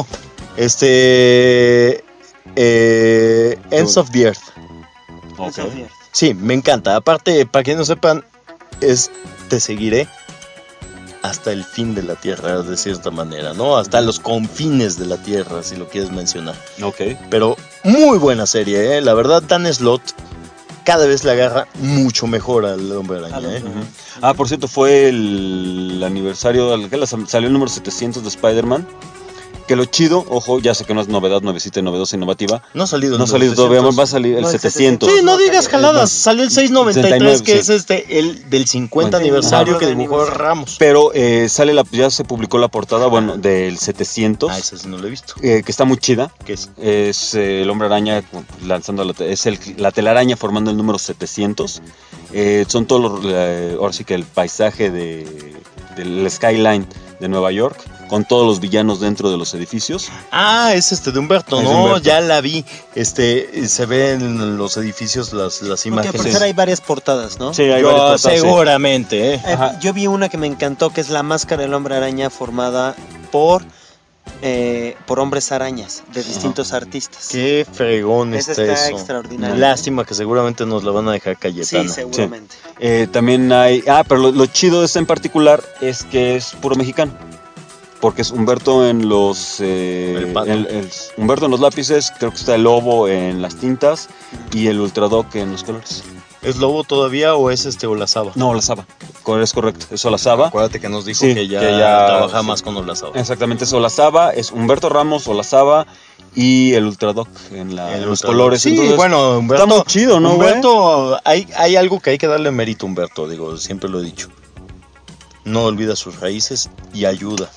Ends of the Earth.
Eso es cierto.
Sí, me encanta. Aparte, para que no sepan, te seguiré hasta el fin de la Tierra, de cierta manera, ¿no? Hasta los confines de la Tierra, si lo quieres mencionar.
Ok.
Pero muy buena serie, ¿eh? La verdad, Dan Slott cada vez le agarra mucho mejor al Hombre Araña, ¿eh?
Por cierto, fue el aniversario, salió el número 700 de Spider-Man. Que lo chido, ojo, ya sé que no es novedad, nuevecita, novedosa, innovativa.
No ha salido.
No ha salido todavía, va a salir el
No, el
700.
700.
Sí, no digas jaladas. Salió el 693, que
sí.
es el del 50
Bueno,
aniversario
ajá.
que dibujó Ramos.
Pero ya se publicó la portada, bueno, del 700,
Ah, esa sí no lo he visto.
que está muy chida.
¿Qué es?
Es el Hombre Araña lanzando la telaraña formando el número 700. Son todos ahora sí que el paisaje del skyline de Nueva York, con todos los villanos dentro de los edificios.
Ah, es de Humberto,
Es de
no,
Humberto.
ya la vi. Se ven en los edificios las
Porque
imágenes.
pues hay varias portadas, ¿no?
Sí, hay
Yo,
varias portadas, sí.
seguramente,
Ajá.
Yo vi una que me encantó, que es la máscara del hombre araña formada por hombres arañas de distintos artistas.
Qué fregón
Esa
está
está
eso.
extraordinaria.
Lástima que seguramente nos la van a dejar Cayetana.
Sí, seguramente.
También hay... pero lo chido de este en particular es que es puro mexicano. Porque es Humberto en los...
El pato.
Humberto en los lápices, creo que está el Lobo en las tintas y el Ultradoc en los colores.
¿Es Lobo todavía o es Olazaba?
No, Olazaba. Es correcto, es Olazaba.
Acuérdate que nos dijo
Sí,
que ya trabaja
sí.
más con Olazaba.
Exactamente, es Olazaba, es Humberto Ramos, Olazaba y el Ultradoc en los
Ultradoc.
colores.
Sí,
Entonces,
bueno, Humberto.
está muy chido, ¿no, güey?
Humberto, hay algo que hay que darle mérito a Humberto, digo, siempre lo he dicho. No olvida sus raíces y ayuda.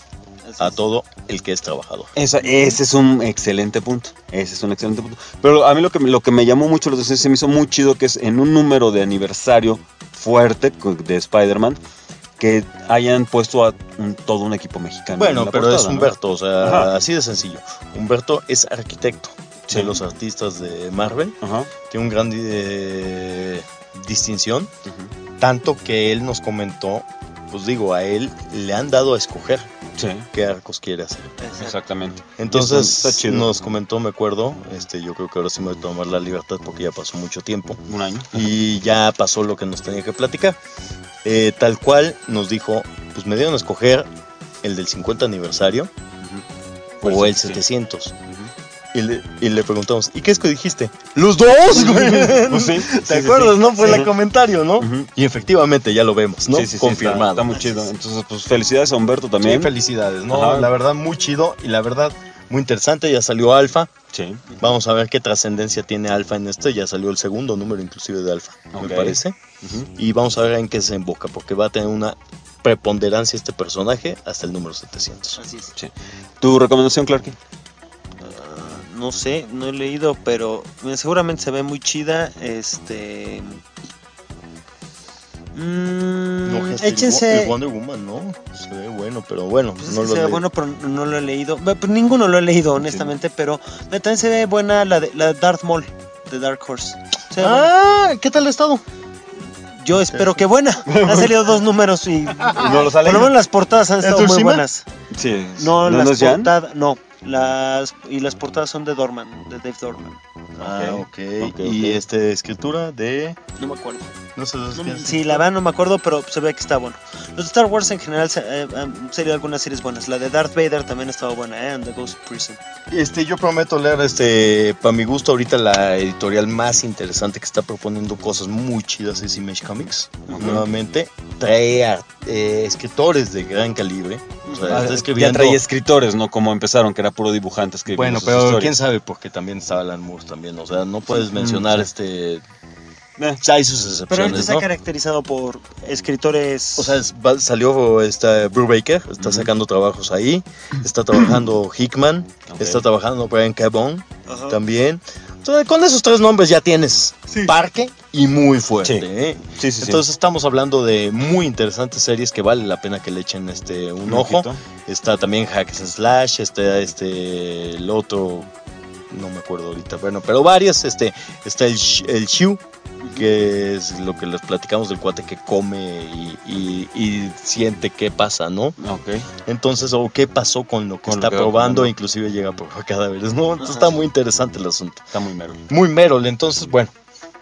a todo el que es trabajador.
Ese es un excelente punto. Pero a mí lo que me llamó mucho la atención, se me hizo muy chido, que es en un número de aniversario fuerte de Spider-Man, que hayan puesto a todo un equipo mexicano.
Bueno,
en la
pero
portada,
es
¿no?
Humberto, o sea,
Ajá.
así de sencillo. Humberto es arquitecto
Sí.
de los artistas de Marvel.
Ajá.
Tiene un gran distinción, tanto que él nos comentó, pues digo, a él le han dado a escoger
Sí,
qué arcos quiere hacer.
exactamente.
Entonces
Está chido.
nos comentó, me acuerdo, yo creo que ahora sí me voy a tomar la libertad porque ya pasó mucho tiempo
Un año.
y ya pasó lo que nos tenía que platicar. Tal cual nos dijo, pues me dieron a escoger el del 50 aniversario o el 700. Y le preguntamos, ¿y qué es que dijiste? ¡Los dos, güey!
Pues sí,
¿Te acuerdas, no? Fue
Sí.
el comentario, ¿no?
Ujú.
Y efectivamente ya lo vemos, ¿no?
Sí, sí, sí,
Confirmado.
está muy chido. Entonces, pues felicidades a Humberto
Sí,
también.
felicidades, ¿no?
Ajá.
La verdad, muy chido y la verdad, muy interesante. Ya salió Alfa.
Sí.
Vamos a ver qué trascendencia tiene Alfa en esto. Ya salió el segundo número inclusive de Alfa,
Ok.
me parece.
Ujú.
Y vamos a ver en qué se emboca, porque va a tener una preponderancia este personaje hasta el número 700.
Así es.
Sí. ¿Tu recomendación, Clarky?
No sé, no he leído, pero seguramente se ve muy chida.
No,
Échense.
el Wonder Woman, ¿no? Se ve bueno, pero bueno,
Pues es
no
que
lo
se ve
leí.
bueno, pero no lo he leído. Pues ninguno lo he leído, honestamente, pero también se ve buena la de Darth Maul, de Dark Horse. Se ve buena.
¿Qué tal ha estado?
Yo espero que buena. Han salido 2 números y
¿No lo
por lo menos las portadas han
¿Es
estado muy
Dulcima?
buenas.
Sí.
No,
¿No
las
es Jan?
portadas, no. Las portadas son de Dorman, de Dave Dorman.
Ok.
Ok,
Y
ok.
escritura de...
No me acuerdo.
No sé quién es.
Sí, la verdad no me acuerdo, pero se ve que está bueno. Los de Star Wars en general han salido algunas series buenas. La de Darth Vader también ha estado buena, And the Ghost Prison.
Yo prometo leer, para mi gusto, ahorita la editorial más interesante que está proponiendo cosas muy chidas es Image Comics. Nuevamente, trae escritores de gran calibre. O sea, está
Ya
escribiendo...
traía escritores, ¿no? Como empezaron, que era puro dibujante escribiendo
Bueno,
sus
pero
historias.
quién sabe, porque también estaba Alan Moore también. O sea, no puedes mencionar
sí.
Hay sus
Pero
excepciones,
ahorita se ha
¿no?
caracterizado por escritores.
O sea, salió Brubaker, está sacando trabajos ahí, está trabajando Hickman,
Ok.
está trabajando Brian K. Vaughan
Ajá.
también. O sea, con esos 3 nombres ya tienes parque y muy fuerte.
Sí.
¿eh?
Sí, sí, sí.
Entonces estamos hablando de muy interesantes series que vale la pena que le echen un ojo.
ojito.
Está también Hack and Slash, está el otro, no me acuerdo ahorita, bueno, pero varias, está el Shu, que es lo que les platicamos del cuate que come y siente qué pasa, ¿no?
Ok.
Entonces, o qué pasó con lo que
Con lo
está
que va
probando,
probando.
inclusive llega a probar cadáveres, ¿no? Entonces está muy interesante el asunto.
Está muy mero.
Muy Merol, entonces, bueno,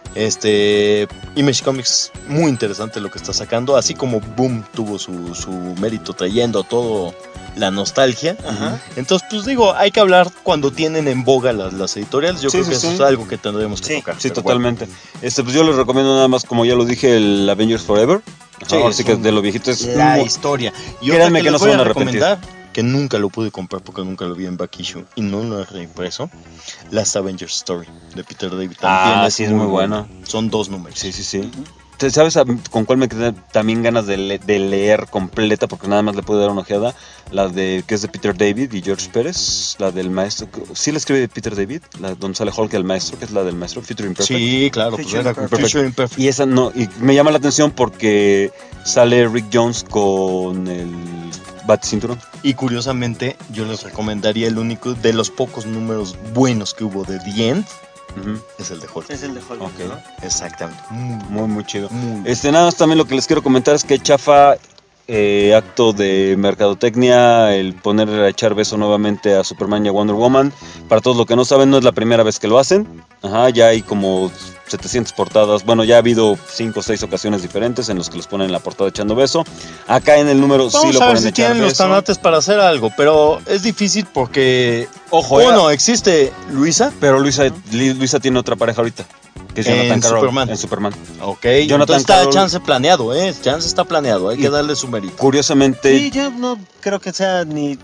Image Comics, muy interesante lo que está sacando, así como Boom tuvo su mérito trayendo todo la nostalgia.
Ajá.
Entonces, pues digo, hay que hablar cuando tienen en boga las editoriales. Yo
Sí,
creo
sí,
que eso
sí.
es algo que tendremos que
Sí,
tocar.
Sí,
pero
totalmente. Pues yo les recomiendo nada más, como ya lo dije, el Avengers Forever.
Sí,
Ahora
es
sí que
un-
de lo viejito es
bueno. La
muy-
historia. Y
Créanme
otra
que no
les
se
voy
van a arrepentir.
recomendar, que nunca lo pude comprar porque nunca lo vi en back issue y no lo he reimpreso, Last Avengers Story de Peter David. También
sí, es muy bueno.
Son 2 números.
Sí, sí, sí. ¿Sabes con cuál me quedé también ganas de leer completa? Porque nada más le pude dar una ojeada. La de que es de Peter David y George Pérez. La del maestro. Sí, la escribe Peter David. La donde sale Hulk el maestro, que es la del maestro, Future Imperfect.
Sí, claro, pues
Future
era
Imperfect.
Future Imperfect.
Y esa no. Y me llama la atención porque sale Rick Jones con el Bat-Cinturón.
Y curiosamente, yo les recomendaría el único de los pocos números buenos que hubo de The End,
Ujú.
es el de Hulk.
Es el de Hulk.
Ok.
¿no?
Exactamente.
Muy, muy chido.
Muy
Nada más también lo que les quiero comentar es que chafa acto de mercadotecnia el poner a echar beso nuevamente a Superman y a Wonder Woman. Para todos los que no saben, no es la primera vez que lo hacen. Ajá, ya hay como 700 portadas. Bueno, ya ha habido 5 o 6 ocasiones diferentes en los que los ponen en la portada echando beso. Acá en el número
Vamos
sí lo
a ver
ponen
si
echar
tienen los
beso.
tanates para hacer algo, pero es difícil porque,
Ojo,
uno, existe Luisa,
pero Luisa tiene otra pareja ahorita, que es
En
Jonathan Carroll,
Superman.
en Superman.
ok,
Jonathan
entonces está
Carroll.
chance planeado, chance está planeado, hay
Y-
que darle su mérito.
Curiosamente,
Sí, yo no creo que sea ni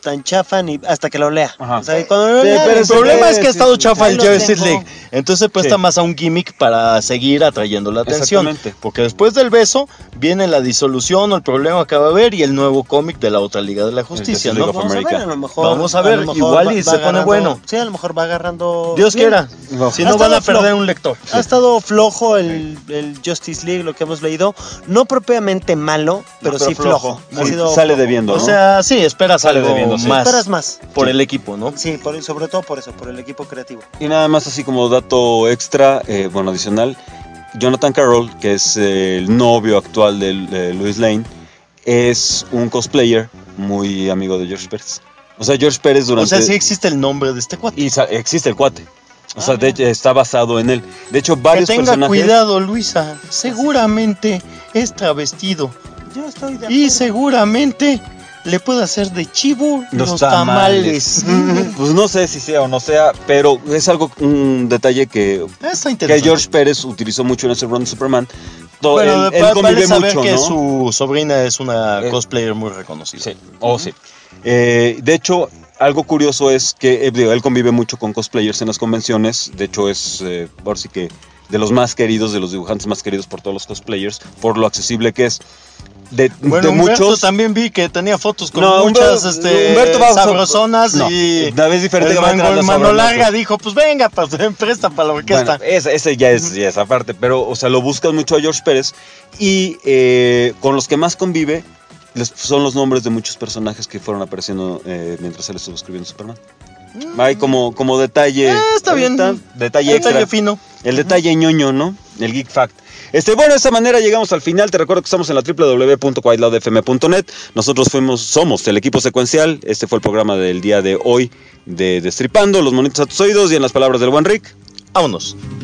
tan chafa ni hasta que lo lea.
Ajá.
O sea, cuando lo
Sí,
lea,
pero
El problema es que ha estado
sí,
chafa
ahí
el
los
Justice
dejo.
League. Entonces se presta
Sí.
más a un gimmick para seguir atrayendo la atención.
Exactamente.
Porque después del beso viene la disolución o el problema que va a haber y el nuevo cómic de la otra Liga de la Justicia,
Justice League
¿no?
of
Vamos a ver,
America.
a lo mejor.
Vamos a ver,
lo mejor
igual y se pone
agarrando-
bueno.
Sí, a lo mejor va agarrando.
Dios
bien.
quiera.
No.
Si
Ha
no van a
estado
perder
flojo.
un lector.
Ha estado flojo el Justice League, lo que hemos leído. No propiamente malo, pero
pero
sí flojo.
flojo.
Ha
Sí,
sido
sale
flojo.
debiendo,
O
¿no?
sea, sí, esperas
Sale
algo
debiendo, sí.
más.
Esperas más.
Por
Sí.
el equipo, ¿no?
Sí, sobre todo por eso, por el equipo creativo.
Y nada más así como dato extra, bueno, adicional, Jonathan Carroll, que es el novio actual de Lois Lane, es un cosplayer muy amigo de George Pérez. O sea, George Pérez durante...
O sea, sí existe el nombre de este cuate.
Y existe el cuate. O sea, de hecho, está basado en él. De hecho, varios
Que tenga
personajes...
cuidado, Luisa. Seguramente es travestido.
Yo estoy de
Y seguramente le puede hacer de chivo los tamales.
Pues no sé si sea o no sea, pero es algo, un detalle que
Está interesante.
George Pérez utilizó mucho en ese run de Superman.
Bueno,
Él
vale
convive
saber
mucho,
que
¿no?
su sobrina es una
Eh,
cosplayer muy reconocida.
Sí, sí. De hecho, algo curioso es que digo, él convive mucho con cosplayers en las convenciones. De hecho, es por sí que de los más queridos, de los dibujantes más queridos por todos los cosplayers, por lo accesible que es.
Bueno,
de
Humberto
muchos.
también vi que tenía fotos con
No,
muchas
Humberto va-
sabrosonas
no,
y
una vez diferente
el
que va a entrar
mango,
las
mano
obras,
larga
¿no?
dijo, pues venga, presta para la orquesta.
Bueno, ese ya es esa parte, pero, o sea, lo buscan mucho a George Pérez y con los que más convive son los nombres de muchos personajes que fueron apareciendo mientras él estuvo escribiendo Superman. Hay como detalle.
Está bien.
Detalle extra.
Detalle fino.
El detalle ñoño, ¿no? El Geek Fact. Bueno, de esa manera llegamos al final. Te recuerdo que estamos en la www.whiteloudfm.net. Nosotros somos el equipo secuencial. Este fue el programa del día de hoy de Destripando, los monitos a tus oídos y en las palabras del buen Rick.
Vámonos.